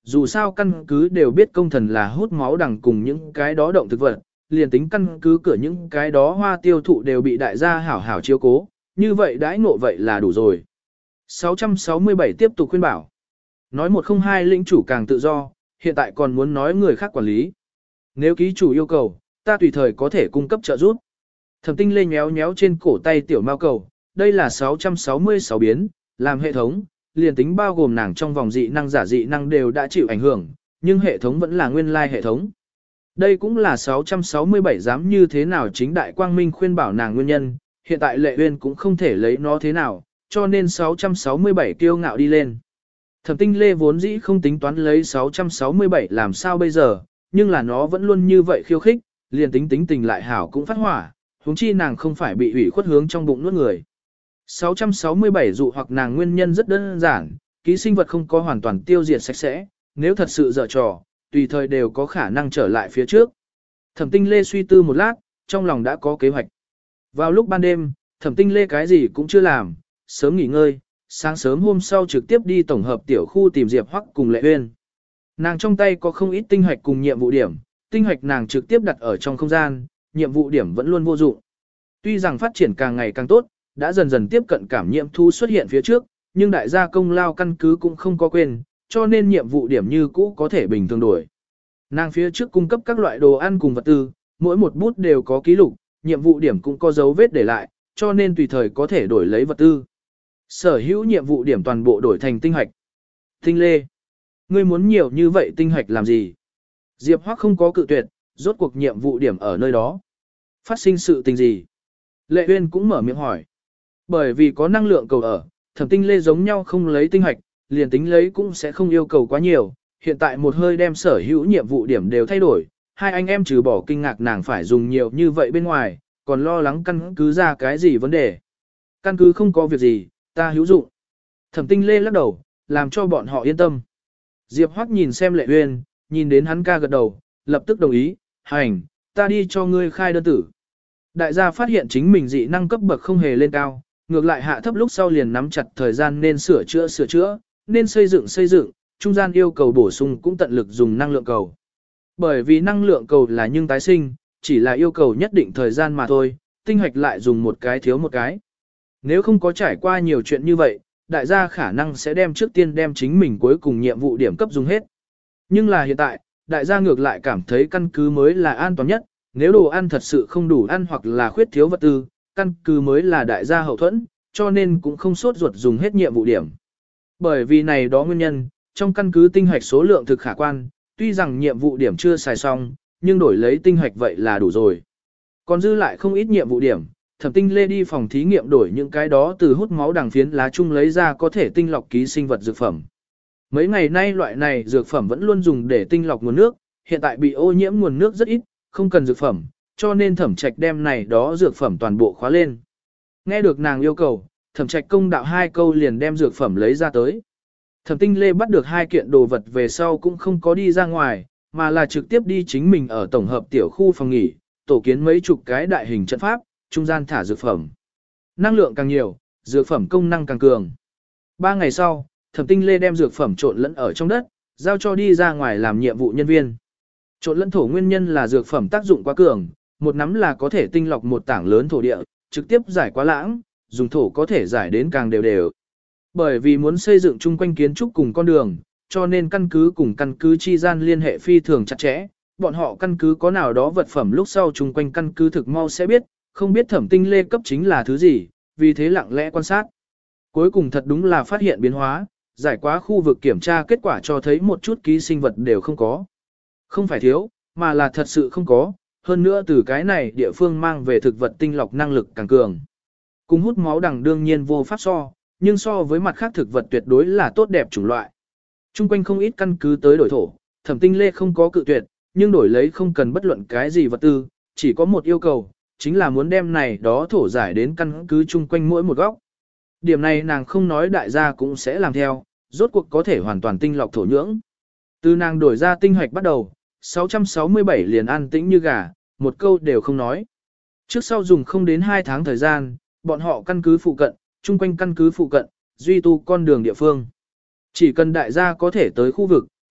dù sao căn cứ đều biết công thần là hút máu đằng cùng những cái đó động thực vật, liền tính căn cứ cửa những cái đó hoa tiêu thụ đều bị đại gia hảo hảo chiếu cố, như vậy đãi ngộ vậy là đủ rồi. sáu trăm sáu mươi bảy tiếp tục khuyên bảo. Nói một không hai lĩnh chủ càng tự do, hiện tại còn muốn nói người khác quản lý. Nếu ký chủ yêu cầu, ta tùy thời có thể cung cấp trợ giúp. Thẩm Tinh Lê nhéo nhéo trên cổ tay tiểu mao cầu, đây là sáu trăm sáu mươi sáu biến, làm hệ thống, liền tính bao gồm nàng trong vòng dị năng giả dị năng đều đã chịu ảnh hưởng, nhưng hệ thống vẫn là nguyên lai hệ thống. Đây cũng là sáu trăm sáu mươi bảy dám như thế nào chính đại quang minh khuyên bảo nàng nguyên nhân, hiện tại Lệ Uyên cũng không thể lấy nó thế nào, cho nên sáu trăm sáu mươi bảy kiêu ngạo đi lên. Thẩm Tinh Lê vốn dĩ không tính toán lấy sáu trăm sáu mươi bảy làm sao bây giờ, nhưng là nó vẫn luôn như vậy khiêu khích, liền tính tính tình lại hảo cũng phát hỏa, huống chi nàng không phải bị ủy khuất hướng trong bụng nuốt người. sáu trăm sáu mươi bảy dụ hoặc nàng nguyên nhân rất đơn giản, ký sinh vật không có hoàn toàn tiêu diệt sạch sẽ, nếu thật sự dở trò, tùy thời đều có khả năng trở lại phía trước. Thẩm Tinh Lê suy tư một lát, trong lòng đã có kế hoạch. Vào lúc ban đêm, Thẩm Tinh Lê cái gì cũng chưa làm, sớm nghỉ ngơi, sáng sớm hôm sau trực tiếp đi tổng hợp tiểu khu tìm Diệp Hoắc cùng Lệ Uyên. Nàng trong tay có không ít tinh hạch cùng nhiệm vụ điểm, tinh hạch nàng trực tiếp đặt ở trong không gian, nhiệm vụ điểm vẫn luôn vô dụng. Tuy rằng phát triển càng ngày càng tốt, đã dần dần tiếp cận cảm nhiễm thu xuất hiện phía trước, nhưng đại gia công lao căn cứ cũng không có quên, cho nên nhiệm vụ điểm như cũ có thể bình thường đổi. Nàng phía trước cung cấp các loại đồ ăn cùng vật tư, mỗi một bút đều có ký lục, nhiệm vụ điểm cũng có dấu vết để lại, cho nên tùy thời có thể đổi lấy vật tư. Sở hữu nhiệm vụ điểm toàn bộ đổi thành tinh hạch. Tinh Lê, ngươi muốn nhiều như vậy tinh hạch làm gì? Diệp Hoắc không có cự tuyệt, rốt cuộc nhiệm vụ điểm ở nơi đó. Phát sinh sự tình gì? Lệ Uyên cũng mở miệng hỏi. Bởi vì có năng lượng cầu ở, Thẩm Tinh Lê giống nhau không lấy tinh hạch, liền tính lấy cũng sẽ không yêu cầu quá nhiều. Hiện tại một hơi đem sở hữu nhiệm vụ điểm đều thay đổi, hai anh em trừ bỏ kinh ngạc nàng phải dùng nhiều như vậy bên ngoài, còn lo lắng căn cứ ra cái gì vấn đề. Căn cứ không có việc gì, ta hữu dụng. Thẩm Tinh Lê lắc đầu, làm cho bọn họ yên tâm. Diệp Hoắc nhìn xem Lệ Uyên, nhìn đến hắn ca gật đầu, lập tức đồng ý, hành, ta đi cho ngươi khai đơn tử. Đại gia phát hiện chính mình dị năng cấp bậc không hề lên cao, ngược lại hạ thấp lúc sau liền nắm chặt thời gian nên sửa chữa sửa chữa, nên xây dựng xây dựng, trung gian yêu cầu bổ sung cũng tận lực dùng năng lượng cầu. Bởi vì năng lượng cầu là nhưng tái sinh, chỉ là yêu cầu nhất định thời gian mà thôi, tinh hoạch lại dùng một cái thiếu một cái. Nếu không có trải qua nhiều chuyện như vậy, đại gia khả năng sẽ đem trước tiên đem chính mình cuối cùng nhiệm vụ điểm cấp dùng hết. Nhưng là hiện tại, đại gia ngược lại cảm thấy căn cứ mới là an toàn nhất, nếu đồ ăn thật sự không đủ ăn hoặc là khuyết thiếu vật tư, căn cứ mới là đại gia hậu thuẫn, cho nên cũng không sốt ruột dùng hết nhiệm vụ điểm. Bởi vì này đó nguyên nhân, trong căn cứ tinh hoạch số lượng thực khả quan, tuy rằng nhiệm vụ điểm chưa xài xong, nhưng đổi lấy tinh hoạch vậy là đủ rồi. Còn dư lại không ít nhiệm vụ điểm, Thẩm Tinh Lê đi phòng thí nghiệm đổi những cái đó từ hút máu đằng phiến lá chung lấy ra có thể tinh lọc ký sinh vật dược phẩm. Mấy ngày nay loại này dược phẩm vẫn luôn dùng để tinh lọc nguồn nước, hiện tại bị ô nhiễm nguồn nước rất ít, không cần dược phẩm, cho nên Thẩm Trạch đem này đó dược phẩm toàn bộ khóa lên. Nghe được nàng yêu cầu, Thẩm Trạch công đạo hai câu liền đem dược phẩm lấy ra tới. Thẩm Tinh Lê bắt được hai kiện đồ vật về sau cũng không có đi ra ngoài, mà là trực tiếp đi chính mình ở tổng hợp tiểu khu phòng nghỉ, tổ kiến mấy chục cái đại hình trận pháp, trung gian thả dược phẩm. Năng lượng càng nhiều, dược phẩm công năng càng cường. Ba ngày sau, Thẩm Tinh Lê đem dược phẩm trộn lẫn ở trong đất, giao cho đi ra ngoài làm nhiệm vụ nhân viên. Trộn lẫn thổ nguyên nhân là dược phẩm tác dụng quá cường, một nắm là có thể tinh lọc một tảng lớn thổ địa, trực tiếp giải quá lãng, dùng thổ có thể giải đến càng đều đều. Bởi vì muốn xây dựng chung quanh kiến trúc cùng con đường, cho nên căn cứ cùng căn cứ chi gian liên hệ phi thường chặt chẽ, bọn họ căn cứ có nào đó vật phẩm lúc sau chung quanh căn cứ thực mau sẽ biết, không biết Thẩm Tinh Lê cấp chính là thứ gì, vì thế lặng lẽ quan sát. Cuối cùng thật đúng là phát hiện biến hóa, giải quá khu vực kiểm tra kết quả cho thấy một chút ký sinh vật đều không có. Không phải thiếu, mà là thật sự không có, hơn nữa từ cái này địa phương mang về thực vật tinh lọc năng lực càng cường. Cùng hút máu đằng đương nhiên vô pháp so, nhưng so với mặt khác thực vật tuyệt đối là tốt đẹp chủng loại. Trung quanh không ít căn cứ tới đổi thổ, Thẩm Tinh Lê không có cự tuyệt, nhưng đổi lấy không cần bất luận cái gì vật tư, chỉ có một yêu cầu, chính là muốn đem này đó thổ giải đến căn cứ chung quanh mỗi một góc. Điểm này nàng không nói đại gia cũng sẽ làm theo, rốt cuộc có thể hoàn toàn tinh lọc thổ nhưỡng. Từ nàng đổi ra tinh hoạch bắt đầu, sáu trăm sáu mươi bảy liền an tĩnh như gà, một câu đều không nói. Trước sau dùng không đến hai tháng thời gian, bọn họ căn cứ phụ cận, chung quanh căn cứ phụ cận, duy tu con đường địa phương. Chỉ cần đại gia có thể tới khu vực,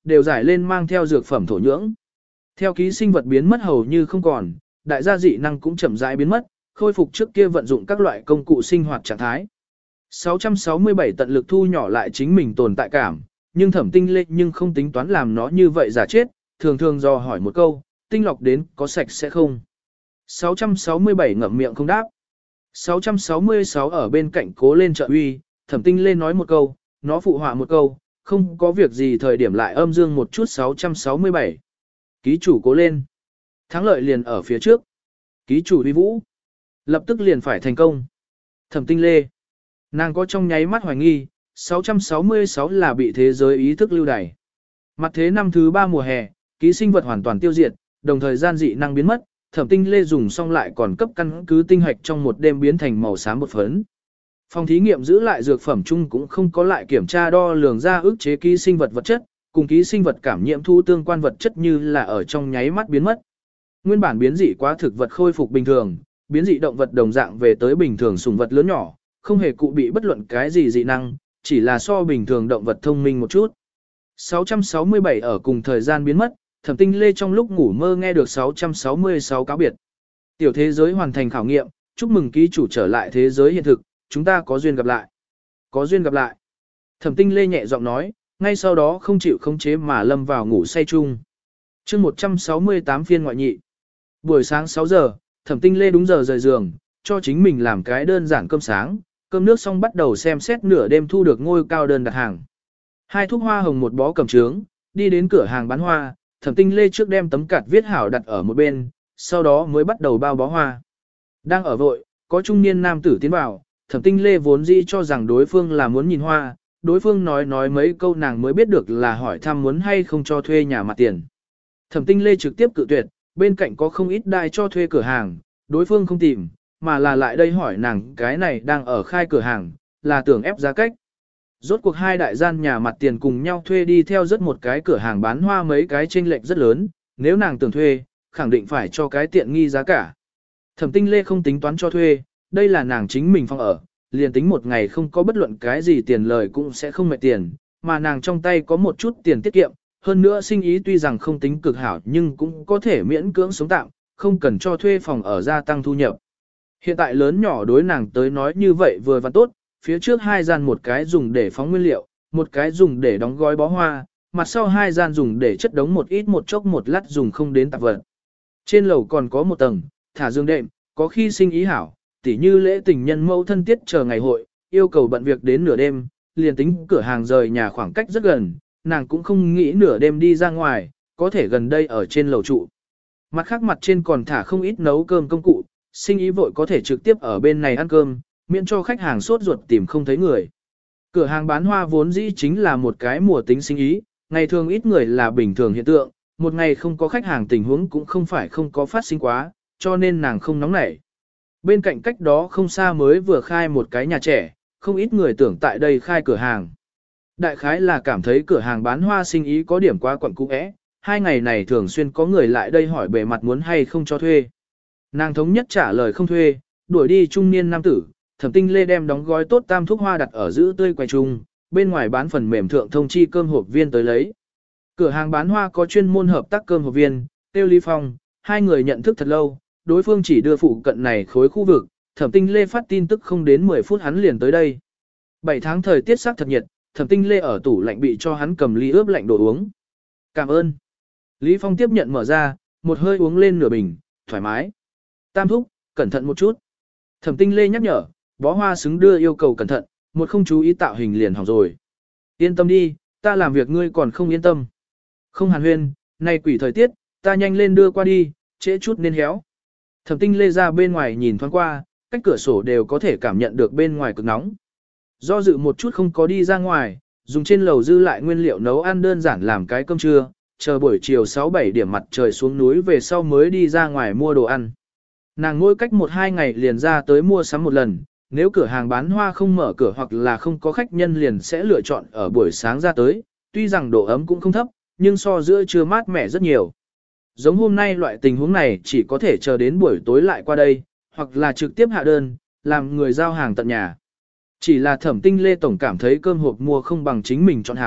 đều giải lên mang theo dược phẩm thổ nhưỡng. Theo ký sinh vật biến mất hầu như không còn, đại gia dị năng cũng chậm rãi biến mất, khôi phục trước kia vận dụng các loại công cụ sinh hoạt trạng thái. sáu trăm sáu mươi bảy tận lực thu nhỏ lại chính mình tồn tại cảm, nhưng Thẩm Tinh Lê nhưng không tính toán làm nó như vậy giả chết, thường thường do hỏi một câu, tinh lọc đến có sạch sẽ không. sáu trăm sáu mươi bảy ngậm miệng không đáp. sáu trăm sáu mươi sáu ở bên cạnh cố lên trợ uy, Thẩm Tinh Lê nói một câu, nó phụ họa một câu, không có việc gì thời điểm lại âm dương một chút sáu trăm sáu mươi bảy. Ký chủ cố lên. Thắng lợi liền ở phía trước. Ký chủ uy vũ. Lập tức liền phải thành công. Thẩm Tinh Lê. Nàng có trong nháy mắt hoài nghi, sáu trăm sáu mươi sáu là bị thế giới ý thức lưu đày. Mặt thế năm thứ ba mùa hè, ký sinh vật hoàn toàn tiêu diệt, đồng thời gian dị năng biến mất, Thẩm Tinh Lê dùng xong lại còn cấp căn cứ tinh hạch trong một đêm biến thành màu xám bột phấn. Phòng thí nghiệm giữ lại dược phẩm chung cũng không có lại kiểm tra đo lường ra ức chế ký sinh vật vật chất, cùng ký sinh vật cảm nhiễm thu tương quan vật chất như là ở trong nháy mắt biến mất. Nguyên bản biến dị quá thực vật khôi phục bình thường, biến dị động vật đồng dạng về tới bình thường sủng vật lớn nhỏ, không hề cụ bị bất luận cái gì dị năng, chỉ là so bình thường động vật thông minh một chút. sáu trăm sáu mươi bảy ở cùng thời gian biến mất, Thẩm Tinh Lê trong lúc ngủ mơ nghe được sáu trăm sáu mươi sáu cáo biệt. Tiểu thế giới hoàn thành khảo nghiệm, chúc mừng ký chủ trở lại thế giới hiện thực, chúng ta có duyên gặp lại. Có duyên gặp lại. Thẩm Tinh Lê nhẹ giọng nói, ngay sau đó không chịu khống chế mà lâm vào ngủ say chung. Chương một trăm sáu mươi tám phiên ngoại nhị. Buổi sáng sáu giờ, Thẩm Tinh Lê đúng giờ rời giường, cho chính mình làm cái đơn giản cơm sáng, cơm nước xong bắt đầu xem xét nửa đêm thu được ngôi cao đơn đặt hàng. Hai thuốc hoa hồng một bó cầm trướng, đi đến cửa hàng bán hoa, Thẩm Tinh Lê trước đem tấm card viết hảo đặt ở một bên, sau đó mới bắt đầu bao bó hoa. Đang ở vội, có trung niên nam tử tiến vào, Thẩm Tinh Lê vốn dĩ cho rằng đối phương là muốn nhìn hoa, đối phương nói nói mấy câu nàng mới biết được là hỏi thăm muốn hay không cho thuê nhà mặt tiền. Thẩm Tinh Lê trực tiếp cự tuyệt, bên cạnh có không ít đai cho thuê cửa hàng, đối phương không tìm, mà là lại đây hỏi nàng cái này đang ở khai cửa hàng, là tưởng ép giá cách. Rốt cuộc hai đại gian nhà mặt tiền cùng nhau thuê đi theo rất một cái cửa hàng bán hoa mấy cái chênh lệch rất lớn, nếu nàng tưởng thuê, khẳng định phải cho cái tiện nghi giá cả. Thẩm Tinh Lê không tính toán cho thuê, đây là nàng chính mình phòng ở, liền tính một ngày không có bất luận cái gì tiền lời cũng sẽ không mệt tiền, mà nàng trong tay có một chút tiền tiết kiệm, hơn nữa sinh ý tuy rằng không tính cực hảo nhưng cũng có thể miễn cưỡng sống tạm, không cần cho thuê phòng ở gia tăng thu nhập. Hiện tại lớn nhỏ đối nàng tới nói như vậy vừa và tốt, phía trước hai gian một cái dùng để phóng nguyên liệu, một cái dùng để đóng gói bó hoa, mặt sau hai gian dùng để chất đống một ít một chốc một lát dùng không đến tạp vật. Trên lầu còn có một tầng, thả giường đệm, có khi sinh ý hảo, tỉ như lễ tình nhân mẫu thân tiết chờ ngày hội, yêu cầu bận việc đến nửa đêm, liền tính cửa hàng rời nhà khoảng cách rất gần, nàng cũng không nghĩ nửa đêm đi ra ngoài, có thể gần đây ở trên lầu trụ. Mặt khác mặt trên còn thả không ít nấu cơm công cụ, sinh ý vội có thể trực tiếp ở bên này ăn cơm, miễn cho khách hàng sốt ruột tìm không thấy người. Cửa hàng bán hoa vốn dĩ chính là một cái mùa tính sinh ý, ngày thường ít người là bình thường hiện tượng, một ngày không có khách hàng tình huống cũng không phải không có phát sinh quá, cho nên nàng không nóng nảy. Bên cạnh cách đó không xa mới vừa khai một cái nhà trẻ, không ít người tưởng tại đây khai cửa hàng. Đại khái là cảm thấy cửa hàng bán hoa sinh ý có điểm quá quẩn cũ é, hai ngày này thường xuyên có người lại đây hỏi bề mặt muốn hay không cho thuê. Nàng thống nhất trả lời không thuê, đuổi đi trung niên nam tử, Thẩm Tinh Lê đem đóng gói tốt tam thuốc hoa đặt ở giữ tươi quầy chung, bên ngoài bán phần mềm thượng thông chi cơm hộp viên tới lấy. Cửa hàng bán hoa có chuyên môn hợp tác cơm hộp viên, Tiêu Lý Phong, hai người nhận thức thật lâu, đối phương chỉ đưa phụ cận này khối khu vực, Thẩm Tinh Lê phát tin tức không đến mười phút hắn liền tới đây. bảy tháng thời tiết sắc thật nhiệt, Thẩm Tinh Lê ở tủ lạnh bị cho hắn cầm ly ướp lạnh đồ uống. Cảm ơn. Lý Phong tiếp nhận mở ra, một hơi uống lên nửa bình, thoải mái. Tam thúc, cẩn thận một chút. Thẩm Tinh Lê nhắc nhở, bó hoa xứng đưa yêu cầu cẩn thận, một không chú ý tạo hình liền hỏng rồi. Yên tâm đi, ta làm việc ngươi còn không yên tâm. Không hàn huyên, nay quỷ thời tiết, ta nhanh lên đưa qua đi, trễ chút nên héo. Thẩm Tinh Lê ra bên ngoài nhìn thoáng qua, cách cửa sổ đều có thể cảm nhận được bên ngoài cực nóng. Do dự một chút không có đi ra ngoài, dùng trên lầu dư lại nguyên liệu nấu ăn đơn giản làm cái cơm trưa, chờ buổi chiều sáu bảy điểm mặt trời xuống núi về sau mới đi ra ngoài mua đồ ăn. Nàng mỗi cách một hai ngày liền ra tới mua sắm một lần, nếu cửa hàng bán hoa không mở cửa hoặc là không có khách nhân liền sẽ lựa chọn ở buổi sáng ra tới, tuy rằng độ ấm cũng không thấp, nhưng so giữa trưa mát mẻ rất nhiều. Giống hôm nay loại tình huống này chỉ có thể chờ đến buổi tối lại qua đây, hoặc là trực tiếp hạ đơn, làm người giao hàng tận nhà. Chỉ là Thẩm Tinh Lê tổng cảm thấy cơm hộp mua không bằng chính mình chọn hảo,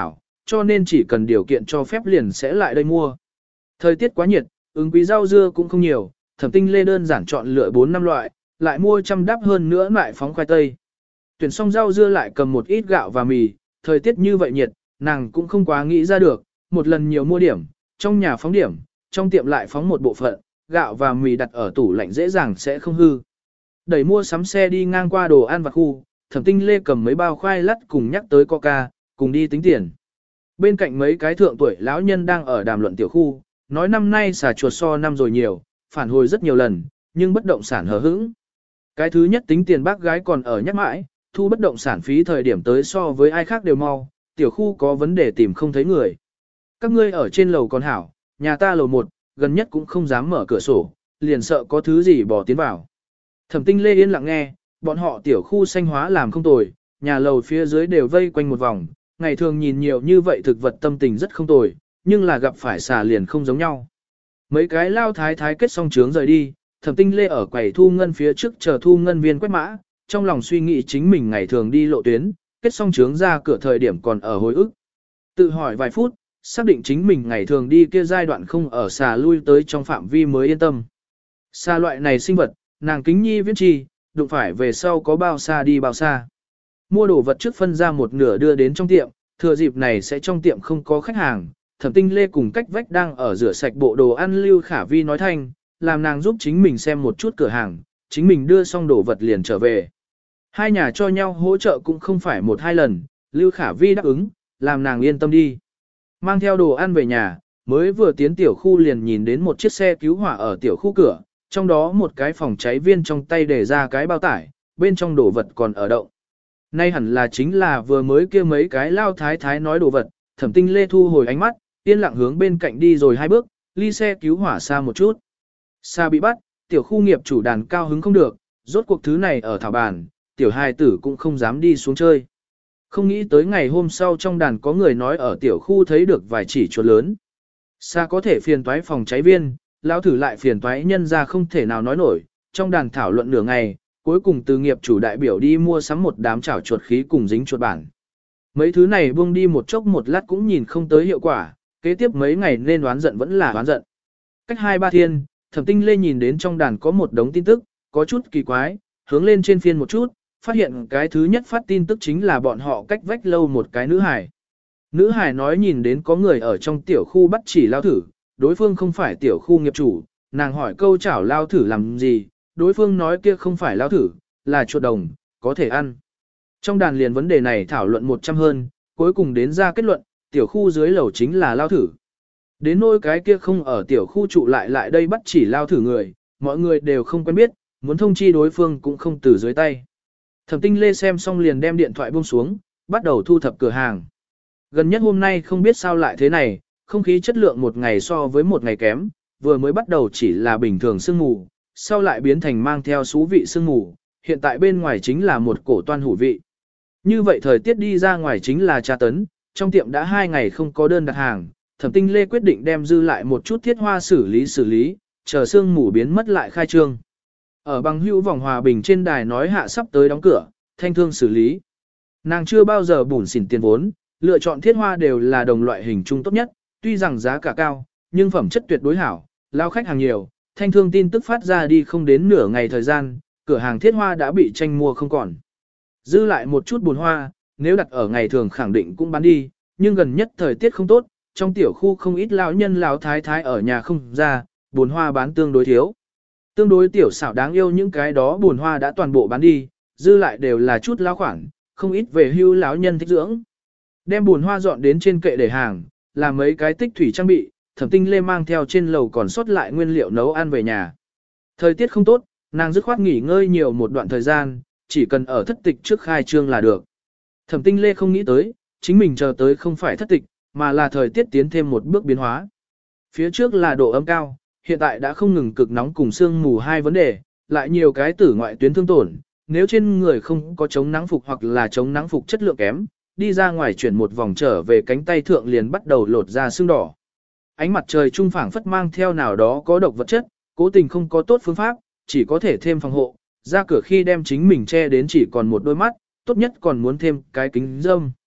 cho nên chỉ cần điều kiện cho phép liền sẽ lại đây mua. Thời tiết quá nhiệt, ứng quý rau dưa cũng không nhiều, Thẩm Tinh Lê đơn giản chọn lựa bốn năm loại, lại mua trăm đắp hơn nữa lại phóng khoai tây. Tuyển xong rau dưa lại cầm một ít gạo và mì, thời tiết như vậy nhiệt, nàng cũng không quá nghĩ ra được, một lần nhiều mua điểm, trong nhà phóng điểm, trong tiệm lại phóng một bộ phận, gạo và mì đặt ở tủ lạnh dễ dàng sẽ không hư. Đẩy mua sắm xe đi ngang qua đồ ăn vặt khu, Thẩm Tinh Lê cầm mấy bao khoai lắt cùng nhắc tới coca, cùng đi tính tiền. Bên cạnh mấy cái thượng tuổi lão nhân đang ở đàm luận tiểu khu, nói năm nay xà chuột so năm rồi nhiều, phản hồi rất nhiều lần, nhưng bất động sản hờ hững. Cái thứ nhất tính tiền bác gái còn ở nhắc mãi, thu bất động sản phí thời điểm tới so với ai khác đều mau, tiểu khu có vấn đề tìm không thấy người. Các ngươi ở trên lầu còn hảo, nhà ta lầu một, gần nhất cũng không dám mở cửa sổ, liền sợ có thứ gì bỏ tiến vào. Thẩm Tinh Lê yên lặng nghe, bọn họ tiểu khu xanh hóa làm không tồi, nhà lầu phía dưới đều vây quanh một vòng, ngày thường nhìn nhiều như vậy thực vật tâm tình rất không tồi, nhưng là gặp phải xà liền không giống nhau. Mấy cái lao thái thái kết xong trướng rời đi, Thẩm Tinh Lê ở quầy thu ngân phía trước chờ thu ngân viên quét mã, trong lòng suy nghĩ chính mình ngày thường đi lộ tuyến, kết xong trướng ra cửa thời điểm còn ở hồi ức. Tự hỏi vài phút, xác định chính mình ngày thường đi kia giai đoạn không ở xà lui tới trong phạm vi mới yên tâm. Xà loại này sinh vật, nàng kính nhi viễn trì, đụng phải về sau có bao xa đi bao xa. Mua đồ vật trước phân ra một nửa đưa đến trong tiệm, thừa dịp này sẽ trong tiệm không có khách hàng. Thẩm Tinh Lê cùng cách vách đang ở rửa sạch bộ đồ ăn Lưu Khả Vi nói thanh, làm nàng giúp chính mình xem một chút cửa hàng, chính mình đưa xong đồ vật liền trở về. Hai nhà cho nhau hỗ trợ cũng không phải một hai lần, Lưu Khả Vi đáp ứng, làm nàng yên tâm đi. Mang theo đồ ăn về nhà, mới vừa tiến tiểu khu liền nhìn đến một chiếc xe cứu hỏa ở tiểu khu cửa, trong đó một cái phòng cháy viên trong tay để ra cái bao tải, bên trong đồ vật còn ở động. Nay hẳn là chính là vừa mới kia mấy cái lao thái thái nói đồ vật, Thẩm Tinh Lê thu hồi ánh mắt, yên lặng hướng bên cạnh đi rồi hai bước, ly xe cứu hỏa xa một chút. Xa bị bắt, tiểu khu nghiệp chủ đàn cao hứng không được, rốt cuộc thứ này ở thảo bàn, tiểu hài tử cũng không dám đi xuống chơi. Không nghĩ tới ngày hôm sau trong đàn có người nói ở tiểu khu thấy được vài chỉ chuột lớn. Xa có thể phiền toái phòng cháy viên, lão thử lại phiền toái nhân ra không thể nào nói nổi, trong đàn thảo luận nửa ngày, cuối cùng từ nghiệp chủ đại biểu đi mua sắm một đám chảo chuột khí cùng dính chuột bản. Mấy thứ này buông đi một chốc một lát cũng nhìn không tới hiệu quả, kế tiếp mấy ngày nên đoán giận vẫn là đoán giận. Cách hai ba thiên, Thẩm Tinh Lê nhìn đến trong đàn có một đống tin tức, có chút kỳ quái, hướng lên trên phiên một chút, phát hiện cái thứ nhất phát tin tức chính là bọn họ cách vách lâu một cái nữ hải. Nữ hải nói nhìn đến có người ở trong tiểu khu bắt chỉ lao thử, đối phương không phải tiểu khu nghiệp chủ, nàng hỏi câu chảo lao thử làm gì, đối phương nói kia không phải lao thử, là chuột đồng, có thể ăn. Trong đàn liền vấn đề này thảo luận một trăm hơn, cuối cùng đến ra kết luận, tiểu khu dưới lầu chính là lao thử. Đến nỗi cái kia không ở tiểu khu trụ lại lại đây bắt chỉ lao thử người, mọi người đều không quen biết, muốn thông chi đối phương cũng không từ dưới tay. Thẩm Tinh Lê xem xong liền đem điện thoại buông xuống, bắt đầu thu thập cửa hàng. Gần nhất hôm nay không biết sao lại thế này, không khí chất lượng một ngày so với một ngày kém, vừa mới bắt đầu chỉ là bình thường sương mù, sau lại biến thành mang theo xú vị sương mù, hiện tại bên ngoài chính là một cổ toan hủ vị. Như vậy thời tiết đi ra ngoài chính là tra tấn, trong tiệm đã hai ngày không có đơn đặt hàng, Thẩm Tinh Lê quyết định đem dư lại một chút thiết hoa xử lý xử lý, chờ sương mù biến mất lại khai trương. Ở bằng hữu vòng hòa bình trên đài nói hạ sắp tới đóng cửa, thanh thương xử lý. Nàng chưa bao giờ bủn xỉn tiền vốn, lựa chọn thiết hoa đều là đồng loại hình trung tốt nhất, tuy rằng giá cả cao, nhưng phẩm chất tuyệt đối hảo, lao khách hàng nhiều, thanh thương tin tức phát ra đi không đến nửa ngày thời gian, cửa hàng thiết hoa đã bị tranh mua không còn. Dư lại một chút buồn hoa, nếu đặt ở ngày thường khẳng định cũng bán đi, nhưng gần nhất thời tiết không tốt, trong tiểu khu không ít lão nhân lão thái thái ở nhà không ra, buồn hoa bán tương đối thiếu. Tương đối tiểu xảo đáng yêu những cái đó buồn hoa đã toàn bộ bán đi, dư lại đều là chút lão khoản, không ít về hưu lão nhân thích dưỡng. Đem buồn hoa dọn đến trên kệ để hàng, làm mấy cái tích thủy trang bị, Thẩm Tinh Lê mang theo trên lầu còn sót lại nguyên liệu nấu ăn về nhà. Thời tiết không tốt, nàng dứt khoát nghỉ ngơi nhiều một đoạn thời gian, chỉ cần ở thất tịch trước khai trương là được. Thẩm Tinh Lê không nghĩ tới, chính mình chờ tới không phải thất tịch, mà là thời tiết tiến thêm một bước biến hóa. Phía trước là độ ấm cao, hiện tại đã không ngừng cực nóng cùng sương mù hai vấn đề, lại nhiều cái tử ngoại tuyến thương tổn, nếu trên người không có chống nắng phục hoặc là chống nắng phục chất lượng kém, đi ra ngoài chuyển một vòng trở về cánh tay thượng liền bắt đầu lột ra sưng đỏ. Ánh mặt trời trung phảng phất mang theo nào đó có độc vật chất, cố tình không có tốt phương pháp, chỉ có thể thêm phòng hộ, ra cửa khi đem chính mình che đến chỉ còn một đôi mắt, tốt nhất còn muốn thêm cái kính râm.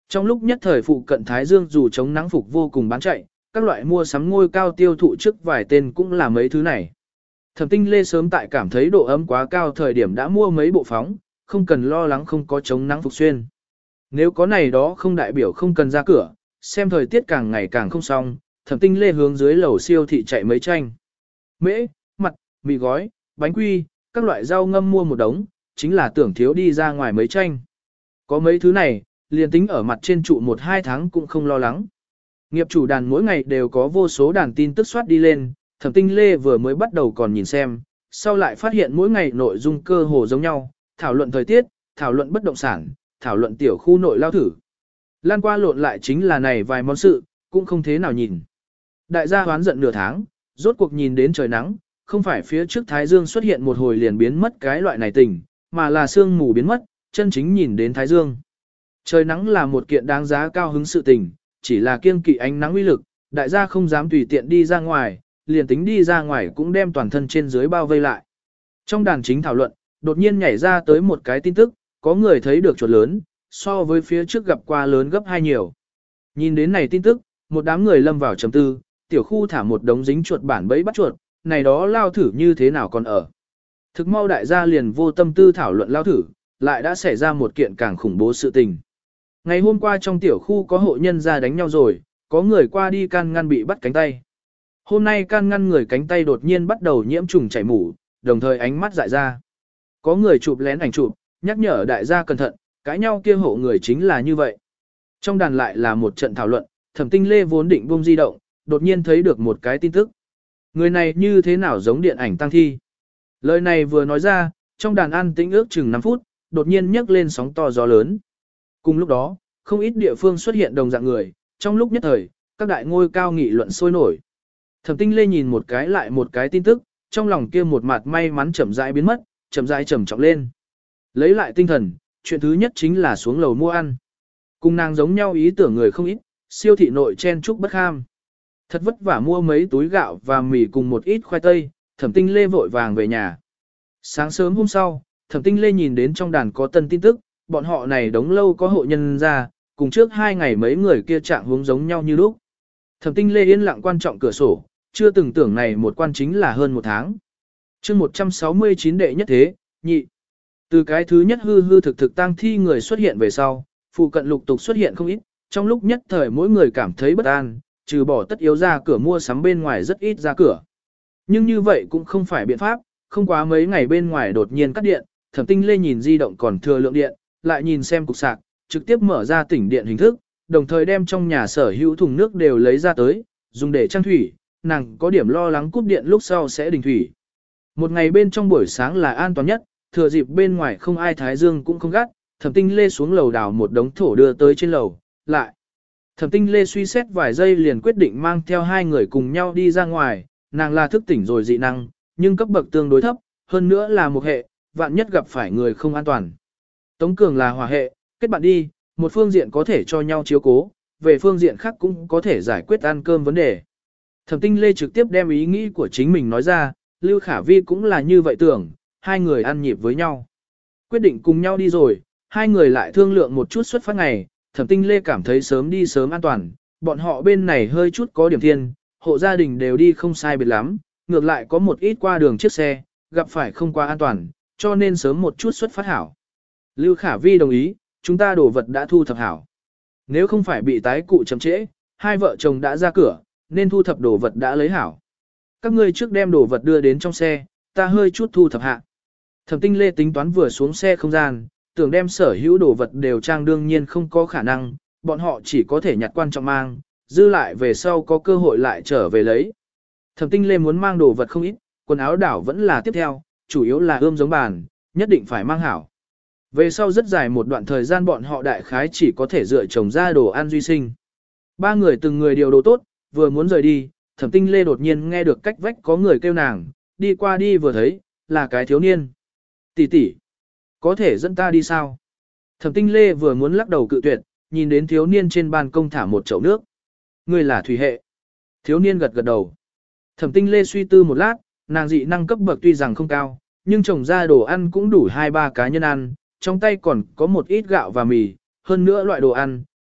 Trong lúc nhất thời phụ cận Thái Dương dù chống nắng phục vô cùng bán chạy, các loại mua sắm ngôi cao tiêu thụ trước vài tên cũng là mấy thứ này. Thẩm Tinh Lê sớm tại cảm thấy độ ấm quá cao thời điểm đã mua mấy bộ phóng, không cần lo lắng không có chống nắng phục xuyên. Nếu có này đó không đại biểu không cần ra cửa, xem thời tiết càng ngày càng không xong, Thẩm Tinh Lê hướng dưới lầu siêu thị chạy mấy tranh. Mễ, mặt, mì gói, bánh quy, các loại rau ngâm mua một đống, chính là tưởng thiếu đi ra ngoài mấy tranh. Có mấy thứ này, liền tính ở mặt trên trụ một hai tháng cũng không lo lắng. Nghiệp chủ đàn mỗi ngày đều có vô số đàn tin tức soát đi lên, Thẩm Tinh Lê vừa mới bắt đầu còn nhìn xem, sau lại phát hiện mỗi ngày nội dung cơ hồ giống nhau, thảo luận thời tiết, thảo luận bất động sản, thảo luận tiểu khu nội lao thử. Lan qua lộn lại chính là này vài món sự, cũng không thế nào nhìn. Đại gia hoán giận nửa tháng, rốt cuộc nhìn đến trời nắng, không phải phía trước Thái Dương xuất hiện một hồi liền biến mất cái loại này tình, mà là sương mù biến mất, chân chính nhìn đến Thái Dương. Trời nắng là một kiện đáng giá cao hứng sự tình, chỉ là kiêng kỵ ánh nắng uy lực, đại gia không dám tùy tiện đi ra ngoài, liền tính đi ra ngoài cũng đem toàn thân trên dưới bao vây lại. Trong đàn chính thảo luận, đột nhiên nhảy ra tới một cái tin tức, có người thấy được chuột lớn, so với phía trước gặp qua lớn gấp hai nhiều. Nhìn đến này tin tức, một đám người lâm vào trầm tư, tiểu khu thả một đống dính chuột bản bẫy bắt chuột, này đó lao thử như thế nào còn ở. Thực mau đại gia liền vô tâm tư thảo luận lao thử, lại đã xảy ra một kiện càng khủng bố sự tình. Ngày hôm qua trong tiểu khu có hộ nhân ra đánh nhau rồi, có người qua đi can ngăn bị bắt cánh tay. Hôm nay can ngăn người cánh tay đột nhiên bắt đầu nhiễm trùng chảy mủ, đồng thời ánh mắt dại ra. Có người chụp lén ảnh chụp, nhắc nhở đại gia cẩn thận, cãi nhau kia hộ người chính là như vậy. Trong đàn lại là một trận thảo luận, Thẩm Tinh Lê vốn định buông di động, đột nhiên thấy được một cái tin tức. Người này như thế nào giống điện ảnh tăng thi. Lời này vừa nói ra, trong đàn an tĩnh ước chừng năm phút, đột nhiên nhấc lên sóng to gió lớn. Cùng lúc đó, không ít địa phương xuất hiện đồng dạng người, trong lúc nhất thời, các đại ngôi cao nghị luận sôi nổi. Thẩm Tinh Lê nhìn một cái lại một cái tin tức, trong lòng kia một mặt may mắn chậm rãi biến mất, chậm rãi trầm trọng lên. Lấy lại tinh thần, chuyện thứ nhất chính là xuống lầu mua ăn. Cùng nàng giống nhau ý tưởng người không ít, siêu thị nội chen chúc bất kham. Thật vất vả mua mấy túi gạo và mì cùng một ít khoai tây, Thẩm Tinh Lê vội vàng về nhà. Sáng sớm hôm sau, Thẩm Tinh Lê nhìn đến trong đàn có tân tin tức, bọn họ này đống lâu có hộ nhân ra, cùng trước hai ngày mấy người kia trạng hướng giống nhau như lúc. Thẩm Tinh Lê yên lặng quan trọng cửa sổ, chưa từng tưởng này một quan chính là hơn một tháng. chương một trăm sáu mươi chín đệ nhất thế, nhị. Từ cái thứ nhất hư hư thực thực tang thi người xuất hiện về sau, phụ cận lục tục xuất hiện không ít, trong lúc nhất thời mỗi người cảm thấy bất an, trừ bỏ tất yếu ra cửa mua sắm bên ngoài rất ít ra cửa. Nhưng như vậy cũng không phải biện pháp, không quá mấy ngày bên ngoài đột nhiên cắt điện, Thẩm Tinh Lê nhìn di động còn thừa lượng điện, lại nhìn xem cục sạc, trực tiếp mở ra tỉnh điện hình thức, đồng thời đem trong nhà sở hữu thùng nước đều lấy ra tới, dùng để trang thủy, nàng có điểm lo lắng cúp điện lúc sau sẽ đình thủy. Một ngày bên trong buổi sáng là an toàn nhất, thừa dịp bên ngoài không ai thái dương cũng không gắt, Thẩm Tinh Lê xuống lầu đào một đống thổ đưa tới trên lầu, lại. Thẩm Tinh Lê suy xét vài giây liền quyết định mang theo hai người cùng nhau đi ra ngoài, nàng là thức tỉnh rồi dị năng, nhưng cấp bậc tương đối thấp, hơn nữa là một hệ, vạn nhất gặp phải người không an toàn. Tống Cường là hỏa hệ, kết bạn đi, một phương diện có thể cho nhau chiếu cố, về phương diện khác cũng có thể giải quyết ăn cơm vấn đề. Thẩm Tinh Lê trực tiếp đem ý nghĩ của chính mình nói ra, Lưu Khả Vi cũng là như vậy tưởng, hai người ăn nhịp với nhau. Quyết định cùng nhau đi rồi, hai người lại thương lượng một chút xuất phát ngày, Thẩm Tinh Lê cảm thấy sớm đi sớm an toàn, bọn họ bên này hơi chút có điểm thiên, hộ gia đình đều đi không sai biệt lắm, ngược lại có một ít qua đường chiếc xe, gặp phải không quá an toàn, cho nên sớm một chút xuất phát hảo. Lưu Khả Vi đồng ý, chúng ta đồ vật đã thu thập hảo. Nếu không phải bị tái cụ chậm trễ, hai vợ chồng đã ra cửa, nên thu thập đồ vật đã lấy hảo. Các ngươi trước đem đồ vật đưa đến trong xe, ta hơi chút thu thập hạ. Thẩm Tinh Lê tính toán vừa xuống xe không gian, tưởng đem sở hữu đồ vật đều trang đương nhiên không có khả năng, bọn họ chỉ có thể nhặt quan trọng mang, dư lại về sau có cơ hội lại trở về lấy. Thẩm Tinh Lê muốn mang đồ vật không ít, quần áo đảo vẫn là tiếp theo, chủ yếu là ươm giống bàn, nhất định phải mang hảo. Về sau rất dài một đoạn thời gian bọn họ đại khái chỉ có thể dựa trồng ra đồ ăn duy sinh. Ba người từng người điều đồ tốt, vừa muốn rời đi, Thẩm Tinh Lê đột nhiên nghe được cách vách có người kêu nàng, đi qua đi vừa thấy, là cái thiếu niên. Tỷ tỷ, có thể dẫn ta đi sao? Thẩm Tinh Lê vừa muốn lắc đầu cự tuyệt, nhìn đến thiếu niên trên ban công thả một chậu nước. Người là thủy hệ. Thiếu niên gật gật đầu. Thẩm Tinh Lê suy tư một lát, nàng dị năng cấp bậc tuy rằng không cao, nhưng trồng ra đồ ăn cũng đủ hai ba cá nhân ăn, trong tay còn có một ít gạo và mì, hơn nữa loại đồ ăn,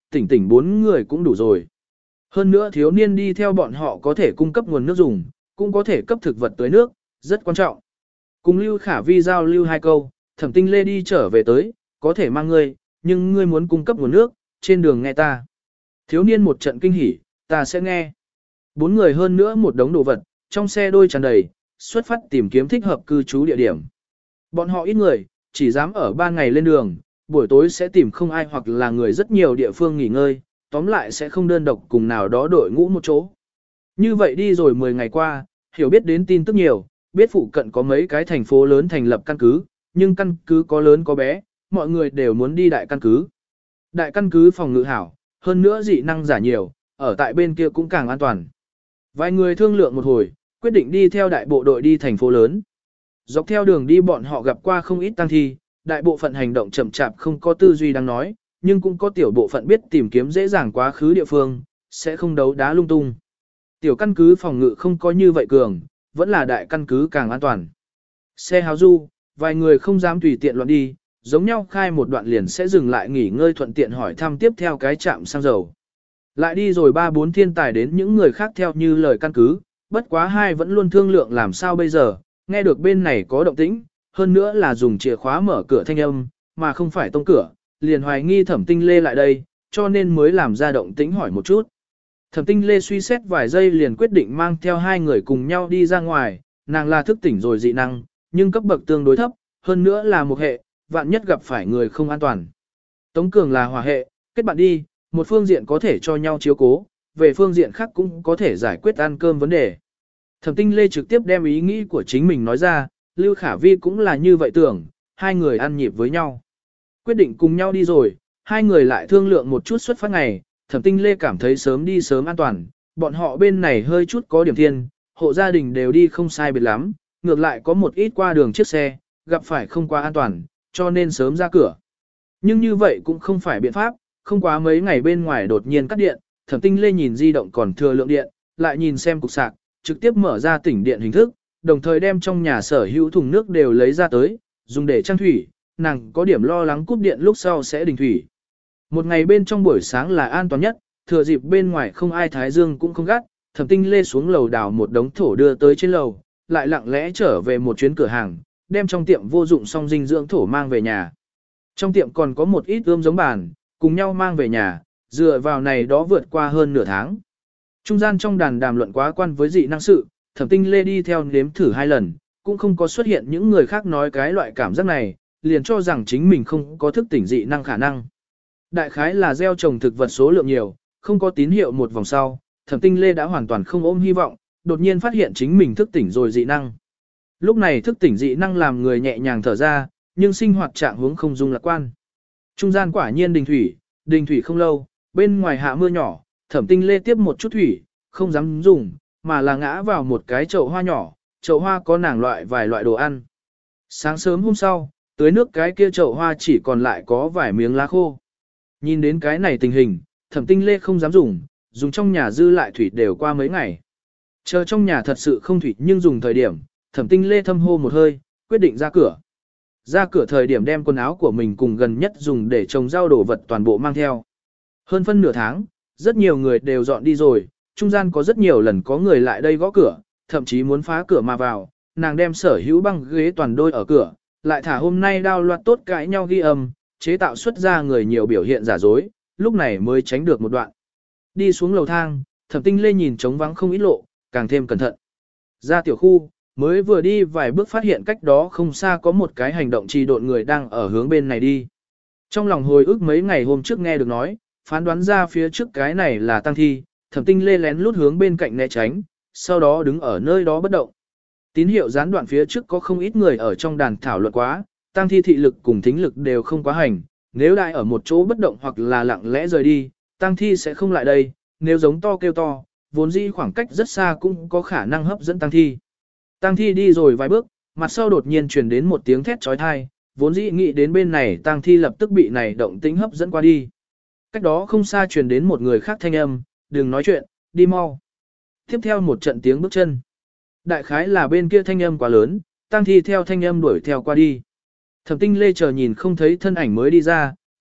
tỉnh tỉnh bốn người cũng đủ rồi. Hơn nữa thiếu niên đi theo bọn họ có thể cung cấp nguồn nước dùng, cũng có thể cấp thực vật tưới nước, rất quan trọng. Cùng Lưu Khả Vi giao lưu hai câu, Thẩm Tinh Lê đi trở về tới, có thể mang ngươi, nhưng ngươi muốn cung cấp nguồn nước, trên đường nghe ta. Thiếu niên một trận kinh hỉ, ta sẽ nghe. Bốn người hơn nữa một đống đồ vật, trong xe đôi tràn đầy, xuất phát tìm kiếm thích hợp cư trú địa điểm. Bọn họ ít người, chỉ dám ở ban ngày lên đường, buổi tối sẽ tìm không ai hoặc là người rất nhiều địa phương nghỉ ngơi, tóm lại sẽ không đơn độc cùng nào đó đội ngũ một chỗ. Như vậy đi rồi mười ngày qua, hiểu biết đến tin tức nhiều, biết phụ cận có mấy cái thành phố lớn thành lập căn cứ, nhưng căn cứ có lớn có bé, mọi người đều muốn đi đại căn cứ. Đại căn cứ phòng ngự hảo, hơn nữa dị năng giả nhiều, ở tại bên kia cũng càng an toàn. Vài người thương lượng một hồi, quyết định đi theo đại bộ đội đi thành phố lớn. Dọc theo đường đi bọn họ gặp qua không ít tang thi, đại bộ phận hành động chậm chạp không có tư duy đang nói, nhưng cũng có tiểu bộ phận biết tìm kiếm dễ dàng quá khứ địa phương, sẽ không đấu đá lung tung. Tiểu căn cứ phòng ngự không có như vậy cường, vẫn là đại căn cứ càng an toàn. Xe háo du, vài người không dám tùy tiện loạn đi, giống nhau khai một đoạn liền sẽ dừng lại nghỉ ngơi thuận tiện hỏi thăm tiếp theo cái trạm xăng dầu. Lại đi rồi ba bốn thiên tài đến những người khác theo như lời căn cứ, bất quá hai vẫn luôn thương lượng làm sao bây giờ, nghe được bên này có động tĩnh, hơn nữa là dùng chìa khóa mở cửa thanh âm, mà không phải tông cửa, liền hoài nghi Thẩm Tinh Lê lại đây, cho nên mới làm ra động tĩnh hỏi một chút. Thẩm Tinh Lê suy xét vài giây liền quyết định mang theo hai người cùng nhau đi ra ngoài, nàng là thức tỉnh rồi dị năng, nhưng cấp bậc tương đối thấp, hơn nữa là một hệ, vạn nhất gặp phải người không an toàn. Tống Cường là hỏa hệ, kết bạn đi, một phương diện có thể cho nhau chiếu cố, về phương diện khác cũng có thể giải quyết ăn cơm vấn đề. Thẩm Tinh Lê trực tiếp đem ý nghĩ của chính mình nói ra, Lưu Khả Vi cũng là như vậy tưởng, hai người ăn nhịp với nhau. Quyết định cùng nhau đi rồi, hai người lại thương lượng một chút xuất phát ngày, Thẩm Tinh Lê cảm thấy sớm đi sớm an toàn, bọn họ bên này hơi chút có điểm thiên, hộ gia đình đều đi không sai biệt lắm, ngược lại có một ít qua đường chiếc xe, gặp phải không quá an toàn, cho nên sớm ra cửa. Nhưng như vậy cũng không phải biện pháp, không quá mấy ngày bên ngoài đột nhiên cắt điện, Thẩm Tinh Lê nhìn di động còn thừa lượng điện, lại nhìn xem cục sạc, trực tiếp mở ra tỉnh điện hình thức, đồng thời đem trong nhà sở hữu thùng nước đều lấy ra tới, dùng để trang thủy, nàng có điểm lo lắng cúp điện lúc sau sẽ đình thủy. Một ngày bên trong buổi sáng là an toàn nhất, thừa dịp bên ngoài không ai thái dương cũng không gắt, Thẩm Tinh Lê xuống lầu đào một đống thổ đưa tới trên lầu, lại lặng lẽ trở về một chuyến cửa hàng, đem trong tiệm vô dụng song dinh dưỡng thổ mang về nhà. Trong tiệm còn có một ít ươm giống bàn, cùng nhau mang về nhà, dựa vào này đó vượt qua hơn nửa tháng. Trung gian trong đàn đàm luận quá quan với dị năng sự, Thẩm Tinh Lê đi theo nếm thử hai lần, cũng không có xuất hiện những người khác nói cái loại cảm giác này, liền cho rằng chính mình không có thức tỉnh dị năng khả năng. Đại khái là gieo trồng thực vật số lượng nhiều, không có tín hiệu một vòng sau, Thẩm Tinh Lê đã hoàn toàn không ôm hy vọng, đột nhiên phát hiện chính mình thức tỉnh rồi dị năng. Lúc này thức tỉnh dị năng làm người nhẹ nhàng thở ra, nhưng sinh hoạt trạng huống không dung lạc quan. Trung gian quả nhiên đình thủy, đình thủy không lâu, bên ngoài hạ mưa nhỏ, Thẩm Tinh Lê tiếp một chút thủy, không dám dùng, mà là ngã vào một cái chậu hoa nhỏ, chậu hoa có nàng loại vài loại đồ ăn. Sáng sớm hôm sau, tưới nước cái kia chậu hoa chỉ còn lại có vài miếng lá khô. Nhìn đến cái này tình hình, Thẩm Tinh Lê không dám dùng, dùng trong nhà dư lại thủy đều qua mấy ngày. Chờ trong nhà thật sự không thủy nhưng dùng thời điểm, Thẩm Tinh Lê thâm hô một hơi, quyết định ra cửa. Ra cửa thời điểm đem quần áo của mình cùng gần nhất dùng để trồng rau đồ vật toàn bộ mang theo. Hơn phân nửa tháng, rất nhiều người đều dọn đi rồi, trung gian có rất nhiều lần có người lại đây gõ cửa, thậm chí muốn phá cửa mà vào, nàng đem sở hữu băng ghế toàn đôi ở cửa, lại thả hôm nay đao loạt tốt cãi nhau ghi âm, chế tạo xuất ra người nhiều biểu hiện giả dối, lúc này mới tránh được một đoạn. Đi xuống lầu thang, Thẩm Tinh Lê nhìn trống vắng không ít lộ, càng thêm cẩn thận. Ra tiểu khu, mới vừa đi vài bước phát hiện cách đó không xa có một cái hành động trì độn người đang ở hướng bên này đi. Trong lòng hồi ức mấy ngày hôm trước nghe được nói, phán đoán ra phía trước cái này là tang thi, Thẩm Tinh Lê lén lút hướng bên cạnh né tránh, sau đó đứng ở nơi đó bất động. Tín hiệu gián đoạn phía trước có không ít người ở trong đàn thảo luận quá, tang thi thị lực cùng thính lực đều không quá hành, nếu đại ở một chỗ bất động hoặc là lặng lẽ rời đi, tang thi sẽ không lại đây, nếu giống to kêu to, vốn dĩ khoảng cách rất xa cũng có khả năng hấp dẫn tang thi. Tang thi đi rồi vài bước, mặt sau đột nhiên truyền đến một tiếng thét chói tai, vốn dĩ nghĩ đến bên này tang thi lập tức bị này động tĩnh hấp dẫn qua đi. Cách đó không xa truyền đến một người khác thanh âm, đừng nói chuyện, đi mau. Tiếp theo một trận tiếng bước chân. Đại khái là bên kia thanh âm quá lớn, tang thi theo thanh âm đuổi theo qua đi. Thẩm Tinh Lê chờ nhìn không thấy thân ảnh mới đi ra,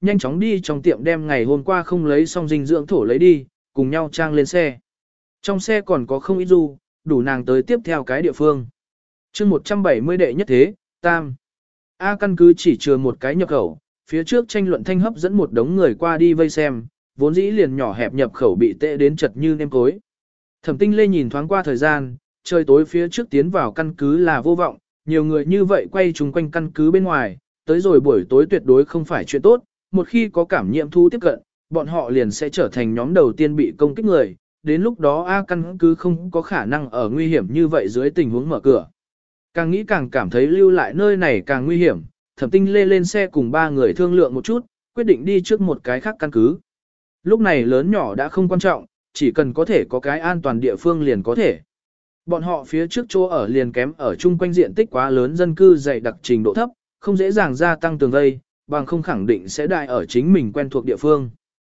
nhanh chóng đi trong tiệm đem ngày hôm qua không lấy xong dinh dưỡng thổ lấy đi, cùng nhau trang lên xe. Trong xe còn có không ít du, đủ nàng tới tiếp theo cái địa phương. chương một trăm bảy mươi đệ nhất thế, tam. A căn cứ chỉ chừa một cái nhập khẩu, phía trước tranh luận thanh hấp dẫn một đống người qua đi vây xem, vốn dĩ liền nhỏ hẹp nhập khẩu bị tệ đến chật như nêm cối. Thẩm Tinh Lê nhìn thoáng qua thời gian, trời tối phía trước tiến vào căn cứ là vô vọng, nhiều người như vậy quay chung quanh căn cứ bên ngoài, tới rồi buổi tối tuyệt đối không phải chuyện tốt, một khi có cảm nhiễm thu tiếp cận, bọn họ liền sẽ trở thành nhóm đầu tiên bị công kích người, đến lúc đó A căn cứ không có khả năng ở nguy hiểm như vậy dưới tình huống mở cửa. Càng nghĩ càng cảm thấy lưu lại nơi này càng nguy hiểm, Thẩm Tinh Lê lên xe cùng ba người thương lượng một chút, quyết định đi trước một cái khác căn cứ. Lúc này lớn nhỏ đã không quan trọng, chỉ cần có thể có cái an toàn địa phương liền có thể. Bọn họ phía trước chỗ ở liền kém ở chung quanh diện tích quá lớn dân cư dày đặc trình độ thấp, không dễ dàng gia tăng tường vây, bằng không khẳng định sẽ đại ở chính mình quen thuộc địa phương.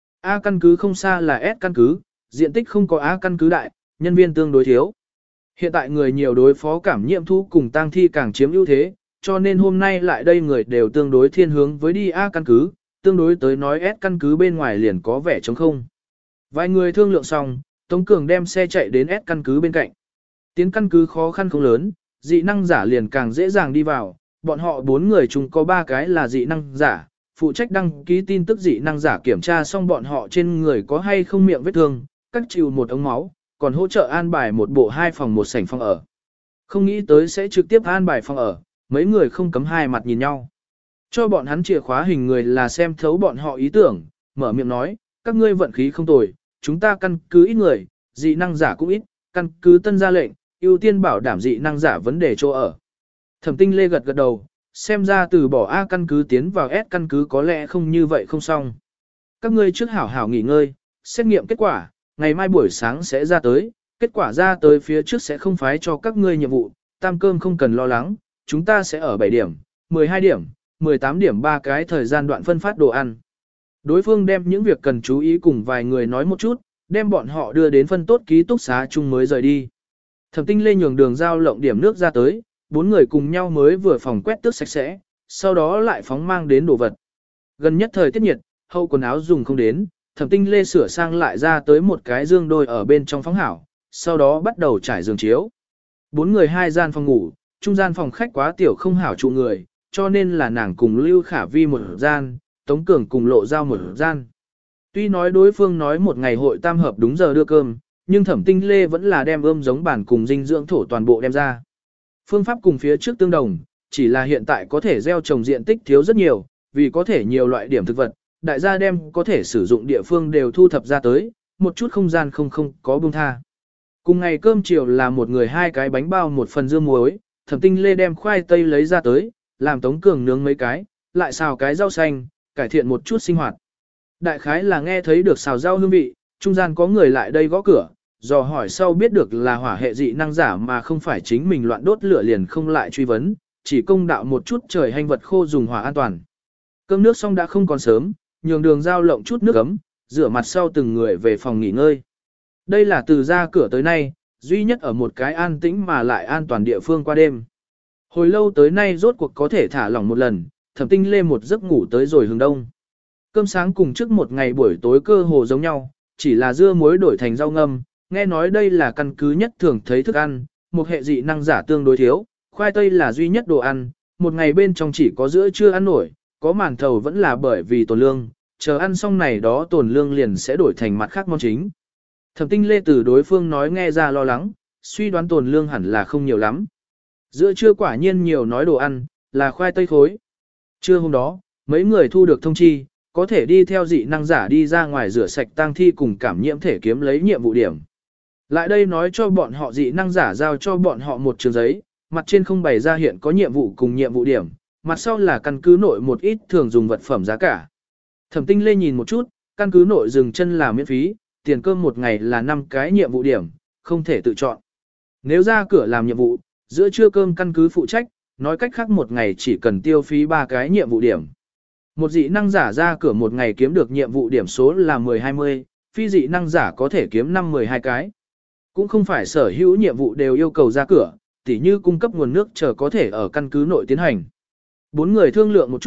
A căn cứ không xa là S căn cứ, diện tích không có A căn cứ đại, nhân viên tương đối thiếu. Hiện tại người nhiều đối phó cảm nhiễm thu cùng tang thi càng chiếm ưu thế, cho nên hôm nay lại đây người đều tương đối thiên hướng với đi A căn cứ, tương đối tới nói S căn cứ bên ngoài liền có vẻ trống không. Vài người thương lượng xong, Tống Cường đem xe chạy đến S căn cứ bên cạnh. Tiến căn cứ khó khăn không lớn, dị năng giả liền càng dễ dàng đi vào, bọn họ bốn người chung có ba cái là dị năng giả, phụ trách đăng ký tin tức dị năng giả kiểm tra xong bọn họ trên người có hay không miệng vết thương, cắt chịu một ống máu, còn hỗ trợ an bài một bộ hai phòng một sảnh phòng ở. Không nghĩ tới sẽ trực tiếp an bài phòng ở, mấy người không cấm hai mặt nhìn nhau. Cho bọn hắn chìa khóa hình người là xem thấu bọn họ ý tưởng, mở miệng nói, các ngươi vận khí không tồi, chúng ta căn cứ ít người, dị năng giả cũng ít, căn cứ tân ra lệnh, ưu tiên bảo đảm dị năng giả vấn đề chỗ ở. Thẩm Tinh Lê gật gật đầu, xem ra từ bỏ A căn cứ tiến vào S căn cứ có lẽ không như vậy không xong. Các ngươi trước hảo hảo nghỉ ngơi, xét nghiệm kết quả, ngày mai buổi sáng sẽ ra tới, kết quả ra tới phía trước sẽ không phái cho các ngươi nhiệm vụ, tam cơm không cần lo lắng, chúng ta sẽ ở bảy điểm, mười hai điểm, mười tám điểm ba cái thời gian đoạn phân phát đồ ăn. Đối phương đem những việc cần chú ý cùng vài người nói một chút, đem bọn họ đưa đến phân tốt ký túc xá chung mới rời đi. Thẩm Tinh Lê nhường đường giao lộng điểm nước ra tới, bốn người cùng nhau mới vừa phòng quét tước sạch sẽ, sau đó lại phóng mang đến đồ vật. Gần nhất thời tiết nhiệt, hậu quần áo dùng không đến, Thẩm Tinh Lê sửa sang lại ra tới một cái dương đôi ở bên trong phóng hảo, sau đó bắt đầu trải giường chiếu. Bốn người hai gian phòng ngủ, trung gian phòng khách quá tiểu không hảo trụ người, cho nên là nàng cùng Lưu Khả Vi một gian, Tống Cường cùng Lộ Giao một gian. Tuy nói đối phương nói một ngày hội tam hợp đúng giờ đưa cơm, nhưng Thẩm Tinh Lê vẫn là đem ươm giống bản cùng dinh dưỡng thổ toàn bộ đem ra. Phương pháp cùng phía trước tương đồng, chỉ là hiện tại có thể gieo trồng diện tích thiếu rất nhiều, vì có thể nhiều loại điểm thực vật, đại gia đem có thể sử dụng địa phương đều thu thập ra tới, một chút không gian không không có buông tha. Cùng ngày cơm chiều là một người hai cái bánh bao một phần dưa muối, Thẩm Tinh Lê đem khoai tây lấy ra tới, làm Tống Cường nướng mấy cái, lại xào cái rau xanh, cải thiện một chút sinh hoạt. Đại khái là nghe thấy được xào rau hương vị, trung gian có người lại đây gõ cửa, dò hỏi sau biết được là hỏa hệ dị năng giả mà không phải chính mình loạn đốt lửa liền không lại truy vấn, chỉ công đạo một chút trời hành vật khô dùng hỏa an toàn. Cơm nước xong đã không còn sớm, nhường đường giao lộng chút nước ấm, rửa mặt sau từng người về phòng nghỉ ngơi. Đây là từ ra cửa tới nay, duy nhất ở một cái an tĩnh mà lại an toàn địa phương qua đêm. Hồi lâu tới nay rốt cuộc có thể thả lỏng một lần, Thẩm Tinh Lê một giấc ngủ tới rồi hướng đông. Cơm sáng cùng trước một ngày buổi tối cơ hồ giống nhau, chỉ là dưa muối đổi thành rau ngâm, nghe nói đây là căn cứ nhất thường thấy thức ăn, một hệ dị năng giả tương đối thiếu, khoai tây là duy nhất đồ ăn, một ngày bên trong chỉ có giữa chưa ăn nổi, có màn thầu vẫn là bởi vì tồn lương, chờ ăn xong này đó tồn lương liền sẽ đổi thành mặt khác món chính. Thẩm Tinh Lê từ đối phương nói nghe ra lo lắng, suy đoán tồn lương hẳn là không nhiều lắm. Giữa trưa quả nhiên nhiều nói đồ ăn, là khoai tây khối. Trưa hôm đó, mấy người thu được thông chi, có thể đi theo dị năng giả đi ra ngoài rửa sạch tang thi cùng cảm nhiễm thể kiếm lấy nhiệm vụ điểm. Lại đây nói cho bọn họ dị năng giả giao cho bọn họ một trường giấy, mặt trên không bày ra hiện có nhiệm vụ cùng nhiệm vụ điểm, mặt sau là căn cứ nội một ít thường dùng vật phẩm giá cả. Thẩm Tinh Lê nhìn một chút, căn cứ nội dừng chân là miễn phí, tiền cơm một ngày là năm cái nhiệm vụ điểm, không thể tự chọn. Nếu ra cửa làm nhiệm vụ, giữa trưa cơm căn cứ phụ trách, nói cách khác một ngày chỉ cần tiêu phí ba cái nhiệm vụ điểm. Một dị năng giả ra cửa một ngày kiếm được nhiệm vụ điểm số là mười hai mươi, phi dị năng giả có thể kiếm năm mười hai cái. Cũng không phải sở hữu nhiệm vụ đều yêu cầu ra cửa, tỉ như cung cấp nguồn nước chờ có thể ở căn cứ nội tiến hành. Bốn người thương lượng một chút,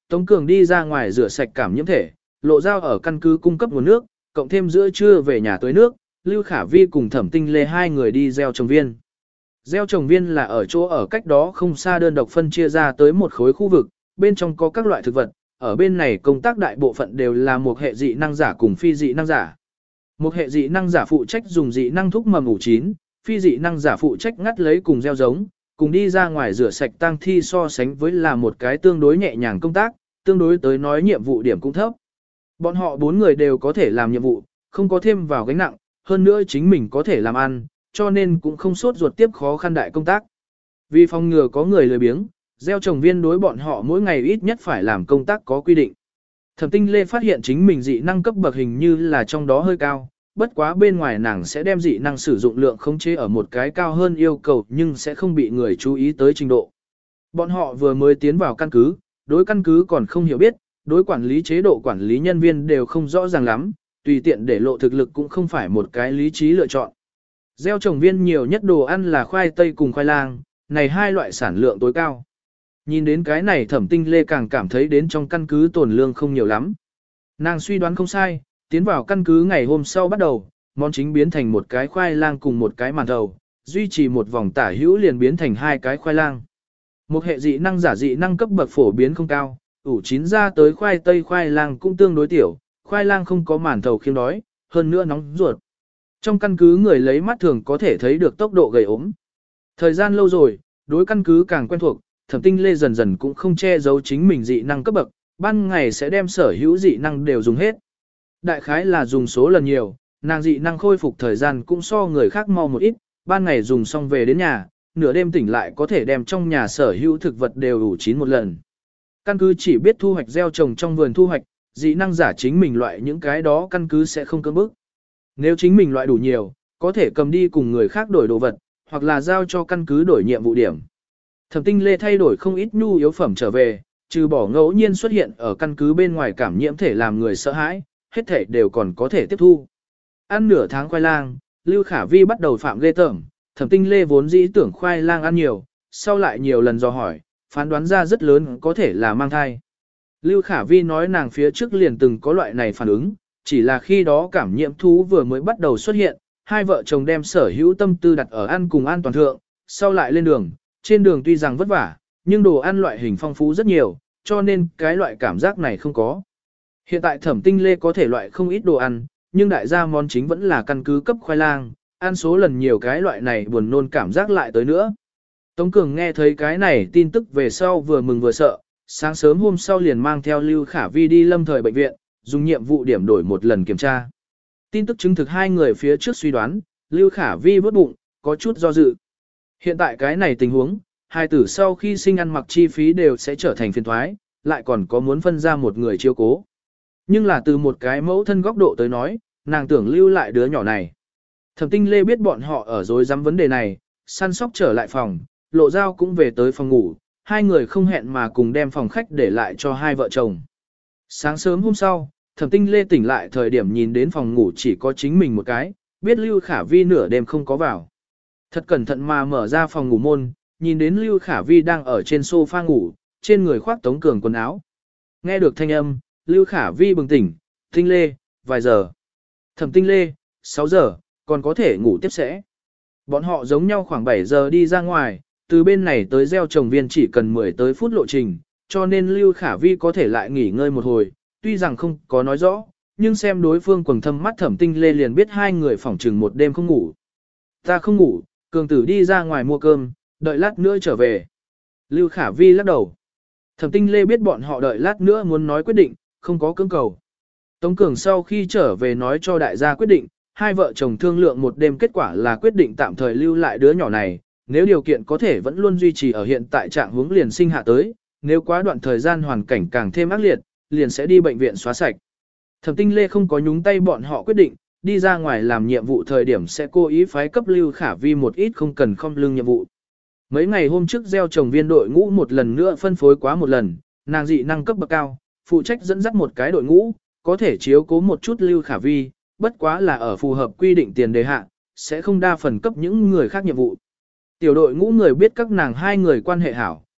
Tống Cường đi ra ngoài rửa sạch cảm nhiễm thể, Lộ Giao ở căn cứ cung cấp nguồn nước, cộng thêm giữa trưa về nhà tưới nước, Lưu Khả Vi cùng Thẩm Tinh Lê hai người đi gieo trồng viên. Gieo trồng viên là ở chỗ ở cách đó không xa đơn độc phân chia ra tới một khối khu vực, bên trong có các loại thực vật, ở bên này công tác đại bộ phận đều là một hệ dị năng giả cùng phi dị năng giả. Một hệ dị năng giả phụ trách dùng dị năng thúc mầm ủ chín, phi dị năng giả phụ trách ngắt lấy cùng gieo giống, cùng đi ra ngoài rửa sạch tang thi so sánh với là một cái tương đối nhẹ nhàng công tác, tương đối tới nói nhiệm vụ điểm cũng thấp. Bọn họ bốn người đều có thể làm nhiệm vụ, không có thêm vào gánh nặng, hơn nữa chính mình có thể làm ăn, cho nên cũng không sốt ruột tiếp khó khăn đại công tác. Vì phòng ngừa có người lười biếng, gieo trồng viên đối bọn họ mỗi ngày ít nhất phải làm công tác có quy định. Thẩm Tinh Lê phát hiện chính mình dị năng cấp bậc hình như là trong đó hơi cao, bất quá bên ngoài nàng sẽ đem dị năng sử dụng lượng khống chế ở một cái cao hơn yêu cầu nhưng sẽ không bị người chú ý tới trình độ. Bọn họ vừa mới tiến vào căn cứ, đối căn cứ còn không hiểu biết, đối quản lý chế độ quản lý nhân viên đều không rõ ràng lắm, tùy tiện để lộ thực lực cũng không phải một cái lý trí lựa chọn. Gieo trồng viên nhiều nhất đồ ăn là khoai tây cùng khoai lang, này hai loại sản lượng tối cao. Nhìn đến cái này Thẩm Tinh Lê càng cảm thấy đến trong căn cứ tồn lương không nhiều lắm. Nàng suy đoán không sai, tiến vào căn cứ ngày hôm sau bắt đầu, món chính biến thành một cái khoai lang cùng một cái màn thầu, duy trì một vòng tả hữu liền biến thành hai cái khoai lang. Một hệ dị năng giả dị năng cấp bậc phổ biến không cao, ủ chín ra tới khoai tây khoai lang cũng tương đối tiểu, khoai lang không có màn thầu khiêng đói, hơn nữa nóng ruột. Trong căn cứ người lấy mắt thường có thể thấy được tốc độ gầy ốm. Thời gian lâu rồi, đối căn cứ càng quen thuộc, Thẩm Tinh Lê dần dần cũng không che giấu chính mình dị năng cấp bậc, ban ngày sẽ đem sở hữu dị năng đều dùng hết. Đại khái là dùng số lần nhiều, nàng dị năng khôi phục thời gian cũng so người khác mau một ít, ban ngày dùng xong về đến nhà, nửa đêm tỉnh lại có thể đem trong nhà sở hữu thực vật đều ủ chín một lần. Căn cứ chỉ biết thu hoạch gieo trồng trong vườn thu hoạch, dị năng giả chính mình loại những cái đó căn cứ sẽ không cưỡng bức. Nếu chính mình loại đủ nhiều, có thể cầm đi cùng người khác đổi đồ vật, hoặc là giao cho căn cứ đổi nhiệm vụ điểm. Thẩm Tinh Lê thay đổi không ít nhu yếu phẩm trở về, trừ bỏ ngẫu nhiên xuất hiện ở căn cứ bên ngoài cảm nhiễm thể làm người sợ hãi, hết thể đều còn có thể tiếp thu. Ăn nửa tháng khoai lang, Lưu Khả Vi bắt đầu phạm ghê tởm, Thẩm Tinh Lê vốn dĩ tưởng khoai lang ăn nhiều, sau lại nhiều lần dò hỏi, phán đoán ra rất lớn có thể là mang thai. Lưu Khả Vi nói nàng phía trước liền từng có loại này phản ứng, chỉ là khi đó cảm nhiễm thú vừa mới bắt đầu xuất hiện, hai vợ chồng đem sở hữu tâm tư đặt ở ăn cùng an toàn thượng, sau lại lên đường, trên đường tuy rằng vất vả, nhưng đồ ăn loại hình phong phú rất nhiều, cho nên cái loại cảm giác này không có. Hiện tại Thẩm Tinh Lê có thể loại không ít đồ ăn, nhưng đại gia món chính vẫn là căn cứ cấp khoai lang, ăn số lần nhiều cái loại này buồn nôn cảm giác lại tới nữa. Tống Cường nghe thấy cái này tin tức về sau vừa mừng vừa sợ, sáng sớm hôm sau liền mang theo Lưu Khả Vi đi lâm thời bệnh viện, dùng nhiệm vụ điểm đổi một lần kiểm tra. Tin tức chứng thực hai người phía trước suy đoán, Lưu Khả Vi vớt bụng, có chút do dự. Hiện tại cái này tình huống, hai tử sau khi sinh ăn mặc chi phí đều sẽ trở thành phiền thoái, lại còn có muốn phân ra một người chiếu cố. Nhưng là từ một cái mẫu thân góc độ tới nói, nàng tưởng lưu lại đứa nhỏ này. Thẩm Tinh Lê biết bọn họ ở dối dám vấn đề này, săn sóc trở lại phòng, Lộ Giao cũng về tới phòng ngủ, hai người không hẹn mà cùng đem phòng khách để lại cho hai vợ chồng. Sáng sớm hôm sau, Thẩm Tinh Lê tỉnh lại thời điểm nhìn đến phòng ngủ chỉ có chính mình một cái, biết Lưu Khả Vi nửa đêm không có vào. Thật cẩn thận mà mở ra phòng ngủ môn, nhìn đến Lưu Khả Vi đang ở trên sofa ngủ, trên người khoác Tống Cường quần áo. Nghe được thanh âm, Lưu Khả Vi bừng tỉnh, Tinh Lê, vài giờ. Thẩm Tinh Lê, sáu giờ, còn có thể ngủ tiếp sẽ. Bọn họ giống nhau khoảng bảy giờ đi ra ngoài, từ bên này tới gieo trồng viên chỉ cần mười tới phút lộ trình, cho nên Lưu Khả Vi có thể lại nghỉ ngơi một hồi, tuy rằng không có nói rõ, nhưng xem đối phương quầng thâm mắt Thẩm Tinh Lê liền biết hai người phỏng chừng một đêm không ngủ. Ta không ngủ, Cường Tử đi ra ngoài mua cơm, đợi lát nữa trở về. Lưu Khả Vi lắc đầu. Thẩm Tinh Lê biết bọn họ đợi lát nữa muốn nói quyết định, không có cưỡng cầu. Tống Cường sau khi trở về nói cho đại gia quyết định, hai vợ chồng thương lượng một đêm, kết quả là quyết định tạm thời lưu lại đứa nhỏ này, nếu điều kiện có thể vẫn luôn duy trì ở hiện tại trạng huống liền sinh hạ tới, nếu quá đoạn thời gian hoàn cảnh càng thêm ác liệt, liền sẽ đi bệnh viện xóa sạch. Thẩm Tinh Lê không có nhúng tay bọn họ quyết định, đi ra ngoài làm nhiệm vụ thời điểm sẽ cố ý phái cấp Lưu Khả Vi một ít không cần không lương nhiệm vụ. Mấy ngày hôm trước gieo trồng viên đội ngũ một lần nữa phân phối quá một lần, nàng dị năng cấp bậc cao, phụ trách dẫn dắt một cái đội ngũ, có thể chiếu cố một chút Lưu Khả Vi, bất quá là ở phù hợp quy định tiền đề hạ, sẽ không đa phần cấp những người khác nhiệm vụ. Tiểu đội ngũ người biết các nàng hai người quan hệ hảo,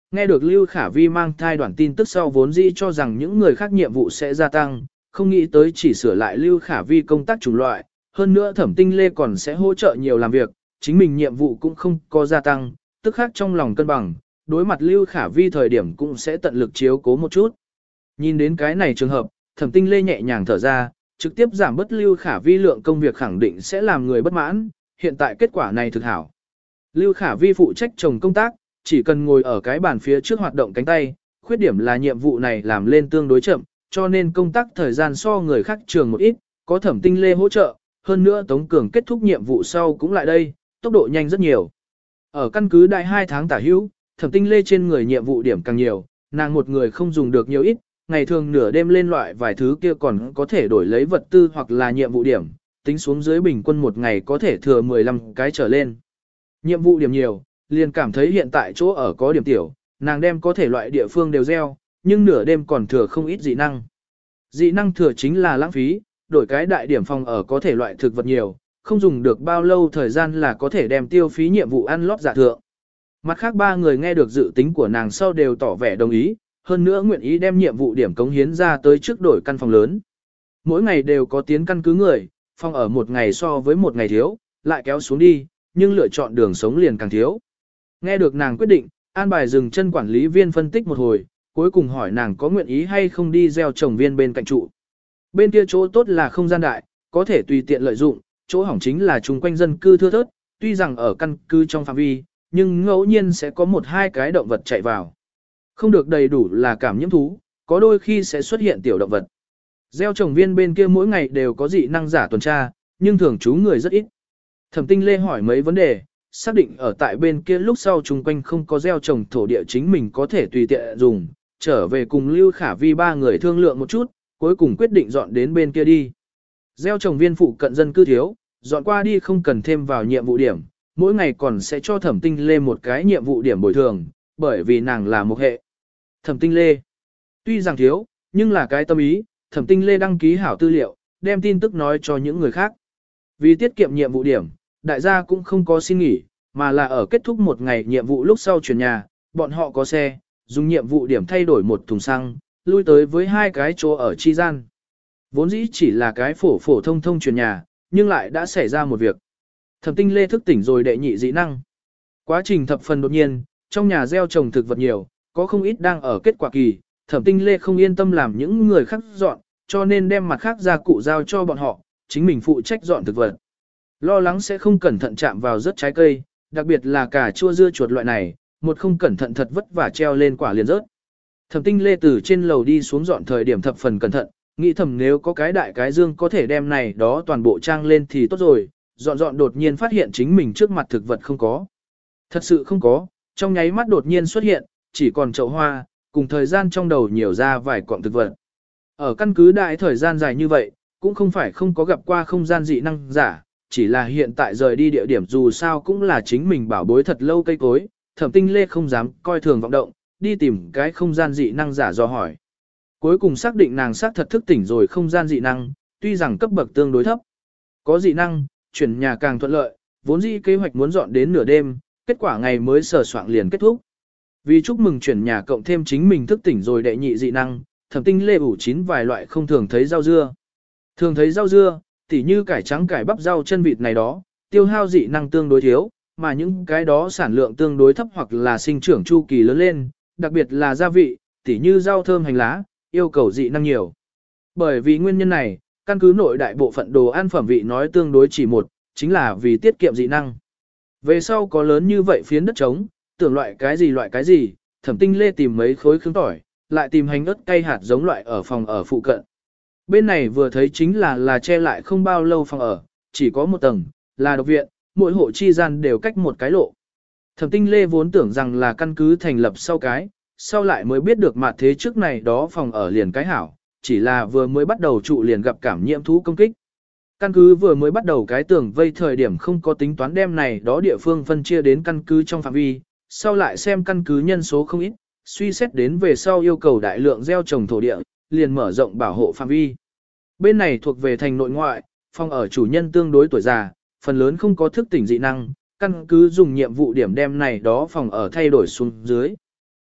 Nghe được Lưu Khả Vi mang thai đoạn tin tức sau vốn dĩ cho rằng những người khác nhiệm vụ sẽ gia tăng, không nghĩ tới chỉ sửa lại Lưu Khả Vi công tác chủng loại, hơn nữa Thẩm Tinh Lê còn sẽ hỗ trợ nhiều làm việc, chính mình nhiệm vụ cũng không có gia tăng, tức khác trong lòng cân bằng, đối mặt Lưu Khả Vi thời điểm cũng sẽ tận lực chiếu cố một chút. Nhìn đến cái này trường hợp, Thẩm Tinh Lê nhẹ nhàng thở ra, trực tiếp giảm bớt Lưu Khả Vi lượng công việc khẳng định sẽ làm người bất mãn, hiện tại kết quả này thực hảo. Lưu Khả Vi phụ trách chồng công tác, chỉ cần ngồi ở cái bàn phía trước hoạt động cánh tay, khuyết điểm là nhiệm vụ này làm lên tương đối chậm, cho nên công tác thời gian so người khác trường một ít, có Thẩm Tinh Lê hỗ trợ, hơn nữa Tống Cường kết thúc nhiệm vụ sau cũng lại đây, tốc độ nhanh rất nhiều. Ở căn cứ đại hai tháng tả hữu, Thẩm Tinh Lê trên người nhiệm vụ điểm càng nhiều, nàng một người không dùng được nhiều ít, ngày thường nửa đêm lên loại vài thứ kia còn có thể đổi lấy vật tư hoặc là nhiệm vụ điểm, tính xuống dưới bình quân một ngày có thể thừa mười lăm cái trở lên. Nhiệm vụ điểm nhiều, liền cảm thấy hiện tại chỗ ở có điểm tiểu, nàng đem có thể loại địa phương đều gieo, nhưng nửa đêm còn thừa không ít dị năng. Dị năng thừa chính là lãng phí, đổi cái đại điểm phòng ở có thể loại thực vật nhiều, không dùng được bao lâu thời gian là có thể đem tiêu phí nhiệm vụ ăn lót giả thượng. Mặt khác ba người nghe được dự tính của nàng sau đều tỏ vẻ đồng ý, hơn nữa nguyện ý đem nhiệm vụ điểm cống hiến ra tới trước đổi căn phòng lớn. Mỗi ngày đều có tiến căn cứ người, phòng ở một ngày so với một ngày thiếu, lại kéo xuống đi, nhưng lựa chọn đường sống liền càng thiếu. Nghe được nàng quyết định, an bài dừng chân quản lý viên phân tích một hồi, cuối cùng hỏi nàng có nguyện ý hay không đi gieo trồng viên bên cạnh trụ. Bên kia chỗ tốt là không gian đại, có thể tùy tiện lợi dụng, chỗ hỏng chính là chung quanh dân cư thưa thớt, tuy rằng ở căn cứ trong phạm vi, nhưng ngẫu nhiên sẽ có một hai cái động vật chạy vào. Không được đầy đủ là cảm nhiễm thú, có đôi khi sẽ xuất hiện tiểu động vật. Gieo trồng viên bên kia mỗi ngày đều có dị năng giả tuần tra, nhưng thường trú người rất ít. Thẩm Tinh Lê hỏi mấy vấn đề, xác định ở tại bên kia lúc sau chung quanh không có gieo trồng thổ địa chính mình có thể tùy tiện dùng, trở về cùng Lưu Khả Vi ba người thương lượng một chút, cuối cùng quyết định dọn đến bên kia đi. Gieo trồng viên phụ cận dân cư thiếu, dọn qua đi không cần thêm vào nhiệm vụ điểm, mỗi ngày còn sẽ cho Thẩm Tinh Lê một cái nhiệm vụ điểm bồi thường, bởi vì nàng là một hệ. Thẩm Tinh Lê, tuy rằng thiếu, nhưng là cái tâm ý, Thẩm Tinh Lê đăng ký hảo tư liệu, đem tin tức nói cho những người khác. Vì tiết kiệm nhiệm vụ điểm, đại gia cũng không có xin nghỉ, mà là ở kết thúc một ngày nhiệm vụ lúc sau chuyển nhà, bọn họ có xe, dùng nhiệm vụ điểm thay đổi một thùng xăng, lui tới với hai cái chỗ ở chi gian. Vốn dĩ chỉ là cái phổ phổ thông thông chuyển nhà, nhưng lại đã xảy ra một việc. Thẩm Tinh Lê thức tỉnh rồi đệ nhị dị năng. Quá trình thập phần đột nhiên, trong nhà gieo trồng thực vật nhiều, có không ít đang ở kết quả kỳ, Thẩm Tinh Lê không yên tâm làm những người khác dọn, cho nên đem mặt khác gia cụ giao cho bọn họ, chính mình phụ trách dọn thực vật. Lo lắng sẽ không cẩn thận chạm vào rớt trái cây, đặc biệt là cà chua dưa chuột loại này, một không cẩn thận thật vất vả treo lên quả liền rớt. Thẩm Tinh Lê từ trên lầu đi xuống dọn thời điểm thập phần cẩn thận, nghĩ thầm nếu có cái đại cái dương có thể đem này đó toàn bộ trang lên thì tốt rồi, dọn dọn đột nhiên phát hiện chính mình trước mặt thực vật không có. Thật sự không có, trong nháy mắt đột nhiên xuất hiện, chỉ còn chậu hoa, cùng thời gian trong đầu nhiều ra vài cọng thực vật. Ở căn cứ đại thời gian dài như vậy, cũng không phải không có gặp qua không gian dị năng giả, chỉ là hiện tại rời đi địa điểm dù sao cũng là chính mình bảo bối thật lâu cây cối, Thẩm Tinh Lê không dám coi thường vọng động, đi tìm cái không gian dị năng giả do hỏi. Cuối cùng xác định nàng xác thật thức tỉnh rồi không gian dị năng, tuy rằng cấp bậc tương đối thấp. Có dị năng, chuyển nhà càng thuận lợi, vốn dĩ kế hoạch muốn dọn đến nửa đêm, kết quả ngày mới sờ soạn liền kết thúc. Vì chúc mừng chuyển nhà cộng thêm chính mình thức tỉnh rồi đệ nhị dị năng, Thẩm Tinh Lê ủ chín vài loại không thường thấy rau dưa. Thường thấy rau dưa, tỉ như cải trắng cải bắp rau chân vịt này đó, tiêu hao dị năng tương đối thiếu, mà những cái đó sản lượng tương đối thấp hoặc là sinh trưởng chu kỳ lớn lên, đặc biệt là gia vị, tỉ như rau thơm hành lá, yêu cầu dị năng nhiều. Bởi vì nguyên nhân này, căn cứ nội đại bộ phận đồ ăn phẩm vị nói tương đối chỉ một, chính là vì tiết kiệm dị năng. Về sau có lớn như vậy phiến đất trống, tưởng loại cái gì loại cái gì, Thẩm Tinh Lê tìm mấy khối khương tỏi, lại tìm hành ớt cay hạt giống loại ở phòng ở phụ cận. Bên này vừa thấy chính là là che lại không bao lâu phòng ở, chỉ có một tầng, là độc viện, mỗi hộ chi gian đều cách một cái lộ. Thẩm Tinh Lê vốn tưởng rằng là căn cứ thành lập sau cái, sau lại mới biết được mặt thế trước này đó phòng ở liền cái hảo, chỉ là vừa mới bắt đầu trụ liền gặp cảm nhiễm thú công kích. Căn cứ vừa mới bắt đầu cái tường vây thời điểm không có tính toán đem này đó địa phương phân chia đến căn cứ trong phạm vi, sau lại xem căn cứ nhân số không ít, suy xét đến về sau yêu cầu đại lượng gieo trồng thổ địa, liền mở rộng bảo hộ phạm vi. Bên này thuộc về thành nội ngoại, phòng ở chủ nhân tương đối tuổi già, phần lớn không có thức tỉnh dị năng, căn cứ dùng nhiệm vụ điểm đem này đó phòng ở thay đổi xuống dưới.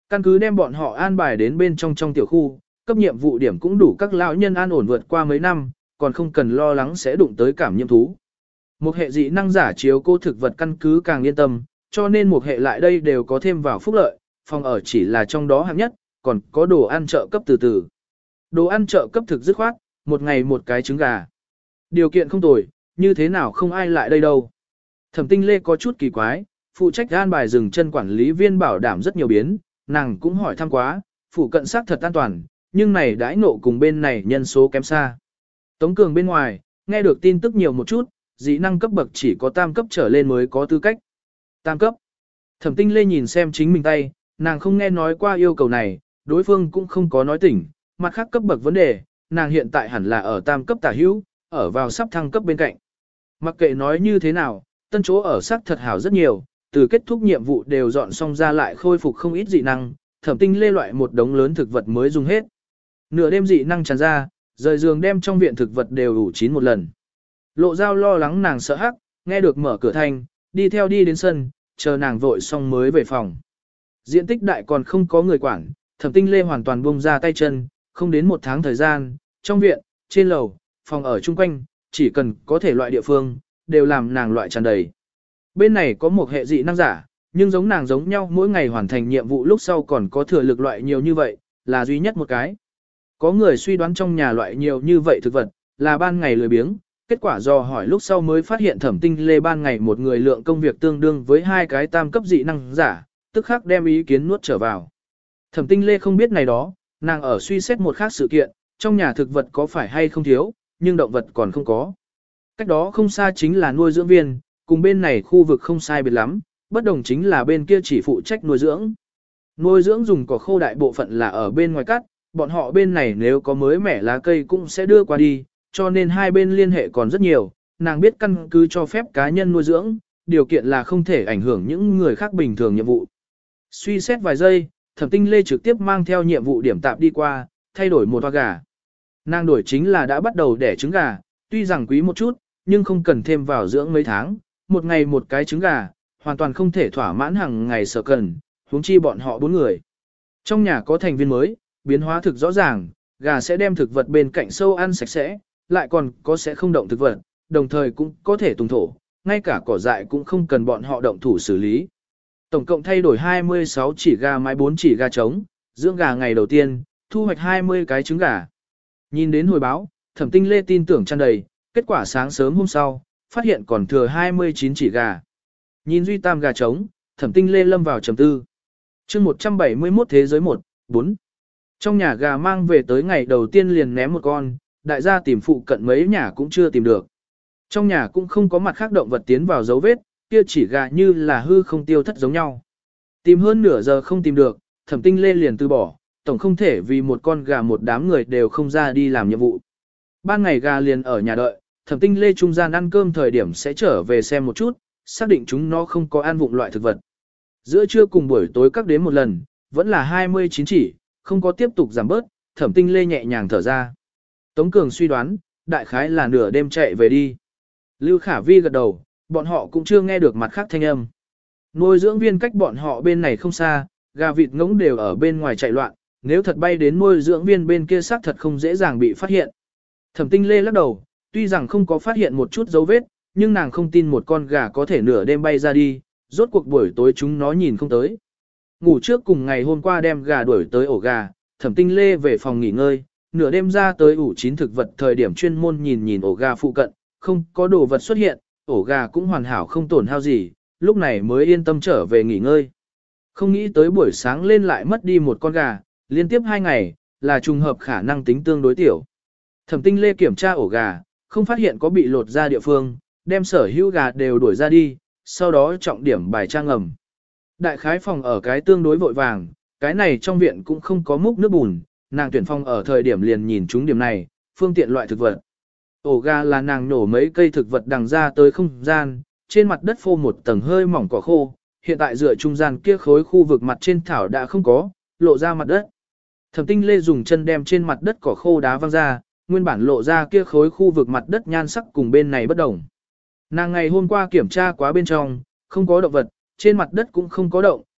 Căn cứ đem bọn họ an bài đến bên trong trong tiểu khu, cấp nhiệm vụ điểm cũng đủ các lão nhân an ổn vượt qua mấy năm, còn không cần lo lắng sẽ đụng tới cảm nhiễm thú. Một hệ dị năng giả chiếu cô thực vật căn cứ càng yên tâm, cho nên một hệ lại đây đều có thêm vào phúc lợi, phòng ở chỉ là trong đó hạng nhất, còn có đồ ăn trợ cấp từ từ. Đồ ăn trợ cấp thực dứt khoát, một ngày một cái trứng gà. Điều kiện không tồi, như thế nào không ai lại đây đâu. Thẩm Tinh Lê có chút kỳ quái, phụ trách an bài dừng chân quản lý viên bảo đảm rất nhiều biến, nàng cũng hỏi thăm quá, phủ cận xác thật an toàn, nhưng này đãi ngộ cùng bên này nhân số kém xa. Tống Cường bên ngoài, nghe được tin tức nhiều một chút, dị năng cấp bậc chỉ có tam cấp trở lên mới có tư cách. Tam cấp. Thẩm Tinh Lê nhìn xem chính mình tay, nàng không nghe nói qua yêu cầu này, đối phương cũng không có nói tỉnh, mặt khác cấp bậc vấn đề, nàng hiện tại hẳn là ở tam cấp tả hữu, ở vào sắp thăng cấp bên cạnh. Mặc kệ nói như thế nào, tân chỗ ở sắc thật hảo rất nhiều, từ kết thúc nhiệm vụ đều dọn xong ra lại khôi phục không ít dị năng, Thẩm Tinh Lê loại một đống lớn thực vật mới dùng hết. Nửa đêm dị năng tràn ra, rời giường đem trong viện thực vật đều ủ chín một lần. Lộ Giao lo lắng nàng sợ hắc, nghe được mở cửa thanh, đi theo đi đến sân, chờ nàng vội xong mới về phòng. Diện tích đại còn không có người quản, Thẩm Tinh Lê hoàn toàn buông ra tay chân, không đến một tháng thời gian, trong viện, trên lầu, phòng ở chung quanh, chỉ cần có thể loại địa phương, đều làm nàng loại tràn đầy. Bên này có một hệ dị năng giả, nhưng giống nàng giống nhau mỗi ngày hoàn thành nhiệm vụ lúc sau còn có thừa lực loại nhiều như vậy, là duy nhất một cái. Có người suy đoán trong nhà loại nhiều như vậy thực vật, là ban ngày lười biếng, kết quả do hỏi lúc sau mới phát hiện Thẩm Tinh Lê ban ngày một người lượng công việc tương đương với hai cái tam cấp dị năng giả, tức khắc đem ý kiến nuốt trở vào. Thẩm Tinh Lê không biết này đó, nàng ở suy xét một khác sự kiện, trong nhà thực vật có phải hay không thiếu, nhưng động vật còn không có. Cách đó không xa chính là nuôi dưỡng viên, cùng bên này khu vực không sai biệt lắm, bất đồng chính là bên kia chỉ phụ trách nuôi dưỡng. Nuôi dưỡng dùng cỏ khô đại bộ phận là ở bên ngoài cắt, bọn họ bên này nếu có mới mẻ lá cây cũng sẽ đưa qua đi, cho nên hai bên liên hệ còn rất nhiều, nàng biết căn cứ cho phép cá nhân nuôi dưỡng, điều kiện là không thể ảnh hưởng những người khác bình thường nhiệm vụ. Suy xét vài giây, Thẩm Tinh Lê trực tiếp mang theo nhiệm vụ điểm tạp đi qua, thay đổi một toa gà. Nàng đổi chính là đã bắt đầu đẻ trứng gà, tuy rằng quý một chút, nhưng không cần thêm vào dưỡng mấy tháng, một ngày một cái trứng gà, hoàn toàn không thể thỏa mãn hàng ngày sở cần, huống chi bọn họ bốn người. Trong nhà có thành viên mới, biến hóa thực rõ ràng, gà sẽ đem thực vật bên cạnh sâu ăn sạch sẽ, lại còn có sẽ không động thực vật, đồng thời cũng có thể tùng thổ, ngay cả cỏ dại cũng không cần bọn họ động thủ xử lý. Tổng cộng thay đổi hai mươi sáu chỉ gà mái bốn chỉ gà trống, dưỡng gà ngày đầu tiên, thu hoạch hai mươi cái trứng gà. Nhìn đến hồi báo, Thẩm Tinh Lê tin tưởng tràn đầy, kết quả sáng sớm hôm sau, phát hiện còn thừa hai mươi chín chỉ gà. Nhìn duy tam gà trống, Thẩm Tinh Lê lâm vào trầm tư. Chương một trăm bảy mươi mốt thế giới một, bốn. Trong nhà gà mang về tới ngày đầu tiên liền ném một con, đại gia tìm phụ cận mấy nhà cũng chưa tìm được. Trong nhà cũng không có mặt khác động vật tiến vào dấu vết, kia chỉ gà như là hư không tiêu thất giống nhau. Tìm hơn nửa giờ không tìm được, Thẩm Tinh Lê liền từ bỏ, tổng không thể vì một con gà một đám người đều không ra đi làm nhiệm vụ. Ban ngày gà liền ở nhà đợi, Thẩm Tinh Lê trung gian ăn cơm thời điểm sẽ trở về xem một chút, xác định chúng nó không có ăn vụng loại thực vật. Giữa trưa cùng buổi tối các đến một lần, vẫn là hai mươi chín chỉ, không có tiếp tục giảm bớt, Thẩm Tinh Lê nhẹ nhàng thở ra. Tống Cường suy đoán, đại khái là nửa đêm chạy về đi. Lưu Khả Vi gật đầu, bọn họ cũng chưa nghe được mặt khác thanh âm. Nuôi dưỡng viên cách bọn họ bên này không xa, gà vịt ngỗng đều ở bên ngoài chạy loạn, nếu thật bay đến nuôi dưỡng viên bên kia xác thật không dễ dàng bị phát hiện. Thẩm Tinh Lê lắc đầu, tuy rằng không có phát hiện một chút dấu vết, nhưng nàng không tin một con gà có thể nửa đêm bay ra đi, rốt cuộc buổi tối chúng nó nhìn không tới. Ngủ trước cùng ngày hôm qua đem gà đuổi tới ổ gà, Thẩm Tinh Lê về phòng nghỉ ngơi, nửa đêm ra tới ủ chín thực vật thời điểm chuyên môn nhìn nhìn ổ gà phụ cận, không có đồ vật xuất hiện, ổ gà cũng hoàn hảo không tổn hao gì, lúc này mới yên tâm trở về nghỉ ngơi. Không nghĩ tới buổi sáng lên lại mất đi một con gà, liên tiếp hai ngày, là trùng hợp khả năng tính tương đối tiểu. Thẩm Tinh Lê kiểm tra ổ gà, không phát hiện có bị lột ra địa phương, đem sở hữu gà đều đuổi ra đi, sau đó trọng điểm bài trang ngầm. Đại khái phòng ở cái tương đối vội vàng, cái này trong viện cũng không có múc nước bùn, nàng tuyển phòng ở thời điểm liền nhìn chúng điểm này, phương tiện loại thực vật. Ổ gà là nàng nổ mấy cây thực vật đằng ra tới không gian, trên mặt đất phô một tầng hơi mỏng cỏ khô, hiện tại dựa trung gian kia khối khu vực mặt trên thảo đã không có, lộ ra mặt đất. Thẩm Tinh Lê dùng chân đem trên mặt đất cỏ khô đá văng ra, nguyên bản lộ ra kia khối khu vực mặt đất nhan sắc cùng bên này bất đồng. Nàng ngày hôm qua kiểm tra quá bên trong, không có động vật, trên mặt đất cũng không có động,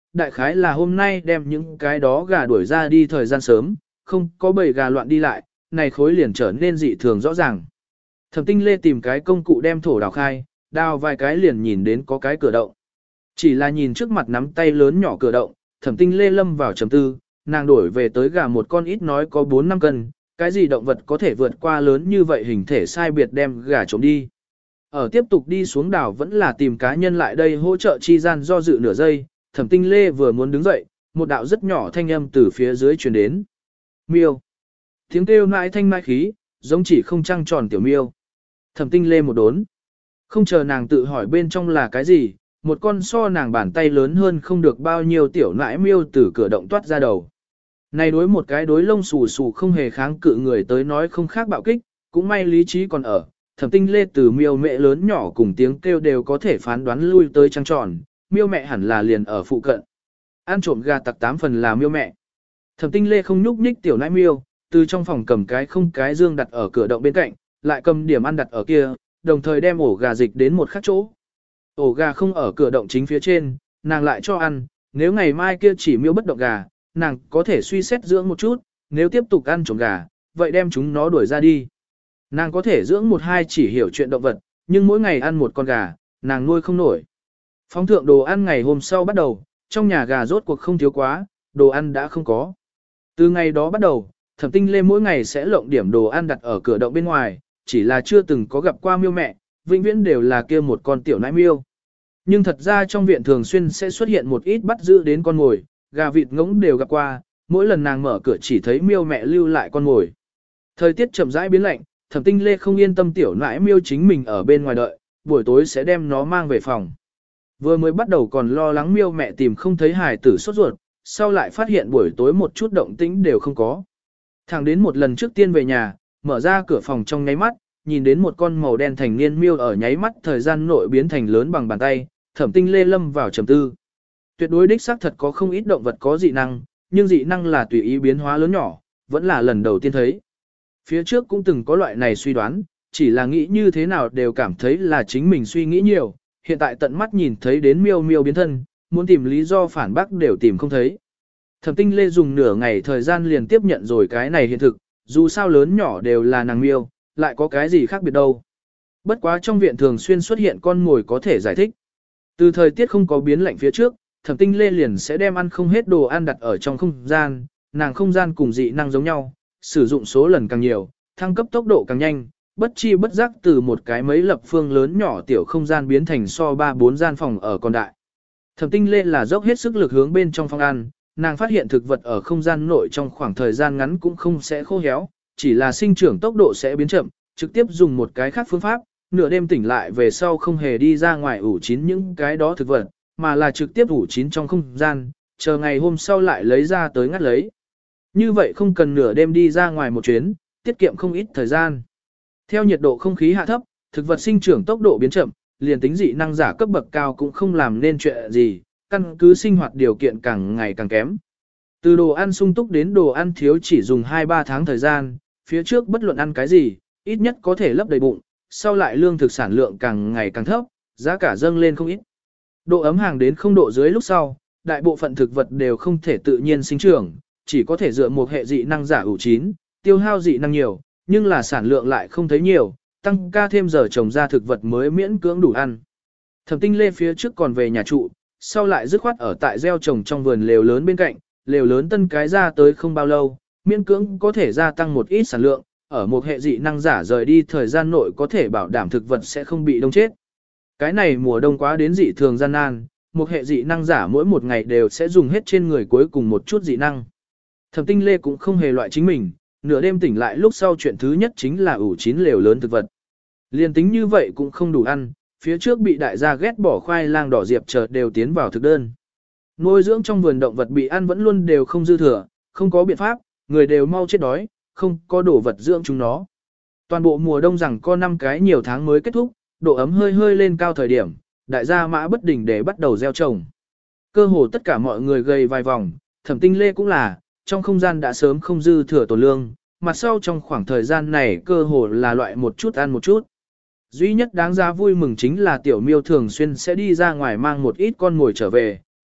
đại khái là hôm nay đem những cái đó gà đuổi ra đi thời gian sớm, không có bầy gà loạn đi lại, này khối liền trở nên dị thường rõ ràng. Thẩm Tinh Lê tìm cái công cụ đem thổ đào khai, đào vài cái liền nhìn đến có cái cửa động. Chỉ là nhìn trước mặt nắm tay lớn nhỏ cửa động, Thẩm Tinh Lê lâm vào trầm tư, nàng đổi về tới gà một con ít nói có bốn năm cân, cái gì động vật có thể vượt qua lớn như vậy hình thể sai biệt đem gà trộm đi. Ở tiếp tục đi xuống đảo vẫn là tìm cá nhân lại đây hỗ trợ chi gian do dự nửa giây, Thẩm Tinh Lê vừa muốn đứng dậy, một đạo rất nhỏ thanh âm từ phía dưới truyền đến. Miêu. Tiếng kêu nãi thanh nãi khí, giống chỉ không trăng tròn tiểu miêu. Thẩm Tinh Lê một đốn. Không chờ nàng tự hỏi bên trong là cái gì, một con so nàng bàn tay lớn hơn không được bao nhiêu tiểu nãi miêu từ cửa động toát ra đầu. Này đối một cái đối lông xù xù không hề kháng cự người tới nói không khác bạo kích, cũng may lý trí còn ở. Thẩm Tinh Lê từ miêu mẹ lớn nhỏ cùng tiếng kêu đều có thể phán đoán lui tới trăng tròn, miêu mẹ hẳn là liền ở phụ cận. Ăn trộm gà tặc tám phần là miêu mẹ. Thẩm Tinh Lê không nhúc nhích tiểu nãi miêu, từ trong phòng cầm cái không cái dương đặt ở cửa động bên cạnh, lại cầm điểm ăn đặt ở kia, đồng thời đem ổ gà dịch đến một khác chỗ. Ổ gà không ở cửa động chính phía trên, nàng lại cho ăn, nếu ngày mai kia chỉ miêu bất động gà, nàng có thể suy xét dưỡng một chút, nếu tiếp tục ăn trộm gà, vậy đem chúng nó đuổi ra đi. Nàng có thể dưỡng một hai chỉ hiểu chuyện động vật, nhưng mỗi ngày ăn một con gà, nàng nuôi không nổi. Phóng thượng đồ ăn ngày hôm sau bắt đầu, trong nhà gà rốt cuộc không thiếu quá, đồ ăn đã không có. Từ ngày đó bắt đầu, Thẩm Tinh Lê mỗi ngày sẽ lộng điểm đồ ăn đặt ở cửa động bên ngoài, chỉ là chưa từng có gặp qua miêu mẹ, vĩnh viễn đều là kia một con tiểu nãi miêu. Nhưng thật ra trong viện thường xuyên sẽ xuất hiện một ít bắt giữ đến con mồi, gà vịt ngỗng đều gặp qua, mỗi lần nàng mở cửa chỉ thấy miêu mẹ lưu lại con mồi. Thời tiết chậm rãi biến lạnh, Thẩm Tinh Lê không yên tâm tiểu nãi miêu chính mình ở bên ngoài đợi, buổi tối sẽ đem nó mang về phòng. Vừa mới bắt đầu còn lo lắng miêu mẹ tìm không thấy hài tử sốt ruột, sau lại phát hiện buổi tối một chút động tĩnh đều không có. Thẳng đến một lần trước tiên về nhà, mở ra cửa phòng trong nháy mắt, nhìn đến một con màu đen thành niên miêu ở nháy mắt thời gian nội biến thành lớn bằng bàn tay, Thẩm Tinh Lê lâm vào trầm tư. Tuyệt đối đích xác thật có không ít động vật có dị năng, nhưng dị năng là tùy ý biến hóa lớn nhỏ, vẫn là lần đầu tiên thấy. Phía trước cũng từng có loại này suy đoán, chỉ là nghĩ như thế nào đều cảm thấy là chính mình suy nghĩ nhiều, hiện tại tận mắt nhìn thấy đến miêu miêu biến thân, muốn tìm lý do phản bác đều tìm không thấy. Thẩm Tinh Lê dùng nửa ngày thời gian liền tiếp nhận rồi cái này hiện thực, dù sao lớn nhỏ đều là nàng miêu, lại có cái gì khác biệt đâu. Bất quá trong viện thường xuyên xuất hiện con mồi có thể giải thích. Từ thời tiết không có biến lạnh phía trước, Thẩm Tinh Lê liền sẽ đem ăn không hết đồ ăn đặt ở trong không gian, nàng không gian cùng dị năng giống nhau, sử dụng số lần càng nhiều, thăng cấp tốc độ càng nhanh, bất chi bất giác từ một cái mấy lập phương lớn nhỏ tiểu không gian biến thành so ba bốn gian phòng ở còn đại. Thẩm Tinh Lê là dốc hết sức lực hướng bên trong phòng ăn, nàng phát hiện thực vật ở không gian nội trong khoảng thời gian ngắn cũng không sẽ khô héo, chỉ là sinh trưởng tốc độ sẽ biến chậm, trực tiếp dùng một cái khác phương pháp, nửa đêm tỉnh lại về sau không hề đi ra ngoài ủ chín những cái đó thực vật, mà là trực tiếp ủ chín trong không gian, chờ ngày hôm sau lại lấy ra tới ngắt lấy. Như vậy không cần nửa đêm đi ra ngoài một chuyến, tiết kiệm không ít thời gian. Theo nhiệt độ không khí hạ thấp, thực vật sinh trưởng tốc độ biến chậm, liền tính dị năng giả cấp bậc cao cũng không làm nên chuyện gì, căn cứ sinh hoạt điều kiện càng ngày càng kém. Từ đồ ăn sung túc đến đồ ăn thiếu chỉ dùng hai ba tháng thời gian, phía trước bất luận ăn cái gì, ít nhất có thể lấp đầy bụng, sau lại lương thực sản lượng càng ngày càng thấp, giá cả dâng lên không ít. Độ ấm hàng đến không độ dưới lúc sau, đại bộ phận thực vật đều không thể tự nhiên sinh trưởng, chỉ có thể dựa một hệ dị năng giả ủ chín, tiêu hao dị năng nhiều, nhưng là sản lượng lại không thấy nhiều, tăng ca thêm giờ trồng ra thực vật mới miễn cưỡng đủ ăn. Thẩm Tinh Lê phía trước còn về nhà trụ, sau lại dứt khoát ở tại gieo trồng trong vườn lều lớn bên cạnh, lều lớn tân cái ra tới không bao lâu, miễn cưỡng có thể gia tăng một ít sản lượng, ở một hệ dị năng giả rời đi thời gian nội có thể bảo đảm thực vật sẽ không bị đông chết. Cái này mùa đông quá đến dị thường gian nan, một hệ dị năng giả mỗi một ngày đều sẽ dùng hết trên người cuối cùng một chút dị năng. Thẩm Tinh Lê cũng không hề loại chính mình, nửa đêm tỉnh lại lúc sau chuyện thứ nhất chính là ủ chín lều lớn thực vật. Liên tính như vậy cũng không đủ ăn, phía trước bị đại gia ghét bỏ khoai lang đỏ diệp chợt đều tiến vào thực đơn. Nuôi dưỡng trong vườn động vật bị ăn vẫn luôn đều không dư thừa, không có biện pháp, người đều mau chết đói, không có đồ vật dưỡng chúng nó. Toàn bộ mùa đông rằng có năm cái nhiều tháng mới kết thúc, độ ấm hơi hơi lên cao thời điểm, đại gia mã bất đình để bắt đầu gieo trồng. Cơ hồ tất cả mọi người gầy vài vòng, Thẩm Tinh Lê cũng là, trong không gian đã sớm không dư thừa tồn lương, mặt sau trong khoảng thời gian này cơ hồ là loại một chút ăn một chút. Duy nhất đáng giá vui mừng chính là tiểu miêu thường xuyên sẽ đi ra ngoài mang một ít con mồi trở về,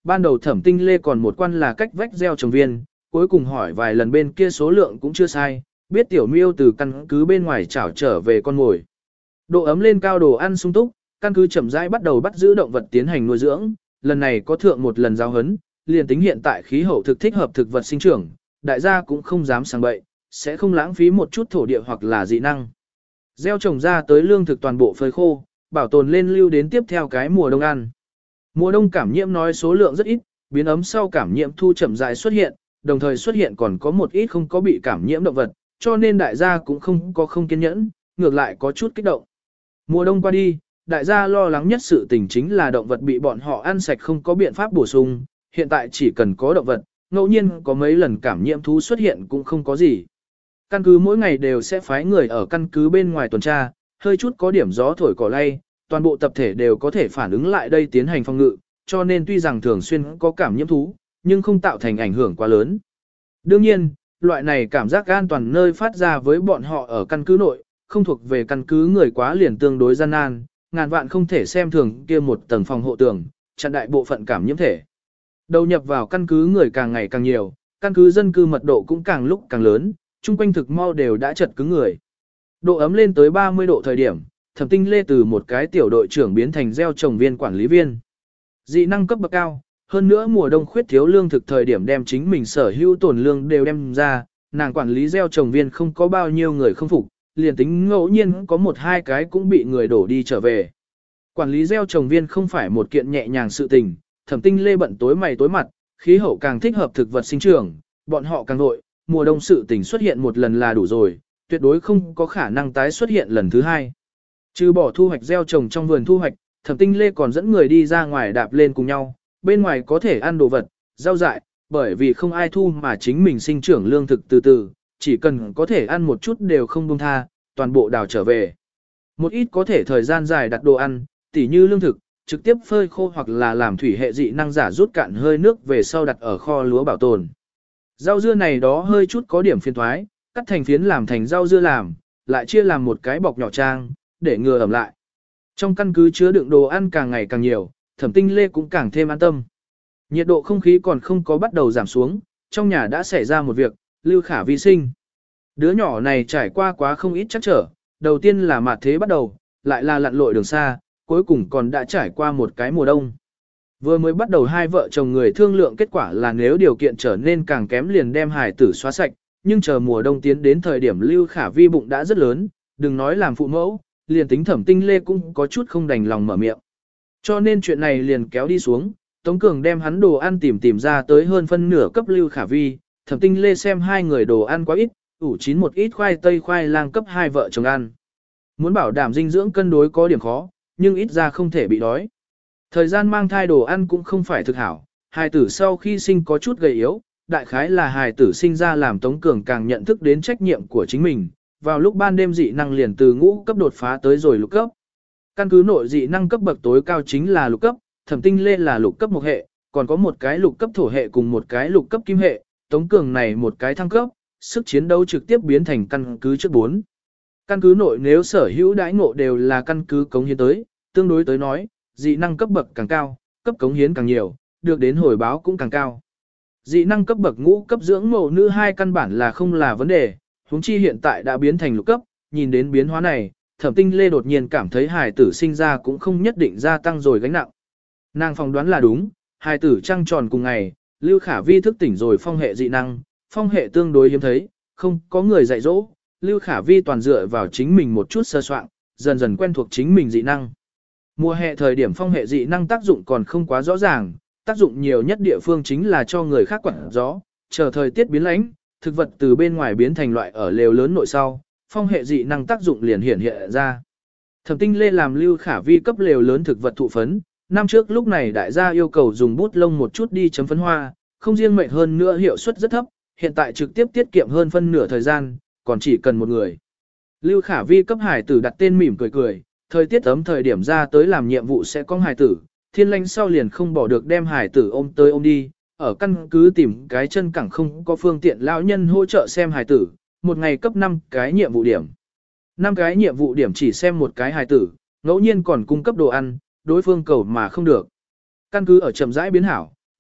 ban đầu Thẩm Tinh Lê còn một quan là cách vách gieo trồng viên, cuối cùng hỏi vài lần bên kia số lượng cũng chưa sai, biết tiểu miêu từ căn cứ bên ngoài chảo trở về con mồi. Độ ấm lên cao, đồ ăn sung túc, căn cứ chậm rãi bắt đầu bắt giữ động vật tiến hành nuôi dưỡng, lần này có thượng một lần giao hấn, liền tính hiện tại khí hậu thực thích hợp thực vật sinh trưởng, đại gia cũng không dám sang bậy, sẽ không lãng phí một chút thổ địa hoặc là dị năng. Gieo trồng ra tới lương thực toàn bộ phơi khô, bảo tồn lên lưu đến tiếp theo cái mùa đông ăn. Mùa đông cảm nhiễm nói số lượng rất ít, biến ấm sau cảm nhiễm thu chậm rãi xuất hiện, đồng thời xuất hiện còn có một ít không có bị cảm nhiễm động vật, cho nên đại gia cũng không có không kiên nhẫn, ngược lại có chút kích động. Mùa đông qua đi, đại gia lo lắng nhất sự tình chính là động vật bị bọn họ ăn sạch không có biện pháp bổ sung, hiện tại chỉ cần có động vật, ngẫu nhiên có mấy lần cảm nhiễm thú xuất hiện cũng không có gì. Căn cứ mỗi ngày đều sẽ phái người ở căn cứ bên ngoài tuần tra, hơi chút có điểm gió thổi cỏ lay, toàn bộ tập thể đều có thể phản ứng lại đây tiến hành phòng ngự, cho nên tuy rằng thường xuyên có cảm nhiễm thú, nhưng không tạo thành ảnh hưởng quá lớn. Đương nhiên, loại này cảm giác an toàn nơi phát ra với bọn họ ở căn cứ nội, không thuộc về căn cứ người quá liền tương đối gian nan, ngàn vạn không thể xem thường kia một tầng phòng hộ tường, chặn đại bộ phận cảm nhiễm thể. Đầu nhập vào căn cứ người càng ngày càng nhiều, căn cứ dân cư mật độ cũng càng lúc càng lớn, chung quanh thực mau đều đã chật cứng người. Độ ấm lên tới ba mươi độ thời điểm, Thẩm Tinh Lê từ một cái tiểu đội trưởng biến thành gieo trồng viên quản lý viên. Dị năng cấp bậc cao, hơn nữa mùa đông khuyết thiếu lương thực thời điểm đem chính mình sở hữu tổn lương đều đem ra, nàng quản lý gieo trồng viên không có bao nhiêu người không phục, liền tính ngẫu nhiên có một hai cái cũng bị người đổ đi trở về. Quản lý gieo trồng viên không phải một kiện nhẹ nhàng sự tình, Thẩm Tinh Lê bận tối mày tối mặt, khí hậu càng thích hợp thực vật sinh trưởng, bọn họ càng vội, mùa đông sự tình xuất hiện một lần là đủ rồi, tuyệt đối không có khả năng tái xuất hiện lần thứ hai. Trừ bỏ thu hoạch gieo trồng trong vườn thu hoạch, Thẩm Tinh Lê còn dẫn người đi ra ngoài đạp lên cùng nhau, bên ngoài có thể ăn đồ vật, rau dại, bởi vì không ai thu mà chính mình sinh trưởng lương thực từ từ, chỉ cần có thể ăn một chút đều không buông tha, toàn bộ đào trở về. Một ít có thể thời gian dài đặt đồ ăn, tỉ như lương thực, trực tiếp phơi khô hoặc là làm thủy hệ dị năng giả rút cạn hơi nước về sau đặt ở kho lúa bảo tồn. Rau dưa này đó hơi chút có điểm phiền thoái, cắt thành phiến làm thành rau dưa làm, lại chia làm một cái bọc nhỏ trang, để ngừa ẩm lại. Trong căn cứ chứa đựng đồ ăn càng ngày càng nhiều, Thẩm Tinh Lê cũng càng thêm an tâm. Nhiệt độ không khí còn không có bắt đầu giảm xuống, trong nhà đã xảy ra một việc, Lưu Khả Vi sinh. Đứa nhỏ này trải qua quá không ít trắc trở, đầu tiên là mạt thế bắt đầu, lại là lặn lội đường xa, cuối cùng còn đã trải qua một cái mùa đông. Vừa mới bắt đầu hai vợ chồng người thương lượng kết quả là nếu điều kiện trở nên càng kém liền đem hài tử xóa sạch, nhưng chờ mùa đông tiến đến thời điểm Lưu Khả Vi bụng đã rất lớn, đừng nói làm phụ mẫu, liền tính Thẩm Tinh Lê cũng có chút không đành lòng mở miệng. Cho nên chuyện này liền kéo đi xuống, Tống Cường đem hắn đồ ăn tìm tìm ra tới hơn phân nửa cấp Lưu Khả Vi, Thẩm Tinh Lê xem hai người đồ ăn quá ít, ủ chín một ít khoai tây khoai lang cấp hai vợ chồng ăn. Muốn bảo đảm dinh dưỡng cân đối có điểm khó, nhưng ít ra không thể bị đói. Thời gian mang thai đồ ăn cũng không phải thực hảo, hài tử sau khi sinh có chút gầy yếu, đại khái là hài tử sinh ra làm Tống Cường càng nhận thức đến trách nhiệm của chính mình, vào lúc ban đêm dị năng liền từ ngũ cấp đột phá tới rồi lục cấp. Căn cứ nội dị năng cấp bậc tối cao chính là lục cấp, Thẩm Tinh Lê là lục cấp mộc hệ, còn có một cái lục cấp thổ hệ cùng một cái lục cấp kim hệ, Tống Cường này một cái thăng cấp, sức chiến đấu trực tiếp biến thành căn cứ trước bốn. Căn cứ nội nếu sở hữu đãi ngộ đều là căn cứ cống hiến tới, tương đối tới nói, dị năng cấp bậc càng cao, cấp cống hiến càng nhiều, được đến hồi báo cũng càng cao. Dị năng cấp bậc ngũ cấp dưỡng mẫu nữ hai căn bản là không là vấn đề, huống chi hiện tại đã biến thành lục cấp, nhìn đến biến hóa này, Thẩm Tinh Lê đột nhiên cảm thấy hài tử sinh ra cũng không nhất định gia tăng rồi gánh nặng. Nàng phỏng đoán là đúng, hài tử trăng tròn cùng ngày, Lưu Khả Vi thức tỉnh rồi phong hệ dị năng, phong hệ tương đối hiếm thấy, không có người dạy dỗ, Lưu Khả Vi toàn dựa vào chính mình một chút sơ soạn, dần dần quen thuộc chính mình dị năng. Mùa hè thời điểm phong hệ dị năng tác dụng còn không quá rõ ràng, tác dụng nhiều nhất địa phương chính là cho người khác quản gió, chờ thời tiết biến lãnh, thực vật từ bên ngoài biến thành loại ở lều lớn nội sau, phong hệ dị năng tác dụng liền hiển hiện ra. Thẩm Tinh Lê làm Lưu Khả Vi cấp lều lớn thực vật thụ phấn, năm trước lúc này đại gia yêu cầu dùng bút lông một chút đi chấm phấn hoa, không riêng mệt hơn nữa hiệu suất rất thấp, hiện tại trực tiếp tiết kiệm hơn phân nửa thời gian, còn chỉ cần một người. Lưu Khả Vi cấp hải tử đặt tên mỉm cười cười, thời tiết ấm thời điểm ra tới làm nhiệm vụ sẽ có hải tử, thiên lãnh sau liền không bỏ được đem hải tử ôm tới ôm đi, ở căn cứ tìm cái chân cẳng không có phương tiện lão nhân hỗ trợ xem hải tử, một ngày cấp năm cái nhiệm vụ điểm. năm cái nhiệm vụ điểm chỉ xem một cái hải tử, ngẫu nhiên còn cung cấp đồ ăn, đối phương cầu mà không được. Căn cứ ở chậm rãi biến hảo,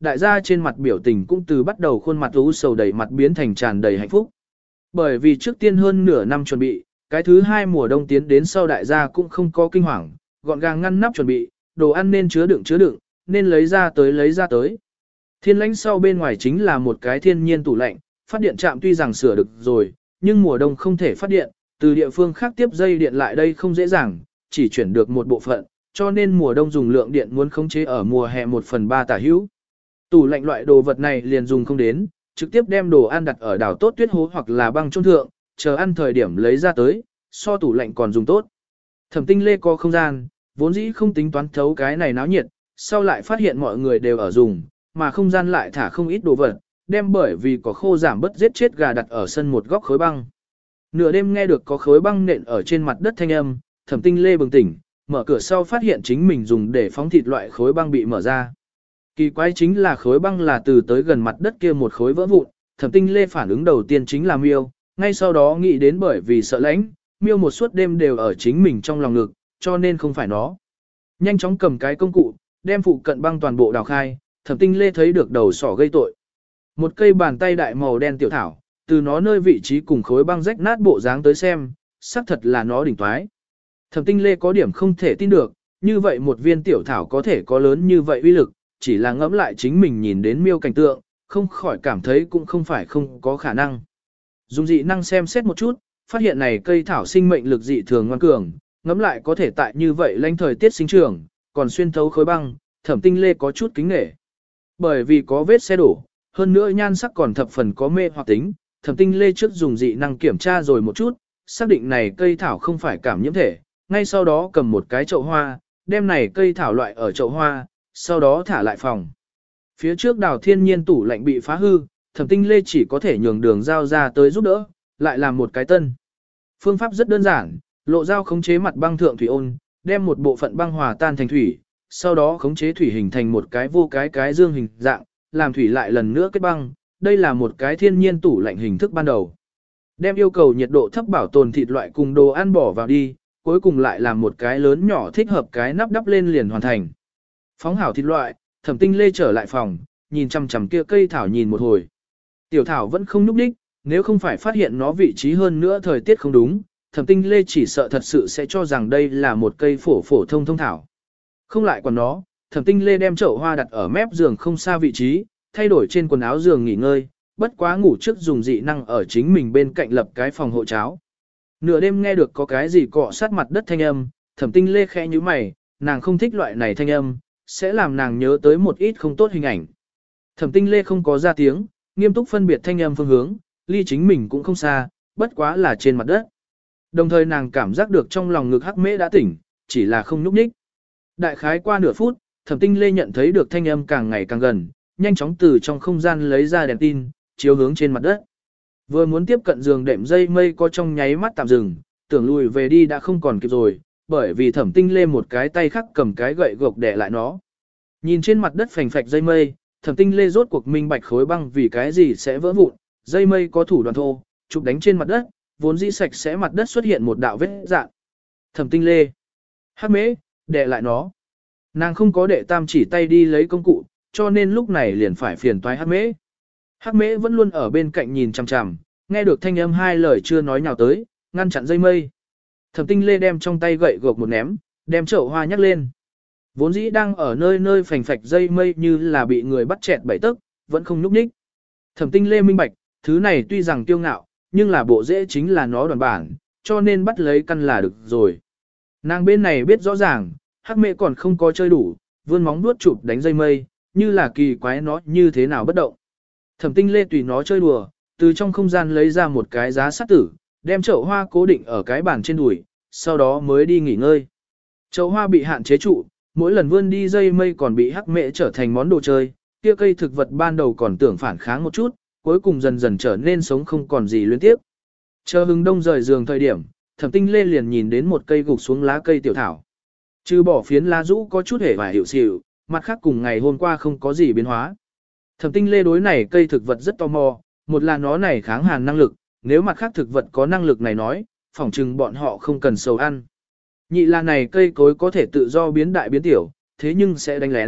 đại gia trên mặt biểu tình cũng từ bắt đầu khuôn mặt u sầu đầy mặt biến thành tràn đầy hạnh phúc. Bởi vì trước tiên hơn nửa năm chuẩn bị, cái thứ hai mùa đông tiến đến sau đại gia cũng không có kinh hoàng, gọn gàng ngăn nắp chuẩn bị, đồ ăn nên chứa đựng chứa đựng, nên lấy ra tới lấy ra tới. Thiên lãnh sau bên ngoài chính là một cái thiên nhiên tủ lạnh, phát điện trạm tuy rằng sửa được rồi, nhưng mùa đông không thể phát điện, từ địa phương khác tiếp dây điện lại đây không dễ dàng, chỉ chuyển được một bộ phận, cho nên mùa đông dùng lượng điện muốn khống chế ở mùa hè một phần ba tả hữu. Tủ lạnh loại đồ vật này liền dùng không đến, trực tiếp đem đồ ăn đặt ở đảo tốt tuyết hố hoặc là băng chôn thượng, chờ ăn thời điểm lấy ra tới, so tủ lạnh còn dùng tốt. Thẩm Tinh Lê có không gian, vốn dĩ không tính toán thấu cái này náo nhiệt, sau lại phát hiện mọi người đều ở dùng, mà không gian lại thả không ít đồ vật, đem bởi vì có khô giảm bất giết chết gà đặt ở sân một góc khối băng. Nửa đêm nghe được có khối băng nện ở trên mặt đất thanh âm, Thẩm Tinh Lê bừng tỉnh, mở cửa sau phát hiện chính mình dùng để phóng thịt loại khối băng bị mở ra. Kỳ quái chính là khối băng là từ tới gần mặt đất kia một khối vỡ vụn, Thẩm Tinh Lê phản ứng đầu tiên chính là miêu, ngay sau đó nghĩ đến bởi vì sợ lạnh, miêu một suốt đêm đều ở chính mình trong lòng ngực, cho nên không phải nó. Nhanh chóng cầm cái công cụ, đem phụ cận băng toàn bộ đào khai, Thẩm Tinh Lê thấy được đầu sỏ gây tội. Một cây bàn tay đại màu đen tiểu thảo, từ nó nơi vị trí cùng khối băng rách nát bộ dáng tới xem, xác thật là nó đỉnh toái. Thẩm Tinh Lê có điểm không thể tin được, như vậy một viên tiểu thảo có thể có lớn như vậy uy lực, chỉ là ngẫm lại chính mình nhìn đến miêu cảnh tượng, không khỏi cảm thấy cũng không phải không có khả năng. Dùng dị năng xem xét một chút, phát hiện này cây thảo sinh mệnh lực dị thường ngoan cường, ngẫm lại có thể tại như vậy lãnh thời tiết sinh trưởng, còn xuyên thấu khối băng, Thẩm Tinh Lê có chút kính nể. Bởi vì có vết xe đổ, hơn nữa nhan sắc còn thập phần có mê hoặc tính, Thẩm Tinh Lê trước dùng dị năng kiểm tra rồi một chút, xác định này cây thảo không phải cảm nhiễm thể, ngay sau đó cầm một cái chậu hoa, đem này cây thảo loại ở chậu hoa, sau đó thả lại phòng. Phía trước đào thiên nhiên tủ lạnh bị phá hư, Thẩm Tinh Lê chỉ có thể nhường đường dao ra tới giúp đỡ, lại làm một cái tân. Phương pháp rất đơn giản, lộ dao khống chế mặt băng thượng thủy ôn, đem một bộ phận băng hòa tan thành thủy, sau đó khống chế thủy hình thành một cái vô cái cái dương hình dạng, làm thủy lại lần nữa kết băng, đây là một cái thiên nhiên tủ lạnh hình thức ban đầu. Đem yêu cầu nhiệt độ thấp bảo tồn thịt loại cùng đồ ăn bỏ vào đi, cuối cùng lại làm một cái lớn nhỏ thích hợp cái nắp đắp lên liền hoàn thành. Phóng hảo thịt loại, Thẩm Tinh Lê trở lại phòng, nhìn chằm chằm kia cây thảo nhìn một hồi. Tiểu thảo vẫn không nhúc đích, nếu không phải phát hiện nó vị trí hơn nữa thời tiết không đúng, Thẩm Tinh Lê chỉ sợ thật sự sẽ cho rằng đây là một cây phổ phổ thông thông thảo. Không lại còn nó, Thẩm Tinh Lê đem chậu hoa đặt ở mép giường không xa vị trí, thay đổi trên quần áo giường nghỉ ngơi, bất quá ngủ trước dùng dị năng ở chính mình bên cạnh lập cái phòng hộ cháo. Nửa đêm nghe được có cái gì cọ sát mặt đất thanh âm, Thẩm Tinh Lê khẽ nhíu mày, nàng không thích loại này thanh âm, sẽ làm nàng nhớ tới một ít không tốt hình ảnh. Thẩm Tinh Lê không có ra tiếng, nghiêm túc phân biệt thanh âm phương hướng, ly chính mình cũng không xa, bất quá là trên mặt đất. Đồng thời nàng cảm giác được trong lòng ngực hắc mễ đã tỉnh, chỉ là không nhúc nhích. Đại khái qua nửa phút, Thẩm Tinh Lê nhận thấy được thanh âm càng ngày càng gần, nhanh chóng từ trong không gian lấy ra đèn tin, chiếu hướng trên mặt đất. Vừa muốn tiếp cận giường đệm dây mây có trong nháy mắt tạm dừng, tưởng lùi về đi đã không còn kịp rồi, bởi vì Thẩm Tinh Lê một cái tay khác cầm cái gậy gộc đè lại nó. Nhìn trên mặt đất phành phạch dây mây, Thẩm Tinh Lê rốt cuộc minh bạch khối băng vì cái gì sẽ vỡ vụn, dây mây có thủ đoạn thô, chụp đánh trên mặt đất, vốn dĩ sạch sẽ mặt đất xuất hiện một đạo vết dạn. Thẩm Tinh Lê, hắc mễ, đè lại nó. Nàng không có đệ tam chỉ tay đi lấy công cụ, cho nên lúc này liền phải phiền toái hắc mễ. Hắc mễ vẫn luôn ở bên cạnh nhìn chằm chằm, nghe được thanh âm hai lời chưa nói nhào tới, ngăn chặn dây mây. Thẩm Tinh Lê đem trong tay gậy gộc một ném, đem chậu hoa nhắc lên. Vốn dĩ đang ở nơi nơi phành phạch dây mây như là bị người bắt chẹt bảy tấc, vẫn không nhúc nhích. Thẩm Tinh Lê minh bạch, thứ này tuy rằng kiêu ngạo, nhưng là bộ dễ chính là nó đoàn bản, cho nên bắt lấy căn là được rồi. Nàng bên này biết rõ ràng, hắc mễ còn không có chơi đủ, vươn móng vuốt chụp đánh dây mây, như là kỳ quái nó như thế nào bất động. Thẩm Tinh Lê tùy nó chơi đùa, từ trong không gian lấy ra một cái giá sắt tử, đem chậu hoa cố định ở cái bàn trên đùi, sau đó mới đi nghỉ ngơi. Chậu hoa bị hạn chế trụ, mỗi lần vươn đi dây mây còn bị hắc mễ trở thành món đồ chơi, kia cây thực vật ban đầu còn tưởng phản kháng một chút, cuối cùng dần dần trở nên sống không còn gì liên tiếp. Chờ hừng đông rời giường thời điểm, Thẩm Tinh Lê liền nhìn đến một cây gục xuống lá cây tiểu thảo. Trừ bỏ phiến lá rũ có chút hề và hiệu xỉu, mặt khác cùng ngày hôm qua không có gì biến hóa. Thẩm Tinh Lê đối này cây thực vật rất tò mò, một là nó này kháng hàn năng lực, nếu mặt khác thực vật có năng lực này nói, phỏng chừng bọn họ không cần sầu ăn. Nhị là này cây cối có thể tự do biến đại biến tiểu, thế nhưng sẽ đánh lén,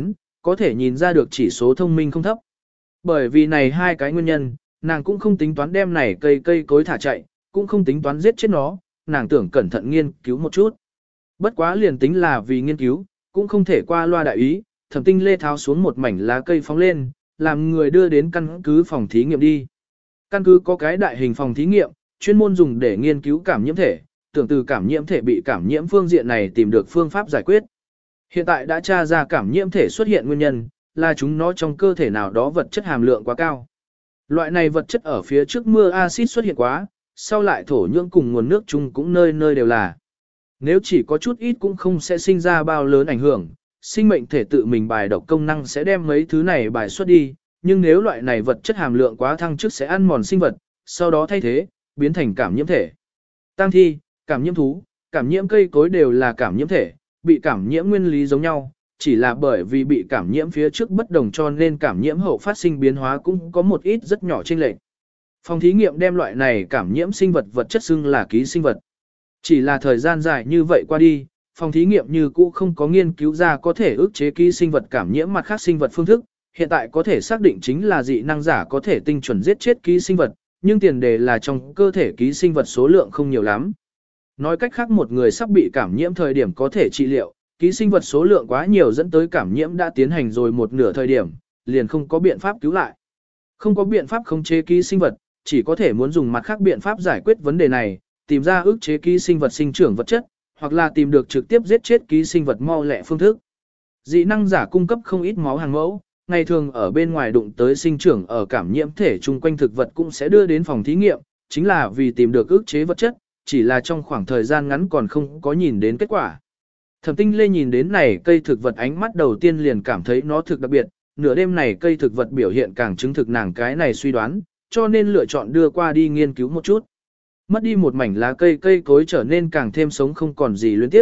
có thể nhìn ra được chỉ số thông minh không thấp. Bởi vì này hai cái nguyên nhân, nàng cũng không tính toán đem này cây cây cối thả chạy, cũng không tính toán giết chết nó, nàng tưởng cẩn thận nghiên cứu một chút. Bất quá liền tính là vì nghiên cứu, cũng không thể qua loa đại ý, Thẩm Tinh Lê tháo xuống một mảnh lá cây phóng lên, làm người đưa đến căn cứ phòng thí nghiệm đi. Căn cứ có cái đại hình phòng thí nghiệm, chuyên môn dùng để nghiên cứu cảm nhiễm thể, tưởng từ cảm nhiễm thể bị cảm nhiễm phương diện này tìm được phương pháp giải quyết. Hiện tại đã tra ra cảm nhiễm thể xuất hiện nguyên nhân, là chúng nó trong cơ thể nào đó vật chất hàm lượng quá cao. Loại này vật chất ở phía trước mưa axit xuất hiện quá, sau lại thổ nhưỡng cùng nguồn nước chung cũng nơi nơi đều là. Nếu chỉ có chút ít cũng không sẽ sinh ra bao lớn ảnh hưởng, sinh mệnh thể tự mình bài độc công năng sẽ đem mấy thứ này bài xuất đi, nhưng nếu loại này vật chất hàm lượng quá thăng trước sẽ ăn mòn sinh vật, sau đó thay thế, biến thành cảm nhiễm thể. Tăng thi, cảm nhiễm thú, cảm nhiễm cây cối đều là cảm nhiễm thể, bị cảm nhiễm nguyên lý giống nhau, chỉ là bởi vì bị cảm nhiễm phía trước bất đồng cho nên cảm nhiễm hậu phát sinh biến hóa cũng có một ít rất nhỏ chênh lệch. Phòng thí nghiệm đem loại này cảm nhiễm sinh vật vật chất xưng là ký sinh vật. Chỉ là thời gian dài như vậy qua đi, phòng thí nghiệm như cũ không có nghiên cứu ra có thể ức chế ký sinh vật cảm nhiễm mặt khác sinh vật phương thức, hiện tại có thể xác định chính là dị năng giả có thể tinh chuẩn giết chết ký sinh vật, nhưng tiền đề là trong cơ thể ký sinh vật số lượng không nhiều lắm. Nói cách khác một người sắp bị cảm nhiễm thời điểm có thể trị liệu, ký sinh vật số lượng quá nhiều dẫn tới cảm nhiễm đã tiến hành rồi một nửa thời điểm, liền không có biện pháp cứu lại. Không có biện pháp khống chế ký sinh vật, chỉ có thể muốn dùng mặt khác biện pháp giải quyết vấn đề này, tìm ra ức chế ký sinh vật sinh trưởng vật chất, hoặc là tìm được trực tiếp giết chết ký sinh vật mau lẹ phương thức. Dị năng giả cung cấp không ít máu hàng mẫu, ngày thường ở bên ngoài đụng tới sinh trưởng ở cảm nhiễm thể chung quanh thực vật cũng sẽ đưa đến phòng thí nghiệm, chính là vì tìm được ức chế vật chất, chỉ là trong khoảng thời gian ngắn còn không có nhìn đến kết quả. Thẩm Tinh Lê nhìn đến này cây thực vật ánh mắt đầu tiên liền cảm thấy nó thực đặc biệt, nửa đêm này cây thực vật biểu hiện càng chứng thực nàng cái này suy đoán, cho nên lựa chọn đưa qua đi nghiên cứu một chút. Mất đi một mảnh lá cây cây cối trở nên càng thêm sống không còn gì liên tiếp.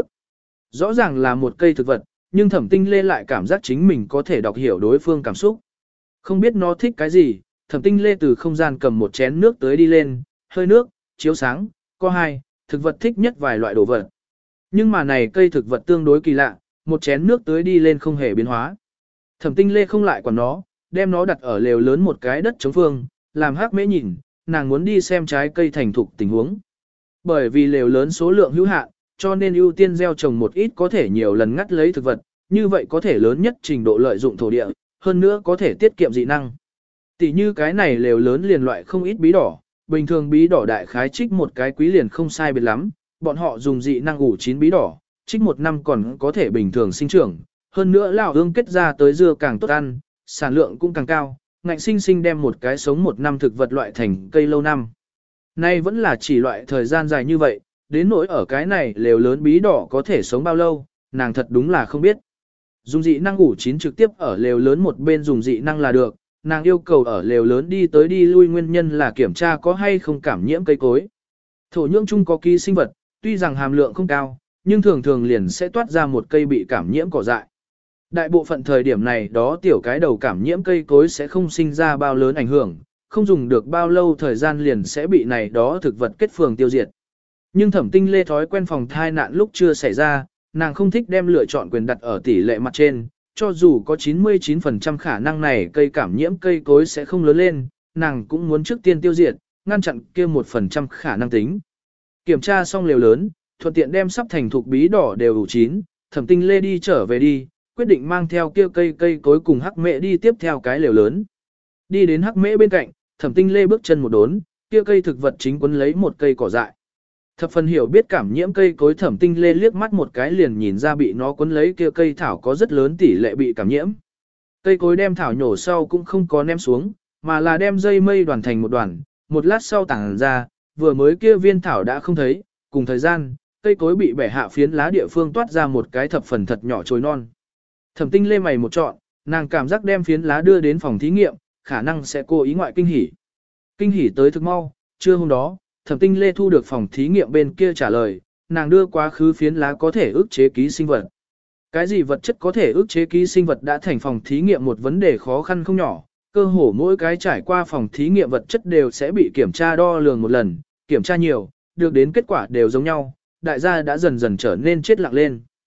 Rõ ràng là một cây thực vật, nhưng Thẩm Tinh Lê lại cảm giác chính mình có thể đọc hiểu đối phương cảm xúc. Không biết nó thích cái gì, Thẩm Tinh Lê từ không gian cầm một chén nước tới đi lên, hơi nước, chiếu sáng, có hai, thực vật thích nhất vài loại đồ vật. Nhưng mà này cây thực vật tương đối kỳ lạ, một chén nước tới đi lên không hề biến hóa. Thẩm Tinh Lê không lại quản nó, đem nó đặt ở lều lớn một cái đất trống phương, làm hắc mễ nhìn, nàng muốn đi xem trái cây thành thục tình huống. Bởi vì lều lớn số lượng hữu hạn, cho nên ưu tiên gieo trồng một ít có thể nhiều lần ngắt lấy thực vật, như vậy có thể lớn nhất trình độ lợi dụng thổ địa, hơn nữa có thể tiết kiệm dị năng. Tỷ như cái này lều lớn liền loại không ít bí đỏ, bình thường bí đỏ đại khái trích một cái quý liền không sai biệt lắm, bọn họ dùng dị năng ủ chín bí đỏ, trích một năm còn có thể bình thường sinh trưởng, hơn nữa lão ương kết ra tới dưa càng tốt ăn, sản lượng cũng càng cao, ngạnh sinh sinh đem một cái sống một năm thực vật loại thành cây lâu năm. Nay vẫn là chỉ loại thời gian dài như vậy, đến nỗi ở cái này lều lớn bí đỏ có thể sống bao lâu, nàng thật đúng là không biết. Dùng dị năng ủ chín trực tiếp ở lều lớn một bên dùng dị năng là được, nàng yêu cầu ở lều lớn đi tới đi lui nguyên nhân là kiểm tra có hay không cảm nhiễm cây cối. Thổ nhưỡng chung có ký sinh vật, tuy rằng hàm lượng không cao, nhưng thường thường liền sẽ toát ra một cây bị cảm nhiễm cỏ dại. Đại bộ phận thời điểm này đó tiểu cái đầu cảm nhiễm cây cối sẽ không sinh ra bao lớn ảnh hưởng, không dùng được bao lâu thời gian liền sẽ bị này đó thực vật kết phường tiêu diệt. Nhưng Thẩm Tinh Lê thói quen phòng thai nạn lúc chưa xảy ra, nàng không thích đem lựa chọn quyền đặt ở tỷ lệ mặt trên, cho dù có chín mươi chín phần trăm khả năng này cây cảm nhiễm cây cối sẽ không lớn lên, nàng cũng muốn trước tiên tiêu diệt, ngăn chặn kia một phần trăm khả năng tính. Kiểm tra xong lều lớn, thuận tiện đem sắp thành thục bí đỏ đều ủ chín, Thẩm Tinh Lê đi trở về đi, quyết định mang theo kia cây cây cối cùng hắc mễ đi tiếp theo cái lều lớn. Đi đến hắc mễ bên cạnh, Thẩm Tinh Lê bước chân một đốn, kia cây thực vật chính quấn lấy một cây cỏ dại. Thập phần hiểu biết cảm nhiễm cây cối Thẩm Tinh Lê liếc mắt một cái liền nhìn ra bị nó quấn lấy kia cây thảo có rất lớn tỷ lệ bị cảm nhiễm. Cây cối đem thảo nhổ sau cũng không có ném xuống, mà là đem dây mây đoàn thành một đoàn, một lát sau tản ra, vừa mới kia viên thảo đã không thấy, cùng thời gian, cây cối bị bẻ hạ phiến lá địa phương toát ra một cái thập phần thật nhỏ chồi non. Thẩm Tinh Lê mày một trọn, nàng cảm giác đem phiến lá đưa đến phòng thí nghiệm, khả năng sẽ cố ý ngoại kinh hỉ. Kinh hỉ tới thực mau, trưa hôm đó, Thẩm Tinh Lê thu được phòng thí nghiệm bên kia trả lời, nàng đưa quá khứ phiến lá có thể ức chế ký sinh vật. Cái gì vật chất có thể ức chế ký sinh vật đã thành phòng thí nghiệm một vấn đề khó khăn không nhỏ, cơ hồ mỗi cái trải qua phòng thí nghiệm vật chất đều sẽ bị kiểm tra đo lường một lần, kiểm tra nhiều, được đến kết quả đều giống nhau, đại gia đã dần dần trở nên chết lặng lên.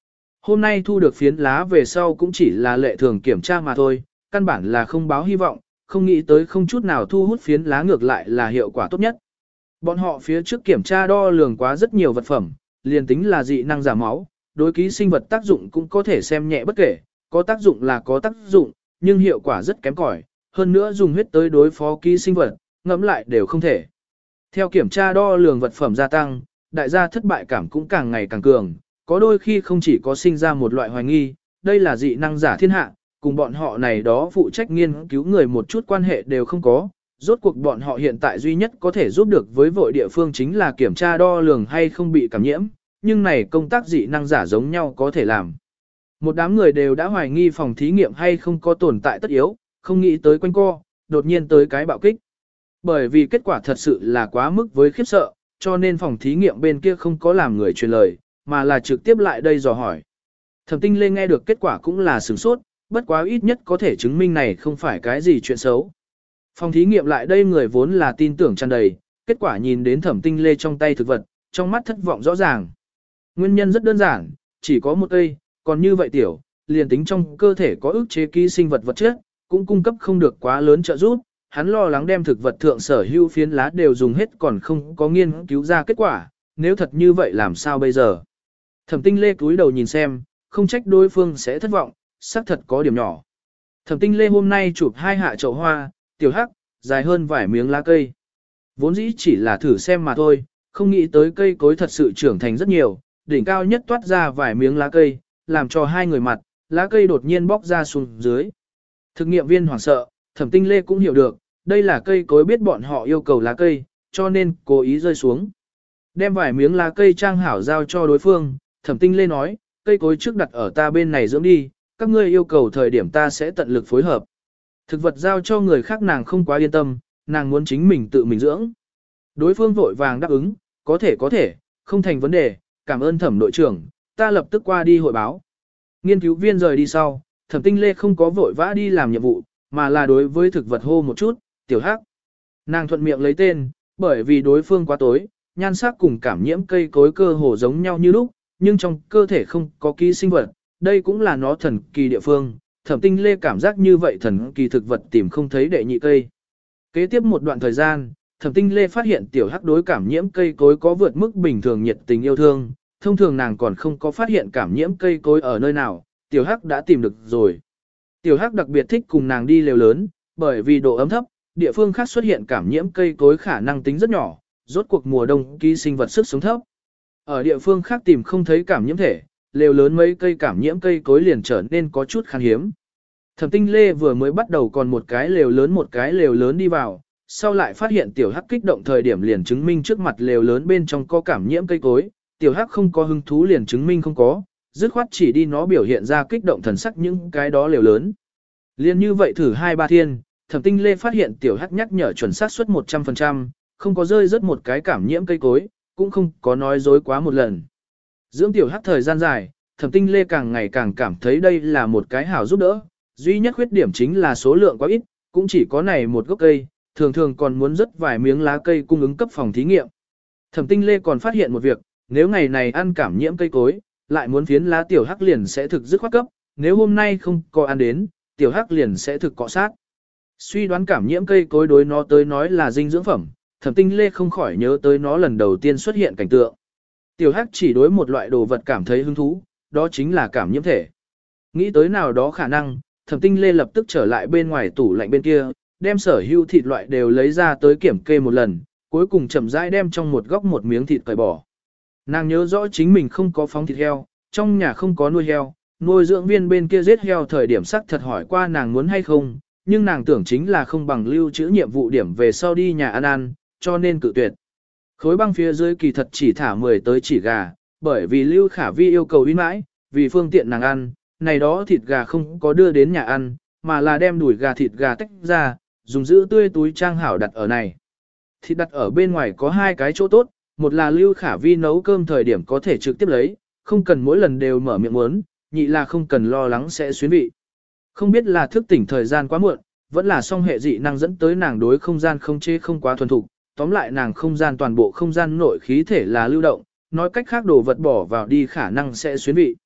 Hôm nay thu được phiến lá về sau cũng chỉ là lệ thường kiểm tra mà thôi, căn bản là không báo hy vọng, không nghĩ tới không chút nào thu hút phiến lá ngược lại là hiệu quả tốt nhất. Bọn họ phía trước kiểm tra đo lường quá rất nhiều vật phẩm, liền tính là dị năng giả máu, đối ký sinh vật tác dụng cũng có thể xem nhẹ bất kể, có tác dụng là có tác dụng, nhưng hiệu quả rất kém cỏi, hơn nữa dùng huyết tới đối phó ký sinh vật, ngẫm lại đều không thể. Theo kiểm tra đo lường vật phẩm gia tăng, đại gia thất bại cảm cũng càng ngày càng cường, có đôi khi không chỉ có sinh ra một loại hoài nghi, đây là dị năng giả thiên hạ, cùng bọn họ này đó phụ trách nghiên cứu người một chút quan hệ đều không có, rốt cuộc bọn họ hiện tại duy nhất có thể giúp được với vội địa phương chính là kiểm tra đo lường hay không bị cảm nhiễm, nhưng này công tác dị năng giả giống nhau có thể làm. Một đám người đều đã hoài nghi phòng thí nghiệm hay không có tồn tại tất yếu, không nghĩ tới quanh co, đột nhiên tới cái bạo kích. Bởi vì kết quả thật sự là quá mức với khiếp sợ, cho nên phòng thí nghiệm bên kia không có làm người truyền lời, mà là trực tiếp lại đây dò hỏi. Thẩm Tinh Lê nghe được kết quả cũng là sửng sốt, bất quá ít nhất có thể chứng minh này không phải cái gì chuyện xấu. Phòng thí nghiệm lại đây người vốn là tin tưởng tràn đầy, kết quả nhìn đến Thẩm Tinh Lê trong tay thực vật, trong mắt thất vọng rõ ràng. Nguyên nhân rất đơn giản, chỉ có một cây, còn như vậy tiểu, liền tính trong cơ thể có ức chế ký sinh vật vật chất, cũng cung cấp không được quá lớn trợ giúp. Hắn lo lắng đem thực vật thượng sở hữu phiến lá đều dùng hết còn không có nghiên cứu ra kết quả, nếu thật như vậy làm sao bây giờ? Thẩm Tinh Lê cúi đầu nhìn xem, không trách đối phương sẽ thất vọng, xác thật có điểm nhỏ. Thẩm Tinh Lê hôm nay chụp hai hạ chậu hoa, tiểu hắc, dài hơn vài miếng lá cây. Vốn dĩ chỉ là thử xem mà thôi, không nghĩ tới cây cối thật sự trưởng thành rất nhiều, đỉnh cao nhất toát ra vài miếng lá cây, làm cho hai người mặt, lá cây đột nhiên bóc ra xuống dưới. Thực nghiệm viên hoảng sợ, Thẩm Tinh Lê cũng hiểu được, đây là cây cối biết bọn họ yêu cầu lá cây, cho nên cố ý rơi xuống. Đem vài miếng lá cây trang hảo giao cho đối phương, Thẩm Tinh Lê nói, cây cối trước đặt ở ta bên này dưỡng đi, các ngươi yêu cầu thời điểm ta sẽ tận lực phối hợp. Thực vật giao cho người khác nàng không quá yên tâm, nàng muốn chính mình tự mình dưỡng. Đối phương vội vàng đáp ứng, có thể có thể, không thành vấn đề, cảm ơn Thẩm đội trưởng, ta lập tức qua đi hội báo. Nghiên cứu viên rời đi sau, Thẩm Tinh Lê không có vội vã đi làm nhiệm vụ, mà là đối với thực vật hô một chút, tiểu hắc. Nàng thuận miệng lấy tên, bởi vì đối phương quá tối, nhan sắc cùng cảm nhiễm cây cối cơ hồ giống nhau như lúc, nhưng trong cơ thể không có ký sinh vật, đây cũng là nó thần kỳ địa phương. Thẩm Tinh Lê cảm giác như vậy thần kỳ thực vật tìm không thấy đệ nhị cây. Kế tiếp một đoạn thời gian, Thẩm Tinh Lê phát hiện tiểu hắc đối cảm nhiễm cây cối có vượt mức bình thường nhiệt tình yêu thương, thông thường nàng còn không có phát hiện cảm nhiễm cây cối ở nơi nào, tiểu hắc đã tìm được rồi. Tiểu hắc đặc biệt thích cùng nàng đi lều lớn, bởi vì độ ấm thấp, địa phương khác xuất hiện cảm nhiễm cây cối khả năng tính rất nhỏ, rốt cuộc mùa đông ký sinh vật sức sống thấp. Ở địa phương khác tìm không thấy cảm nhiễm thể, lều lớn mấy cây cảm nhiễm cây cối liền trở nên có chút khan hiếm. Thẩm Tinh Lê vừa mới bắt đầu còn một cái lều lớn một cái lều lớn đi vào, sau lại phát hiện tiểu hắc kích động thời điểm liền chứng minh trước mặt lều lớn bên trong có cảm nhiễm cây cối, tiểu hắc không có hứng thú liền chứng minh không có, dứt khoát chỉ đi nó biểu hiện ra kích động thần sắc những cái đó lều lớn. Liên như vậy thử hai ba thiên, Thẩm Tinh Lê phát hiện tiểu hắc nhắc nhở chuẩn xác suất một trăm phần trăm, không có rơi rớt một cái cảm nhiễm cây cối, cũng không có nói dối quá một lần. Dưỡng tiểu hắc thời gian dài, Thẩm Tinh Lê càng ngày càng cảm thấy đây là một cái hảo giúp đỡ, duy nhất khuyết điểm chính là số lượng quá ít, cũng chỉ có này một gốc cây, thường thường còn muốn rất vài miếng lá cây cung ứng cấp phòng thí nghiệm. Thẩm Tinh Lê còn phát hiện một việc, nếu ngày này ăn cảm nhiễm cây cối, lại muốn phiến lá tiểu hắc liền sẽ thực dứt khoát cấp, nếu hôm nay không có ăn đến, tiểu hắc liền sẽ thực cọ sát. Suy đoán cảm nhiễm cây cối đối nó tới nói là dinh dưỡng phẩm, Thẩm Tinh Lê không khỏi nhớ tới nó lần đầu tiên xuất hiện cảnh tượng. Tiểu hắc chỉ đối một loại đồ vật cảm thấy hứng thú, đó chính là cảm nhiễm thể. Nghĩ tới nào đó khả năng, Thẩm Tinh Lê lập tức trở lại bên ngoài tủ lạnh bên kia, đem sở hữu thịt loại đều lấy ra tới kiểm kê một lần, cuối cùng chậm rãi đem trong một góc một miếng thịt cởi bỏ. Nàng nhớ rõ chính mình không có phóng thịt heo, trong nhà không có nuôi heo, nuôi dưỡng viên bên kia giết heo thời điểm sắc thật hỏi qua nàng muốn hay không, nhưng nàng tưởng chính là không bằng lưu trữ nhiệm vụ điểm về sau đi nhà ăn ăn, cho nên cự tuyệt. Khối băng phía dưới kỳ thật chỉ thả mười tới chỉ gà, bởi vì Lưu Khả Vi yêu cầu uy mãi, vì phương tiện nàng ăn, này đó thịt gà không có đưa đến nhà ăn, mà là đem đùi gà thịt gà tách ra, dùng giữ tươi túi trang hảo đặt ở này. Thịt đặt ở bên ngoài có hai cái chỗ tốt, một là Lưu Khả Vi nấu cơm thời điểm có thể trực tiếp lấy, không cần mỗi lần đều mở miệng muốn, nhị là không cần lo lắng sẽ xuyến vị. Không biết là thức tỉnh thời gian quá muộn, vẫn là song hệ dị năng dẫn tới nàng đối không gian không chế không quá thuần thục, tóm lại nàng không gian toàn bộ không gian nội khí thể là lưu động, nói cách khác đồ vật bỏ vào đi khả năng sẽ xuyến vị.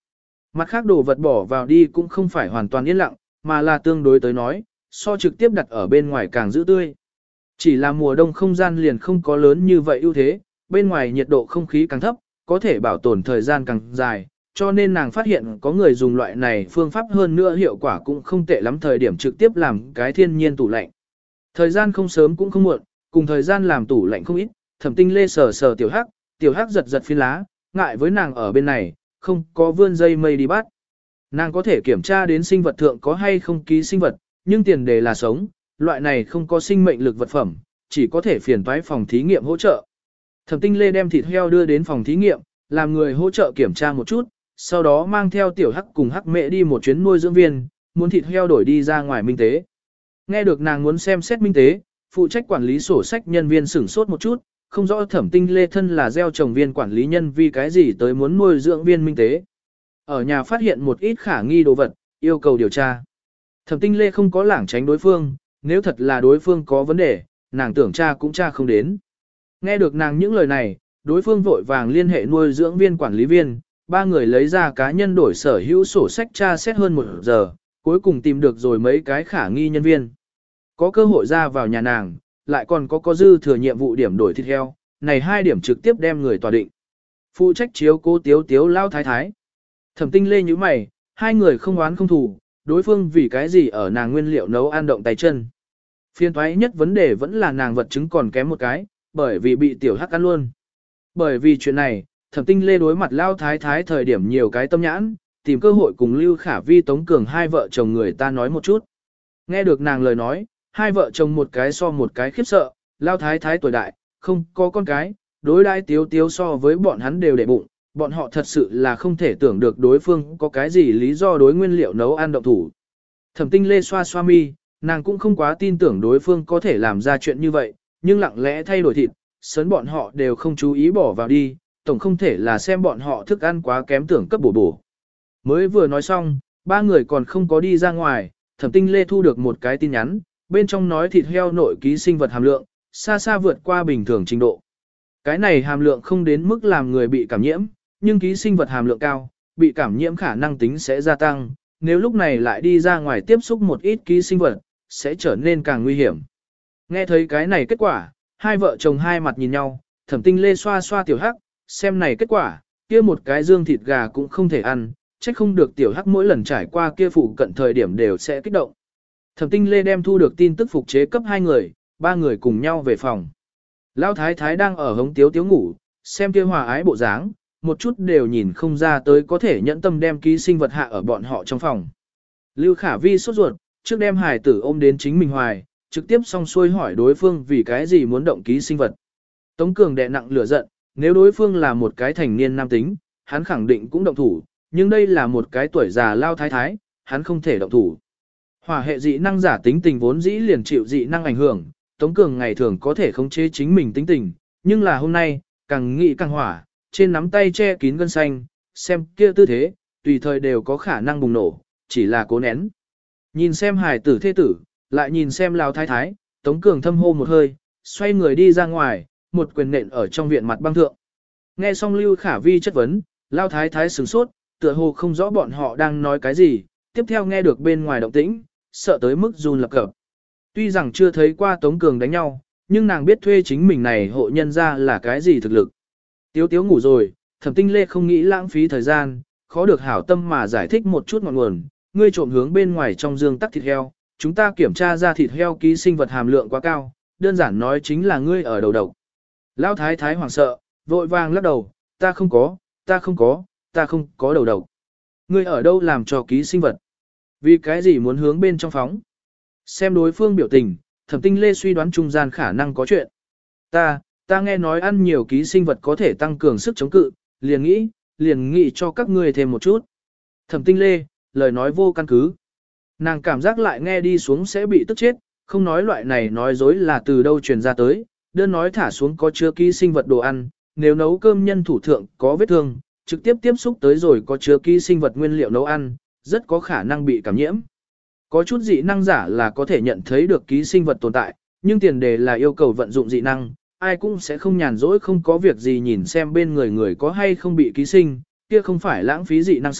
Mặt khác đồ vật bỏ vào đi cũng không phải hoàn toàn yên lặng, mà là tương đối tới nói, so trực tiếp đặt ở bên ngoài càng giữ tươi. Chỉ là mùa đông không gian liền không có lớn như vậy ưu thế, bên ngoài nhiệt độ không khí càng thấp, có thể bảo tồn thời gian càng dài, cho nên nàng phát hiện có người dùng loại này phương pháp hơn nữa hiệu quả cũng không tệ lắm, thời điểm trực tiếp làm cái thiên nhiên tủ lạnh. Thời gian không sớm cũng không muộn, cùng thời gian làm tủ lạnh không ít, Thẩm Tinh Lê sờ sờ tiểu hắc, tiểu hắc giật giật phiến lá, ngại với nàng ở bên này, không có vươn dây mây đi bắt. Nàng có thể kiểm tra đến sinh vật thượng có hay không ký sinh vật, nhưng tiền đề là sống, loại này không có sinh mệnh lực vật phẩm, chỉ có thể phiền toái phòng thí nghiệm hỗ trợ. Thẩm Tinh Lê đem thịt heo đưa đến phòng thí nghiệm, làm người hỗ trợ kiểm tra một chút, sau đó mang theo tiểu hắc cùng hắc mẹ đi một chuyến nuôi dưỡng viên, muốn thịt heo đổi đi ra ngoài minh tế. Nghe được nàng muốn xem xét minh tế, phụ trách quản lý sổ sách nhân viên sửng sốt một chút, không rõ Thẩm Tinh Lê thân là gieo trồng viên quản lý nhân vì cái gì tới muốn nuôi dưỡng viên minh tế. Ở nhà phát hiện một ít khả nghi đồ vật, yêu cầu điều tra. Thẩm Tinh Lê không có lảng tránh đối phương, nếu thật là đối phương có vấn đề, nàng tưởng tra cũng tra không đến. Nghe được nàng những lời này, đối phương vội vàng liên hệ nuôi dưỡng viên quản lý viên, ba người lấy ra cá nhân đổi sở hữu sổ sách tra xét hơn một giờ, cuối cùng tìm được rồi mấy cái khả nghi nhân viên. Có cơ hội ra vào nhà nàng, lại còn có có dư thừa nhiệm vụ điểm đổi thịt heo, này hai điểm trực tiếp đem người tòa định. Phụ trách chiếu cố tiếu tiếu lao thái thái. Thẩm Tinh Lê như mày, hai người không oán không thù, đối phương vì cái gì ở nàng nguyên liệu nấu ăn động tay chân. Phiên thoái nhất vấn đề vẫn là nàng vật chứng còn kém một cái, bởi vì bị tiểu hắc ăn luôn. Bởi vì chuyện này, Thẩm Tinh Lê đối mặt lao thái thái thời điểm nhiều cái tâm nhãn, tìm cơ hội cùng Lưu Khả Vi Tống Cường hai vợ chồng người ta nói một chút. Nghe được nàng lời nói, hai vợ chồng một cái so một cái khiếp sợ, lao thái thái tuổi đại, không có con cái, đối đãi tiếu tiếu so với bọn hắn đều để bụng, bọn họ thật sự là không thể tưởng được đối phương có cái gì lý do đối nguyên liệu nấu ăn động thủ. Thẩm Tinh Lê xoa xoa mi, nàng cũng không quá tin tưởng đối phương có thể làm ra chuyện như vậy, nhưng lặng lẽ thay đổi thịt, sớn bọn họ đều không chú ý bỏ vào đi, tổng không thể là xem bọn họ thức ăn quá kém tưởng cấp bổ bổ. Mới vừa nói xong, ba người còn không có đi ra ngoài, Thẩm Tinh Lê thu được một cái tin nhắn, bên trong nói thịt heo nội ký sinh vật hàm lượng, xa xa vượt qua bình thường trình độ. Cái này hàm lượng không đến mức làm người bị cảm nhiễm, nhưng ký sinh vật hàm lượng cao, bị cảm nhiễm khả năng tính sẽ gia tăng, nếu lúc này lại đi ra ngoài tiếp xúc một ít ký sinh vật, sẽ trở nên càng nguy hiểm. Nghe thấy cái này kết quả, hai vợ chồng hai mặt nhìn nhau, Thẩm Tinh Lê xoa xoa tiểu hắc, xem này kết quả, kia một cái dương thịt gà cũng không thể ăn, trách không được tiểu hắc mỗi lần trải qua kia phụ cận thời điểm đều sẽ kích động. Thẩm Tinh Lê đem thu được tin tức phục chế cấp hai người, ba người cùng nhau về phòng. Lão thái thái đang ở hống tiếu tiếu ngủ, xem kia hòa ái bộ dáng, một chút đều nhìn không ra tới có thể nhẫn tâm đem ký sinh vật hạ ở bọn họ trong phòng. Lưu Khả Vi sốt ruột, trước đem hài tử ôm đến chính mình hoài, trực tiếp xong xuôi hỏi đối phương vì cái gì muốn động ký sinh vật. Tống Cường đè nặng lửa giận, nếu đối phương là một cái thành niên nam tính, hắn khẳng định cũng động thủ, nhưng đây là một cái tuổi già lao thái thái, hắn không thể động thủ. Hỏa hệ dị năng giả tính tình vốn dĩ liền chịu dị năng ảnh hưởng, Tống Cường ngày thường có thể khống chế chính mình tính tình, nhưng là hôm nay, càng nghĩ càng hỏa, trên nắm tay che kín gân xanh, xem kia tư thế, tùy thời đều có khả năng bùng nổ, chỉ là cố nén. Nhìn xem hài tử thế tử, lại nhìn xem lao thái thái, Tống Cường thâm hô một hơi, xoay người đi ra ngoài, một quyền nện ở trong viện mặt băng thượng. Nghe xong Lưu Khả Vi chất vấn, lao thái thái sửng sốt, tựa hồ không rõ bọn họ đang nói cái gì, tiếp theo nghe được bên ngoài động tĩnh, sợ tới mức run lập cập. Tuy rằng chưa thấy qua Tống Cường đánh nhau, nhưng nàng biết thuê chính mình này hộ nhân ra là cái gì thực lực. Tiếu tiếu ngủ rồi, Thẩm Tinh Lê không nghĩ lãng phí thời gian, khó được hảo tâm mà giải thích một chút ngọn nguồn, ngươi trộm hướng bên ngoài trong dương tắc thịt heo, chúng ta kiểm tra ra thịt heo ký sinh vật hàm lượng quá cao, đơn giản nói chính là ngươi ở đầu độc. Lão thái thái hoảng sợ, vội vàng lắc đầu, ta không có, ta không có, ta không có đầu độc. Ngươi ở đâu làm cho ký sinh vật? Vì cái gì muốn hướng bên trong phóng? Xem đối phương biểu tình, Thẩm Tinh Lê suy đoán trung gian khả năng có chuyện. Ta, ta nghe nói ăn nhiều ký sinh vật có thể tăng cường sức chống cự, liền nghĩ, liền nghĩ cho các ngươi thêm một chút. Thẩm Tinh Lê, lời nói vô căn cứ. Nàng cảm giác lại nghe đi xuống sẽ bị tức chết, không nói loại này nói dối là từ đâu truyền ra tới, đơn nói thả xuống có chứa ký sinh vật đồ ăn, nếu nấu cơm nhân thủ thượng có vết thương, trực tiếp tiếp xúc tới rồi có chứa ký sinh vật nguyên liệu nấu ăn, rất có khả năng bị cảm nhiễm. Có chút dị năng giả là có thể nhận thấy được ký sinh vật tồn tại, nhưng tiền đề là yêu cầu vận dụng dị năng, ai cũng sẽ không nhàn rỗi không có việc gì nhìn xem bên người người có hay không bị ký sinh, kia không phải lãng phí dị năng sao,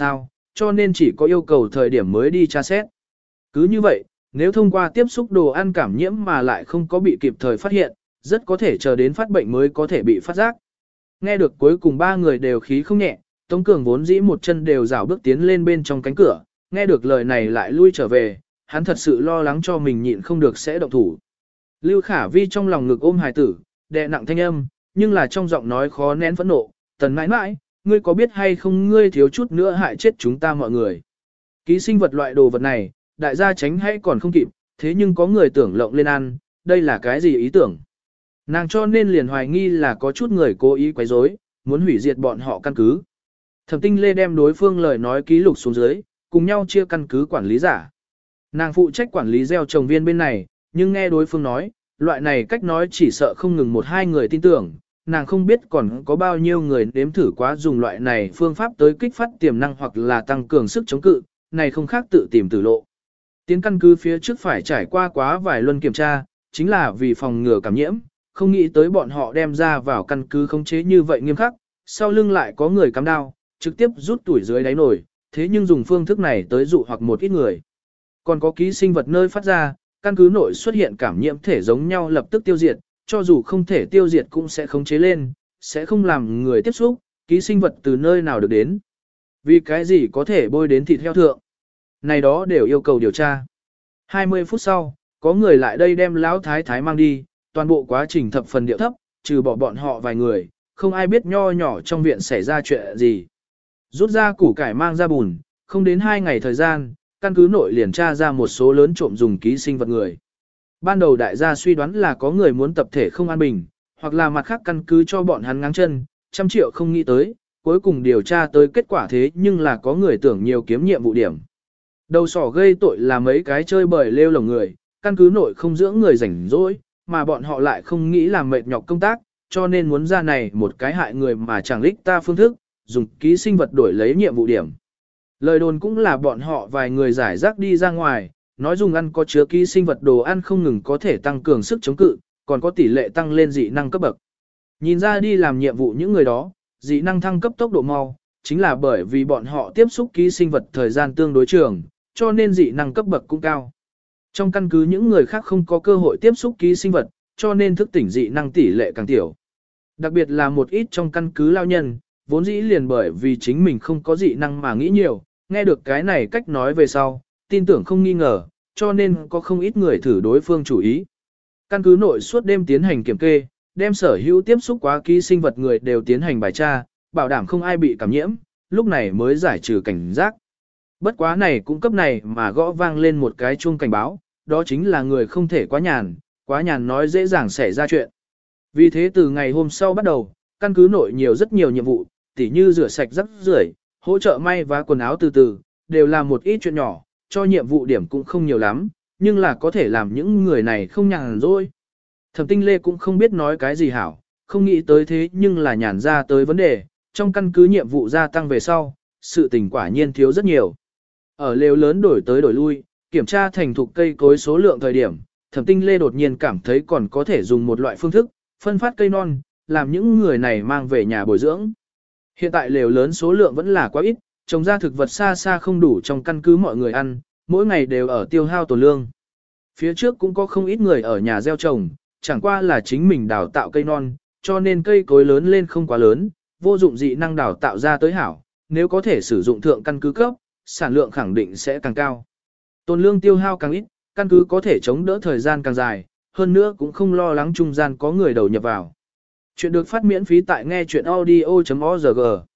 cho nên chỉ có yêu cầu thời điểm mới đi tra xét. Cứ như vậy, nếu thông qua tiếp xúc đồ ăn cảm nhiễm mà lại không có bị kịp thời phát hiện, rất có thể chờ đến phát bệnh mới có thể bị phát giác. Nghe được cuối cùng ba người đều khí không nhẹ, Tống Cường vốn dĩ một chân đều rảo bước tiến lên bên trong cánh cửa, nghe được lời này lại lui trở về, hắn thật sự lo lắng cho mình nhịn không được sẽ động thủ. Lưu Khả Vi trong lòng ngực ôm hài tử, đè nặng thanh âm, nhưng là trong giọng nói khó nén phẫn nộ, "Tần mãi mãi, ngươi có biết hay không ngươi thiếu chút nữa hại chết chúng ta mọi người. Ký sinh vật loại đồ vật này, đại gia tránh hay còn không kịp, thế nhưng có người tưởng lộng lên ăn, đây là cái gì ý tưởng?" Nàng cho nên liền hoài nghi là có chút người cố ý quấy rối, muốn hủy diệt bọn họ căn cứ. Thẩm Tinh Lê đem đối phương lời nói ký lục xuống dưới, cùng nhau chia căn cứ quản lý giả. Nàng phụ trách quản lý gieo trồng viên bên này, nhưng nghe đối phương nói, loại này cách nói chỉ sợ không ngừng một hai người tin tưởng, nàng không biết còn có bao nhiêu người nếm thử quá dùng loại này phương pháp tới kích phát tiềm năng hoặc là tăng cường sức chống cự, này không khác tự tìm tử lộ. Tiến căn cứ phía trước phải trải qua quá vài luân kiểm tra, chính là vì phòng ngừa cảm nhiễm, không nghĩ tới bọn họ đem ra vào căn cứ khống chế như vậy nghiêm khắc, sau lưng lại có người cắm đao, trực tiếp rút tuổi dưới đáy nổi, thế nhưng dùng phương thức này tới dụ hoặc một ít người. Còn có ký sinh vật nơi phát ra, căn cứ nội xuất hiện cảm nhiễm thể giống nhau lập tức tiêu diệt, cho dù không thể tiêu diệt cũng sẽ khống chế lên, sẽ không làm người tiếp xúc, ký sinh vật từ nơi nào được đến. Vì cái gì có thể bôi đến thịt heo thượng. Này đó đều yêu cầu điều tra. hai mươi phút sau, có người lại đây đem lão thái thái mang đi, toàn bộ quá trình thập phần điệu thấp, trừ bỏ bọn họ vài người, không ai biết nho nhỏ trong viện xảy ra chuyện gì. Rút ra củ cải mang ra bùn, không đến hai ngày thời gian, căn cứ nội liền tra ra một số lớn trộm dùng ký sinh vật người. Ban đầu đại gia suy đoán là có người muốn tập thể không an bình, hoặc là mặt khác căn cứ cho bọn hắn ngáng chân, trăm triệu không nghĩ tới, cuối cùng điều tra tới kết quả thế nhưng là có người tưởng nhiều kiếm nhiệm vụ điểm. Đầu sỏ gây tội là mấy cái chơi bời lêu lồng người, căn cứ nội không dưỡng người rảnh rỗi, mà bọn họ lại không nghĩ làm mệt nhọc công tác, cho nên muốn ra này một cái hại người mà chẳng lích ta phương thức, dùng ký sinh vật đổi lấy nhiệm vụ điểm. Lời đồn cũng là bọn họ vài người giải rác đi ra ngoài, nói dùng ăn có chứa ký sinh vật đồ ăn không ngừng có thể tăng cường sức chống cự, còn có tỷ lệ tăng lên dị năng cấp bậc. Nhìn ra đi làm nhiệm vụ những người đó, dị năng thăng cấp tốc độ mau, chính là bởi vì bọn họ tiếp xúc ký sinh vật thời gian tương đối trường, cho nên dị năng cấp bậc cũng cao. Trong căn cứ những người khác không có cơ hội tiếp xúc ký sinh vật, cho nên thức tỉnh dị năng tỷ lệ càng tiểu. Đặc biệt là một ít trong căn cứ lao nhân, vốn dĩ liền bởi vì chính mình không có dị năng mà nghĩ nhiều, nghe được cái này cách nói về sau, tin tưởng không nghi ngờ, cho nên có không ít người thử đối phương chủ ý. Căn cứ nội suốt đêm tiến hành kiểm kê, đem sở hữu tiếp xúc quá ký sinh vật người đều tiến hành bài tra, bảo đảm không ai bị cảm nhiễm, lúc này mới giải trừ cảnh giác. Bất quá này cũng cấp này mà gõ vang lên một cái chuông cảnh báo, đó chính là người không thể quá nhàn, quá nhàn nói dễ dàng xảy ra chuyện. Vì thế từ ngày hôm sau bắt đầu, căn cứ nội nhiều rất nhiều nhiệm vụ, tỉ như rửa sạch rắc rưởi, hỗ trợ may vá quần áo từ từ, đều là một ít chuyện nhỏ, cho nhiệm vụ điểm cũng không nhiều lắm, nhưng là có thể làm những người này không nhàn rỗi. Thẩm Tinh Lê cũng không biết nói cái gì hảo, không nghĩ tới thế nhưng là nhàn ra tới vấn đề, trong căn cứ nhiệm vụ gia tăng về sau, sự tình quả nhiên thiếu rất nhiều. Ở lều lớn đổi tới đổi lui, kiểm tra thành thục cây cối số lượng thời điểm, Thẩm Tinh Lê đột nhiên cảm thấy còn có thể dùng một loại phương thức, phân phát cây non, làm những người này mang về nhà bồi dưỡng. Hiện tại lều lớn số lượng vẫn là quá ít, trồng ra thực vật xa xa không đủ trong căn cứ mọi người ăn, mỗi ngày đều ở tiêu hao tổ lương. Phía trước cũng có không ít người ở nhà gieo trồng, chẳng qua là chính mình đào tạo cây non, cho nên cây cối lớn lên không quá lớn, vô dụng dị năng đào tạo ra tới hảo, nếu có thể sử dụng thượng căn cứ cấp, sản lượng khẳng định sẽ càng cao. Tồn lương tiêu hao càng ít, căn cứ có thể chống đỡ thời gian càng dài, hơn nữa cũng không lo lắng trung gian có người đầu nhập vào. Chuyện được phát miễn phí tại nghe chuyện audio chấm org.